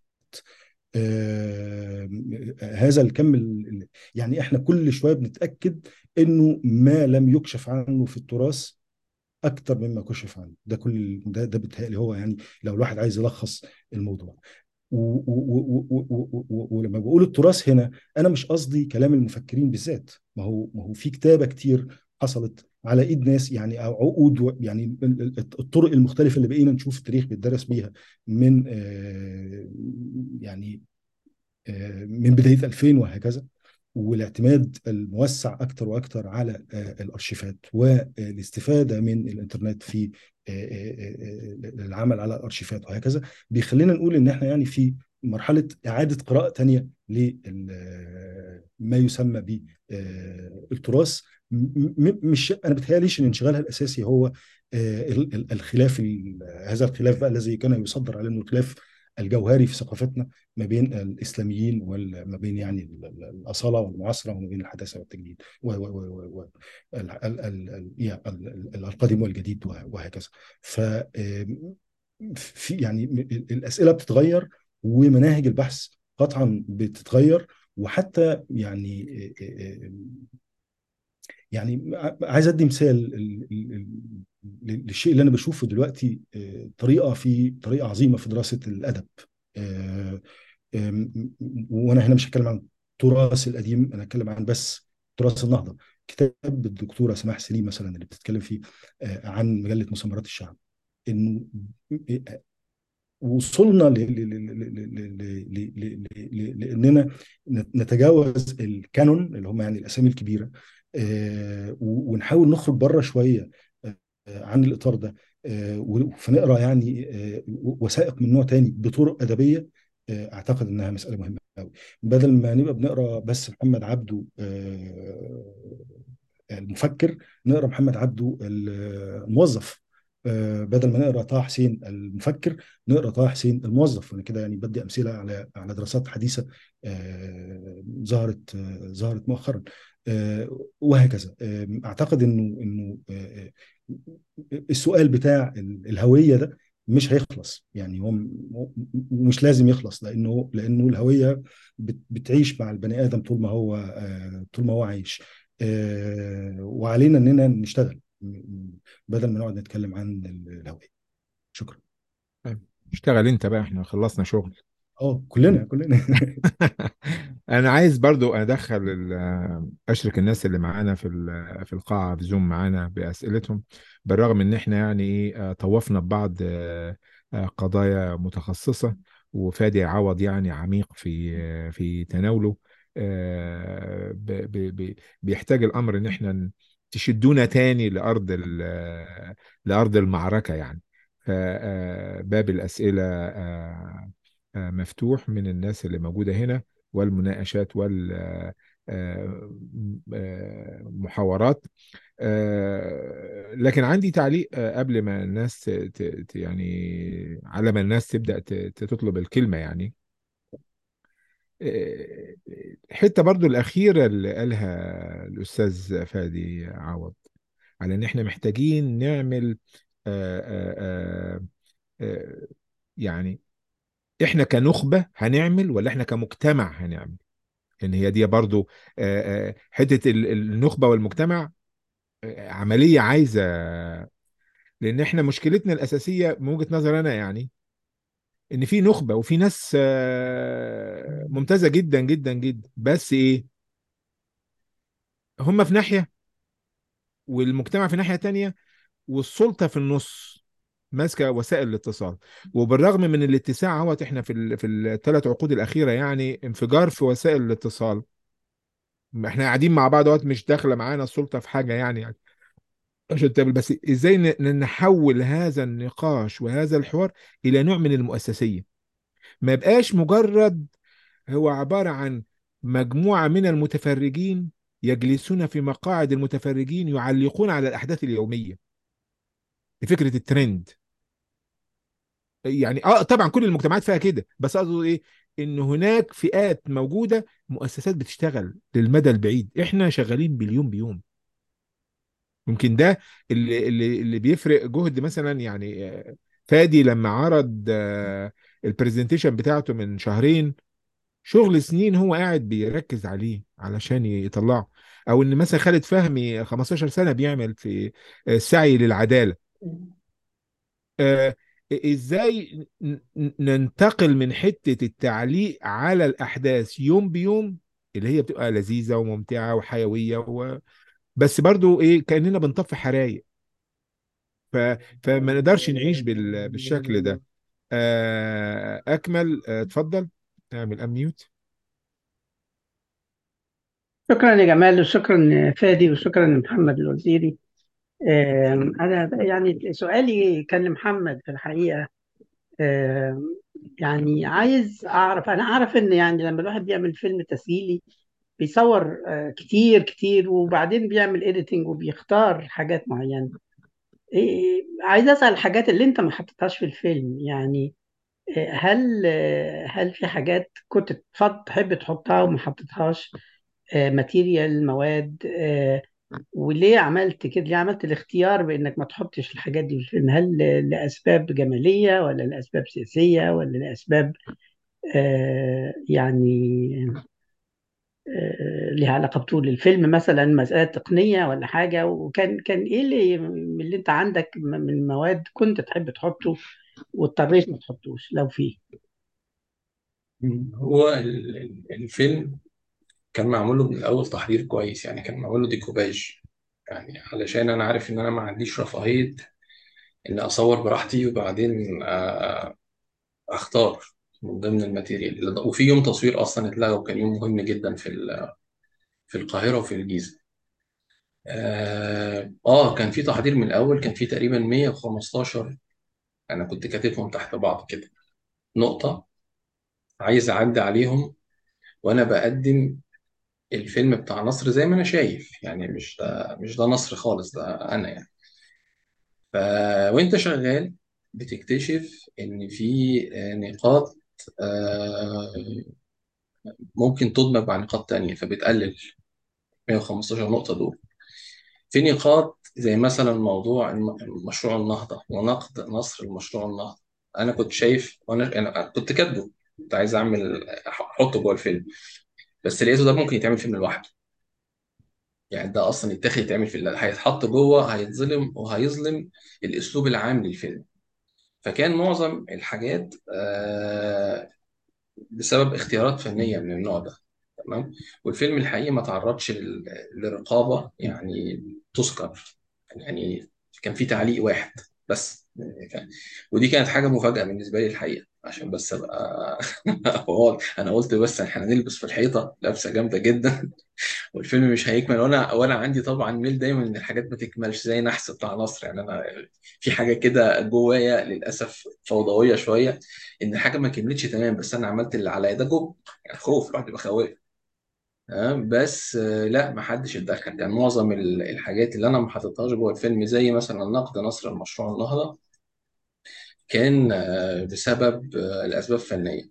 آه، هذا الكم ال- يعني احنا كل شويه بنتاكد انه ما لم يكشف عنه في التراث اكتر مما كشف عنه. ده كل ده ده بيتهيألي هو يعني لو الواحد عايز يلخص الموضوع. و- و- و- و- و- و- ولما بقول التراث هنا انا مش قصدي كلام المفكرين بالذات. ما هو ما هو في كتابه كتير حصلت على ايد ناس يعني، او عقود و- يعني ال- ال- الطرق المختلفه اللي بقينا نشوف التاريخ بيدرس بيها من آه، يعني آه، من بدايه ألفين وهكذا. والاعتماد الموسع اكثر واكثر على آه، الارشيفات والاستفاده من الانترنت في آه، آه، آه، العمل على الارشيفات وهكذا، بيخلينا نقول ان احنا يعني في مرحله اعاده قراءه تانية لما يسمى بالتراث. مش انا بتهيأليش ان انشغالها الاساسي هو آه، ال- ال- الخلاف ال- هذا الخلاف بقى الذي كان يصدر عليه انه الخلاف الجوهري في ثقافتنا ما بين الاسلاميين وما بين يعني ال- ال- الاصاله والمعاصره، وما بين الحداثه والتجديد و و و و ال- ال- ال- ال- يا ال- ال- القديم والجديد وه- وهكذا. ف آم، في يعني م- ال- الاسئله بتتغير، ومناهج البحث قطعا بتتغير. وحتى يعني يعني ع- عايز ادي مثال ال- ال- ال- للشيء اللي انا بشوفه دلوقتي، آه، طريقه في طريقه عظيمه في دراسه الادب. آه، آم، وانا هنا مش هتكلم عن التراث القديم، انا هتكلم عن بس تراث النهضه. كتاب الدكتوره سماح سليم مثلا اللي بتتكلم فيه آه، عن مجله مسمارات الشعب، انه وصلنا ل- ل- ل- ل- ل- ل- ل- ل- ل- لاننا نتجاوز الكانون اللي هم يعني الاسامي الكبيره، آه، و- ونحاول نخرج بره شويه آه، عن الاطار ده، آه، و- فنقرا يعني آه، وثائق من نوع تاني بطرق ادبيه. آه، اعتقد انها مساله مهمه قوي، بدل ما نبقى بنقرا بس محمد عبده آه، المفكر، نقرا محمد عبده الموظف. آه، بدل ما نقرا طه حسين المفكر، نقرا طه حسين الموظف. وانا كده يعني بدي امثله على على دراسات حديثه آه، ظهرت آه، ظهرت مؤخرا، آه، وهكذا. آه، اعتقد انه انه آه، السؤال بتاع ال- الهويه ده مش هيخلص، يعني هو م- ومش لازم يخلص، لانه لانه الهويه بت- بتعيش مع البني ادم طول ما هو آه، طول ما هو عايش. آه، وعلينا اننا نشتغل م- م- بدل ما نقعد نتكلم عن ال- الهوية. شكرا. طيب، اشتغل انت بقى، احنا خلصنا شغل. اه، كلنا كلنا. انا عايز برضو ادخل ال- اشرك الناس اللي معانا في ال- في القاعه في زوم معانا باسئلتهم، بالرغم ان احنا يعني ايه آه، طوفنا ببعض آه، آه، قضايا متخصصه، وفادي عوض يعني عميق في آه، في تناوله. آه، ب- ب- ب- بيحتاج الامر ان احنا ن- تشدونا تاني لارض ال- لارض المعركه يعني. فباب الاسئله آه، آه، مفتوح من الناس اللي موجودة هنا، والمناقشات والمحاورات. لكن عندي تعليق آه، قبل ما الناس ت- ت- ت- يعني على ما الناس تبدأ ت- ت- تطلب الكلمة يعني. آه، حتة برضو الأخيرة اللي قالها الأستاذ فادي عوض، على إن إحنا محتاجين نعمل آه، آه، آه، آه، يعني احنا كنخبة هنعمل ولا احنا كمجتمع هنعمل؟ ان هي دي برضو آه، آه، حتة ال- النخبة والمجتمع آه، عملية عايزة. لان احنا مشكلتنا الأساسية من وجهة نظر انا يعني، ان في نخبة وفي ناس آه، ممتازة جدا جدا جدا، بس ايه، هم في ناحية والمجتمع في ناحية تانية، والسلطة في النص ماسكة وسائل الاتصال. وبالرغم من الاتساع اهوت احنا في ال في الثلاث عقود الأخيرة يعني انفجار في وسائل الاتصال، احنا قاعدين مع بعض وقت مش داخله معانا السلطه في حاجه يعني, يعني عشان تعمل، بس ازاي ن- ن- نحول هذا النقاش وهذا الحوار الى نوع من المؤسسيه، ما يبقاش مجرد هو عباره عن مجموعه من المتفرجين يجلسون في مقاعد المتفرجين يعلقون على الاحداث اليوميه، فكره الترند. يعني اه طبعا كل المجتمعات فيها كده، بس اقصد ايه، ان هناك فئات موجوده، مؤسسات بتشتغل للمدى البعيد، احنا شغالين باليوم بيوم. يمكن ده اللي اللي اللي بيفرق جهد مثلا يعني آه، فادي لما عرض آه، البرزنتيشن بتاعته من شهرين، شغل سنين هو قاعد بيركز عليه علشان يطلعه. او ان مثلا خالد فهمي خمستاشر سنة بيعمل في آه، السعي للعدالة. آه، ازاي ن- ن- ننتقل من حتة التعليق على الأحداث يوم بيوم، اللي هي بتبقى لذيذة وممتعة وحيوية و... بس برضو ايه كأننا بنطفي حرايق. ف... فما نقدرش نعيش بال... بالشكل ده. آه، أكمل آه، اتفضل اعمل أميوت. شكرا يا جمال، وشكرا فادي، وشكرا لمحمد الوزيري. آم، أنا يعني سؤالي كان لمحمد في الحقيقة. آم، يعني عايز أعرف، أنا أعرف إن يعني لما الواحد بيعمل فيلم تسجيلي بيصور آه، كتير كتير، وبعدين بيعمل إيديتنج وبيختار حاجات معينة. إيه، عايز أسأل الحاجات اللي أنت ما حطيتهاش في الفيلم يعني. آه، هل آه، هل في حاجات كنت تفضل تحب تحطها وما حطيتهاش؟ ماتيريال، مواد، آه، وليه عملت كده؟ ليه عملت الاختيار بانك ما تحطش الحاجات دي في الفيلم؟ هل ل- لاسباب جماليه، ولا لاسباب سياسيه، ولا لاسباب آه، يعني ليها علاقة بطول الفيلم مثلا، مسألة تقنية ولا حاجة؟ وكان كان إيه اللي من اللي أنت عندك من مواد كنت تحب تحطه واضطريت ما تحطوش لو فيه؟ هو ال- ال- الفيلم كان معمول له من الأول تحضير كويس، يعني كان معمول له ديكوباج، يعني علشان أنا عارف إن أنا ما عنديش رفاهية إن أصور براحتي وبعدين آه، أختار من ضمن الماتيريال. وفي يوم تصوير أصلا اتلغى، وكان يوم مهم جدا في ال- في القاهرة وفي الجيزة. آه, آه كان في تحضير من الأول، كان في تقريبا مية وخمستاشر، أنا كنت كاتبهم تحت بعض كده نقطة عايز أعدي عليهم وأنا بقدم الفيلم بتاع نصر زي ما أنا شايف، يعني مش ده مش ده نصر خالص، ده أنا يعني. ف... وانت شغال بتكتشف ان في آه، نقاط آه، ممكن تدمج مع نقاط تانية، فبتقلل مية وخمستاشر نقطة دول. في نقاط زي مثلا موضوع الم- مشروع النهضة ونقد نصر المشروع النهضة. أنا كنت شايف، وأنا أنا كنت كاتبه، كنت عايز أعمل أحطه جوه الفيلم، بس لقيته ده ممكن يتعمل فيلم لوحده. يعني ده أصلا يتاخد يتعمل في هيتحط جوه، هيتظلم وهيظلم الأسلوب العام للفيلم. فكان معظم الحاجات آه، بسبب اختيارات فنية من النوع ده. تمام. والفيلم الحقيقي ما تعرضش لل- لرقابة يعني تذكر، يعني كان في تعليق واحد بس يعني كان- ودي كانت حاجة مفاجأة بالنسبة لي الحقيقة، عشان بس ابقى واضح. انا قلت بس احنا هنلبس في الحيطة لبسة جامدة جدا والفيلم مش هيكمل، وانا وانا عندي طبعا ميل دايما ان الحاجات ما تكملش زي نحس بتاع نصر. يعني انا في حاجه كده جوايا للاسف فوضويه شويه، ان الحاجه ما كملتش تمام بس انا عملت اللي عليا، ده جو يعني خوف، الواحد بيبقى خواف. تمام. بس آه، لا، ما حدش اتدخل. كان معظم ال- الحاجات اللي انا ما حطيتهاش جوه الفيلم زي مثلا نقد نصر المشروع النهضه كان آه، بسبب آه، الاسباب الفنيه.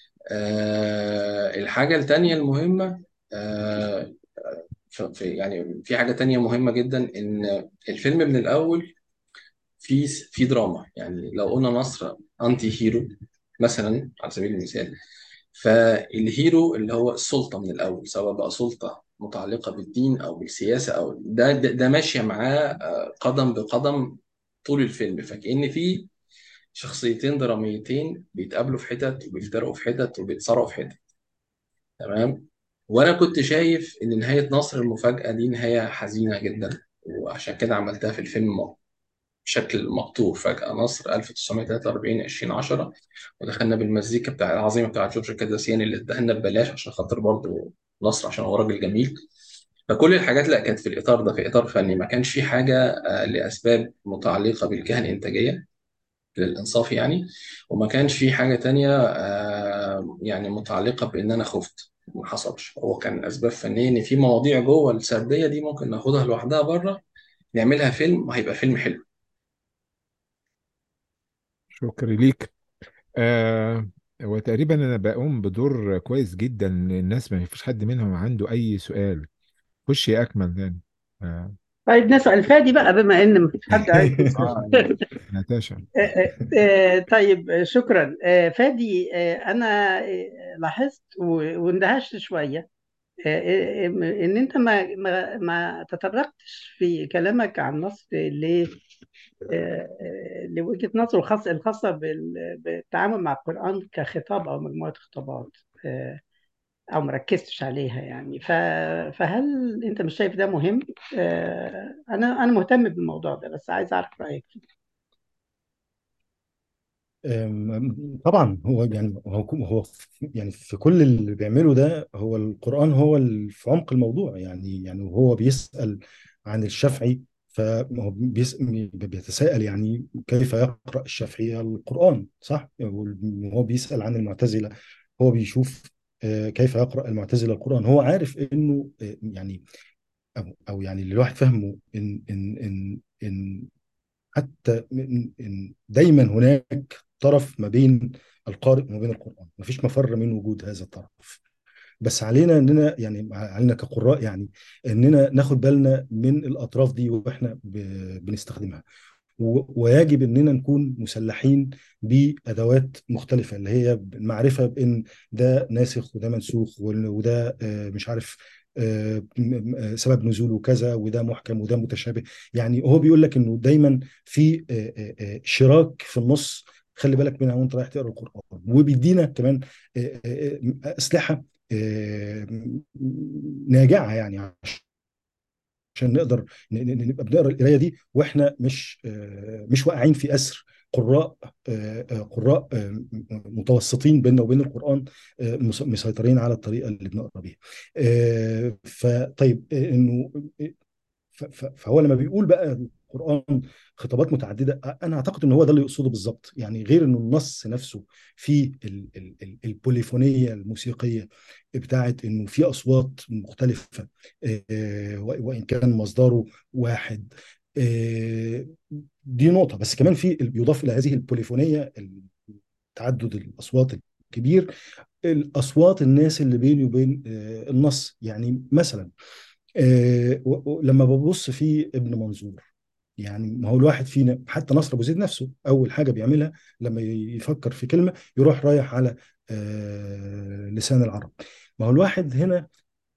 آه، الحاجه التانيه المهمه، آه، ف- في يعني في حاجة تانية مهمة جدا، إن الفيلم من الأول في في دراما. يعني لو قلنا نصر أنتي هيرو مثلا على سبيل المثال، فالهيرو اللي هو السلطة من الأول، سواء بقى سلطة متعلقة بالدين أو بالسياسة أو ده ده, ده ماشية معاه آه، قدم بقدم طول الفيلم. فكأن في شخصيتين دراميتين بيتقابلوا في حتت وبيفترقوا في حتت وبيتصارعوا في حتت. تمام. وانا كنت شايف ان نهايه نصر المفاجاه دي نهايه حزينه جدا، وعشان كده عملتها في الفيلم بشكل مقطوع. فجاه نصر ألف وتسعمية وتلاتة وأربعين عشرين عشرة، ودخلنا بالمزيكا بتاع العظيمه بتاعت جورج كاداسيان اللي اداها ببلاش عشان خاطر برضه نصر، عشان هو راجل جميل. فكل الحاجات لا كانت في الاطار ده، في اطار فني، ما كانش في حاجه آه، لاسباب متعلقه بالجهه الانتاجيه للإنصاف يعني. وما كانش في حاجة تانية آه، يعني متعلقة بإن أنا خفت. ما حصلش. هو كان أسباب فنية، إن في مواضيع جوه السردية دي ممكن ناخدها لوحدها بره، نعملها فيلم وهيبقى فيلم حلو. شكرا ليك. آه وتقريبا انا بقوم بدور كويس جدا، الناس ما فيش حد منهم عنده اي سؤال. خش يا اكمل تاني. آه. طيب نسأل فادي بقى بما إن مفيش حد عايز يسأل. اه ناتاشا. آه، آه، آه، طيب آه، شكرا آه، فادي. آه، أنا آه، لاحظت و- واندهشت شوية آه، آه، آه، إن أنت ما ما ما تطرقتش في كلامك عن مصر ل آه، آه، لوجهة نظره الخاصة الخاصة بال- بالتعامل مع القرآن كخطاب أو مجموعة خطابات، آه، أو مركزتش عليها يعني. ف- فهل أنت مش شايف ده مهم؟ آه، أنا أنا مهتم بالموضوع ده بس عايز أعرف رأيك فيه. أم، طبعا هو يعني هو هو في- يعني في كل اللي بيعمله ده هو القرآن هو ال- في عمق الموضوع. يعني يعني وهو بيسأل عن الشافعي، فهو بيس- بيتساءل يعني كيف يقرأ الشافعي القرآن، صح؟ وهو بيسأل عن المعتزلة، هو بيشوف آه، كيف يقرأ المعتزلة القرآن. هو عارف انه آه، يعني او او يعني اللي الواحد فهمه ان ان ان ان حتى إن إن دايما هناك طرف ما بين القارئ وما بين القرآن، مفيش مفر من وجود هذا الطرف. بس علينا اننا يعني علينا كقراء يعني اننا ناخد بالنا من الاطراف دي واحنا ب- بنستخدمها. و- ويجب اننا نكون مسلحين بادوات مختلفه، اللي هي المعرفه بان ده ناسخ وده منسوخ وال- وده آه، مش عارف آه، م- م- سبب نزوله كذا، وده محكم وده متشابه. يعني هو بيقول لك انه دايما في آه، آه، آه، شراك في النص، خلي بالك منها وانت رايح تقرا القران. وبيدينا كمان آه، آه، آه، اسلحه آه، ناجعه، يعني عشان نقدر ن- ن- نبقى بنقرا القرايه دي واحنا مش آه، مش واقعين في اسر قراء آه، آه، قراء آه، متوسطين بيننا وبين القران، آه، مس- مسيطرين على الطريقه اللي بنقرا بيها. آه، فطيب آه، انه ف- ف- فهو لما بيقول بقى القرآن خطابات متعددة، أنا أعتقد إن هو ده اللي يقصده بالظبط. يعني غير إنه النص نفسه في ال- ال- ال- البوليفونية الموسيقية بتاعت إنه في أصوات مختلفة، آه، و- وإن كان مصدره واحد. آه، دي نقطة. بس كمان في يضاف إلى هذه البوليفونية، تعدد الأصوات الكبير، الأصوات الناس اللي بيني وبين آه، النص. يعني مثلا آه، و- و- لما ببص في ابن منظور، يعني ما هو الواحد فينا، حتى نصر ابو زيد نفسه اول حاجه بيعملها لما يفكر في كلمه يروح رايح على آه، لسان العرب. ما هو الواحد هنا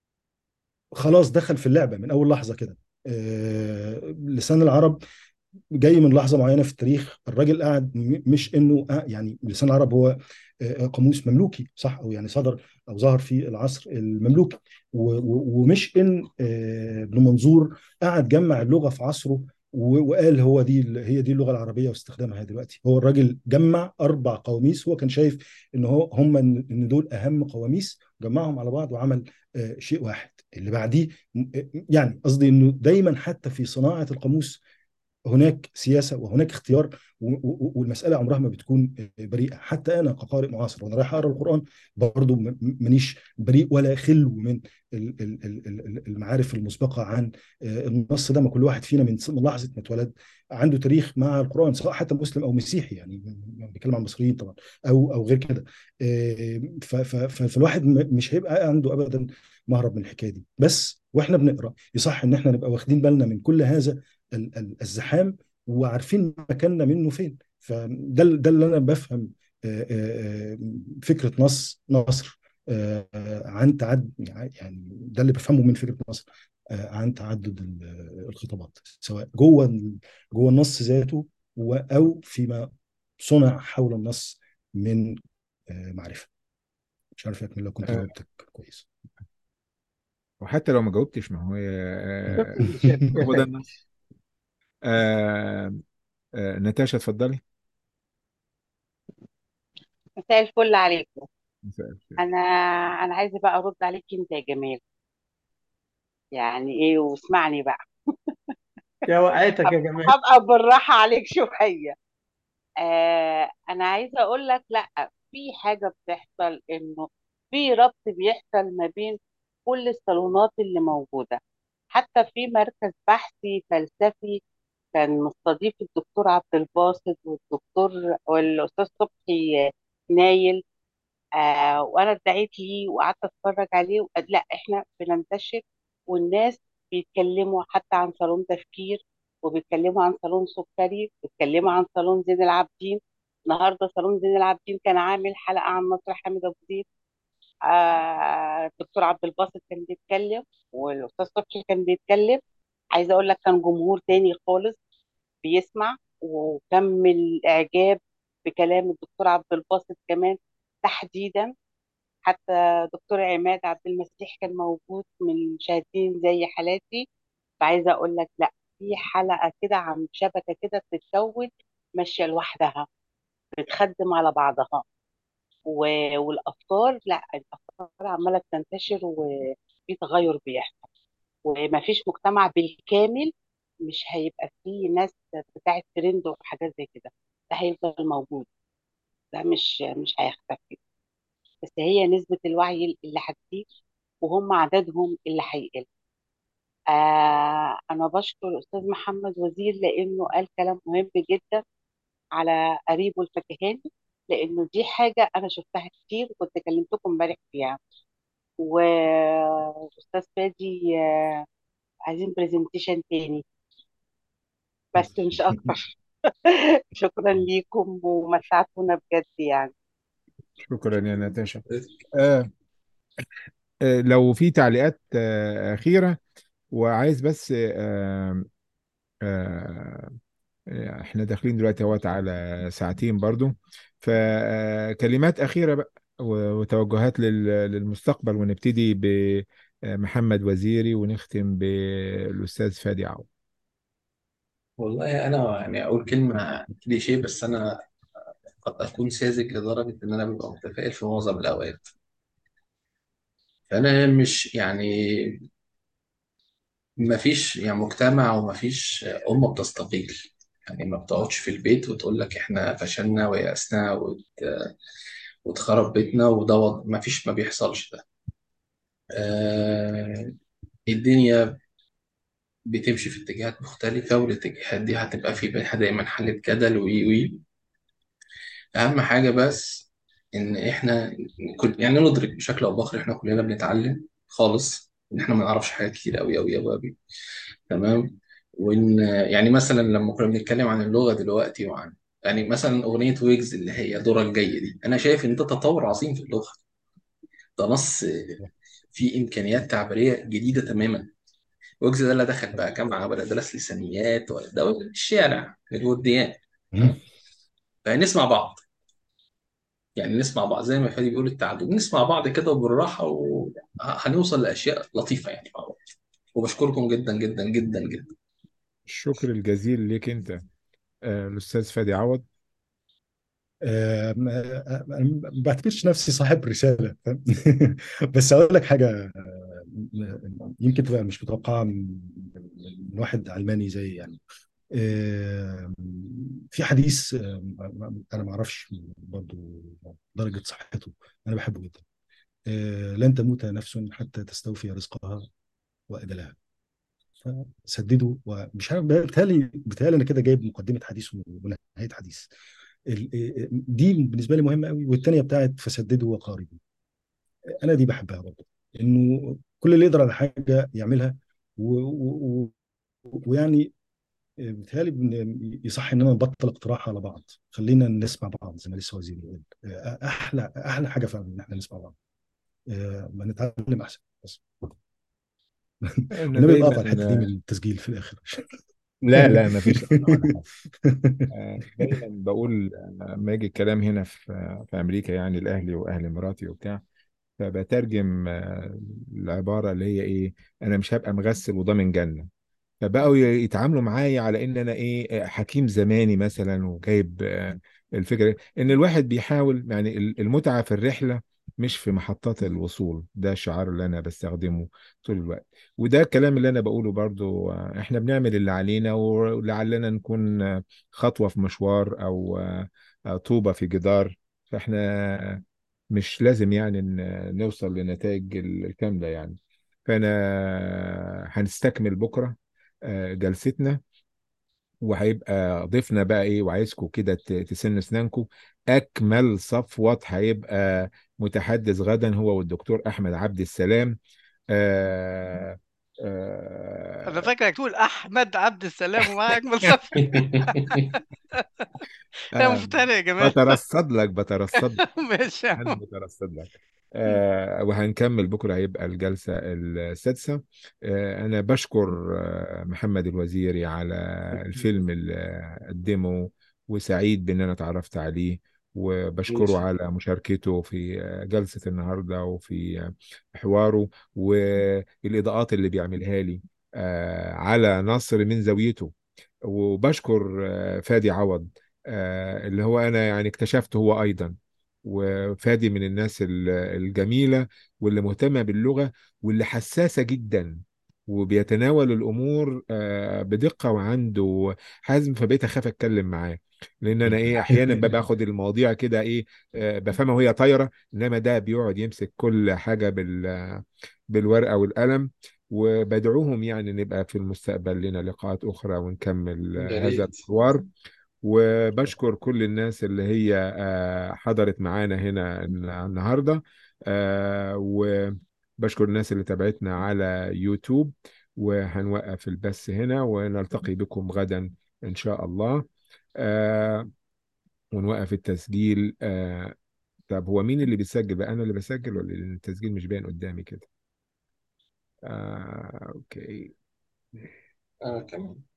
خلاص دخل في اللعبه من اول لحظه كده. آه، لسان العرب جاي من لحظه معينه في التاريخ، الراجل قاعد م- مش انه آه يعني لسان العرب هو آه، قاموس مملوكي صح، او يعني صدر او ظهر في العصر المملوكي. و- و- ومش ان آه، ابن منظور قعد جمع اللغه في عصره و- وقال هو دي ال- هي دي اللغه العربيه واستخدامها دلوقتي. هو الراجل جمع اربع قواميس، هو كان شايف ان هو هم ان إن دول اهم قواميس، جمعهم على بعض وعمل آه، شيء واحد اللي بعديه. م- يعني قصدي انه دايما حتى في صناعه القاموس هناك سياسه وهناك اختيار، و- و- والمساله عمرها ما بتكون بريئه. حتى انا كقارئ معاصر وانا رايح اقرا القران برضو م- مانيش بريء ولا خلو من ال- ال- ال- ال- المعارف المسبقه عن آه، النص ده. ما كل واحد فينا من من لحظه ما اتولد عنده تاريخ مع القران، سواء حتى مسلم او مسيحي، يعني بنتكلم عن المصريين طبعا، او او غير كده. آه، ف- ف- ف- فالواحد م- مش هيبقى عنده ابدا مهرب من الحكايه دي. بس واحنا بنقرا يصح ان احنا نبقى واخدين بالنا من كل هذا ال- ال- الزحام، وعارفين مكاننا منه فين. فده ال- ده اللي انا بفهم آه، آه، آه، فكره نص نصر آه، آه، عن تعد، يعني ده اللي بفهمه من فكره نصر آه، عن تعدد ال- الخطابات، سواء جوه ال- جوه النص ذاته و- او فيما صنع حول النص من آه، معرفه. مش عارف لكن لو كنت آه، جاوبتك كويس. وحتى لو ما جاوبتش، ما هو آه، شكرا شكرا. هو ده النص. آه، آه، نتاشا اتفضلي. مساء الفل عليكم. مساء الخير. انا انا عايزه بقى ارد عليك انت يا جمال، يعني ايه، واسمعني بقى. يا وقعتك يا هب- جمال. هبقى بالراحه عليك شويه. آه انا عايزه اقول لك، لا، في حاجه بتحصل، انه في ربط بيحصل ما بين كل الصالونات اللي موجوده. حتى في مركز بحثي فلسفي كان مستضيف الدكتور عبد الباسط والدكتور والاستاذ صبحي نايل. آه وانا ادعيت ليه وقعدت اتفرج عليه، وقال لا احنا بننتشر، والناس بيتكلموا حتى عن صالون تفكير، وبيتكلموا عن صالون سكري، بيتكلموا عن صالون زين العابدين. النهارده صالون زين العابدين كان عامل حلقه عن نصر حامد ابو زيد. آه الدكتور عبد الباسط كان بيتكلم، والاستاذ صبحي كان بيتكلم. عايزه اقول لك كان جمهور تاني خالص بيسمع، وكم الاعجاب بكلام الدكتور عبد الباسط كمان تحديدا. حتى دكتور عماد عبد المسيح كان موجود من المشاهدين زي حالاتي. فعايزه اقول لك لا، في حلقه كده عن شبكه كده بتتكون ماشيه لوحدها، بتخدم على بعضها. و... والافكار، لا، الافكار عماله بتنتشر وفي تغير بيحصل. ومفيش مجتمع بالكامل مش هيبقى فيه ناس بتاعت ترند وحاجات زي كده. ده هيفضل موجود، ده مش مش هيختفي. بس هي نسبة الوعي اللي هتزيد، وهم عددهم اللي هيقل. آه أنا بشكر الأستاذ محمد وزير لأنه قال كلام مهم جدا على قريبه الفكهاني، لأنه دي حاجة أنا شفتها كتير وكنت كلمتكم امبارح فيها. وأستاذ فادي، آه عايزين برزنتيشن تاني، بس مش أكتر. شكرا ليكم ومتعتونا بجد يعني. شكرا يا نتاشا. آه، آه، لو في تعليقات آه، أخيرة، وعايز بس آه، آه، احنا داخلين دلوقتي اهوت على ساعتين برضو، فكلمات أخيرة بقى و- وتوجهات لل- للمستقبل، ونبتدي بمحمد وزيري ونختم بالأستاذ فادي عوض. والله انا يعني اقول كلمه كليشيه، بس انا قد اكون ساذج لدرجه ان انا ببقى متفائل في معظم الاوقات. فانا مش يعني ما فيش يعني مجتمع وما فيش امه بتستقيل. يعني ما بتقعدش في البيت وتقول لك احنا فشلنا ويأسنا وت... وتخرب بيتنا، وده وضع- ما فيش، ما بيحصلش ده. آه الدنيا بتمشي في اتجاهات مختلفة، والاتجاهات دي هتبقى في بينها دايما حالة جدل وي وي أهم حاجة بس إن إحنا كل يعني ندرك بشكل أو بآخر إحنا كلنا بنتعلم خالص، إن إحنا ما نعرفش حاجات كتير أوي أوي أوي أوي. تمام. وإن يعني مثلا لما كنا بنتكلم عن اللغة دلوقتي، وعن يعني مثلا أغنية ويجز اللي هي دورك جاي دي، أنا شايف إن ده تطور عظيم في اللغة. ده نص فيه إمكانيات تعبيرية جديدة تماما. ويجز ده لا دخل بقى جامعة ولا درس لسانيات ولا ده الشارع الوديان. مم. فنسمع بعض، يعني نسمع بعض زي ما فادي بيقول التعلم، نسمع بعض كده وبالراحة، وهنوصل لأشياء لطيفة يعني مع بعض. وبشكركم جدا جدا جدا جدا. الشكر الجزيل ليك أنت آه، الأستاذ فادي عوض. آه، ما آه، ما بعتبرش نفسي صاحب رسالة، فاهم؟ بس أقول لك حاجة، آه، يمكن تبقى مش متوقعة من من واحد علماني زي يعني. آه، في حديث، آه، أنا ما أعرفش برضو درجة صحته، أنا بحبه جدا. آه، لن تموت نفس حتى تستوفي رزقها وأجلها، فسددوا. ومش عارف، بالتالي بالتالي أنا كده جايب مقدمة حديث ونهاية حديث. ال- دي بالنسبه لي مهمه قوي، والتانيه بتاعت فسددوا وقاربوا، انا دي بحبها برضه، انه كل اللي يقدر على حاجه يعملها. و- و- و- ويعني بيتهيألي بن- يصح اننا نبطل اقتراح على بعض، خلينا نسمع بعض زي ما لسه وزير بيقول. احلى احلى حاجه فعلا ان احنا نسمع بعض، ما نتعلم احسن بس. أنا والنبي دايما بقطع الحته دي من التسجيل في الاخر. لا لا ما فيش ولا حاجة. آه، دايما بقول آه، لما يجي الكلام هنا في في أمريكا، يعني لأهلي وأهل مراتي وبتاع، فبترجم آه، العبارة اللي هي إيه: أنا مش هبقى مغسل وضامن جنة. فبقوا ي- يتعاملوا معايا على ان انا ايه، حكيم زماني مثلا، وجايب آه، الفكره ان الواحد بيحاول، يعني ال- المتعه في الرحله مش في محطات الوصول. ده الشعار اللي انا بستخدمه طول الوقت، وده الكلام اللي انا بقوله برضو. آه، احنا بنعمل اللي علينا، ولعلنا نكون آه، خطوه في مشوار، او آه، آه، طوبه في جدار. فاحنا مش لازم يعني ن- نوصل لنتائج الكامله يعني. فانا هنستكمل بكره آه، جلستنا، وهيبقى ضيفنا بقى ايه، وعايزكم كده ت- تسنوا اسنانكم. اكمل صفوت هيبقى متحدث غدا، هو والدكتور احمد عبد السلام. آه انا آه فاكرك تقول احمد عبد السلام ومعاه اجمل صف. يا آه مفتري يا جمال. بترصد لك بترصد لك ماشي يا انا عم. مترصد لك. آه وهنكمل بكره، هيبقى الجلسه السادسه. آه انا بشكر آه محمد الوزيري على الفيلم اللي قدمه، وسعيد بان انا اتعرفت عليه، وبشكره على مشاركته في آه، جلسه النهارده، وفي آه، حواره، والاضاءات اللي بيعملها لي آه على نصر من زاويته. وبشكر آه، فادي عوض آه، اللي هو انا يعني اكتشفته هو ايضا. وفادي من الناس ال- الجميلة، واللي مهتمة باللغة، واللي حساسة جدا، وبيتناول الامور آه، بدقة، وعنده حزم. فبقيت اخاف اتكلم معاه، لان انا ايه احيانا ببقى باخد المواضيع كده ايه، آه، بفهمها وهي طايرة، انما ده بيقعد يمسك كل حاجة بال بالورقة والقلم. وبدعوهم يعني نبقى في المستقبل لنا لقاءات أخرى، ونكمل يا آه، هذا ريت. الحوار. وبشكر كل الناس اللي هي آه، حضرت معانا هنا النهاردة. آه، وبشكر الناس اللي تابعتنا على يوتيوب. وهنوقف البث هنا، ونلتقي بكم غدا إن شاء الله. آه، ونوقف التسجيل آه، طب هو مين اللي بيسجل بقى؟ انا اللي بسجل ولا التسجيل مش باين قدامي كده؟ آه، اوكي. آه كمان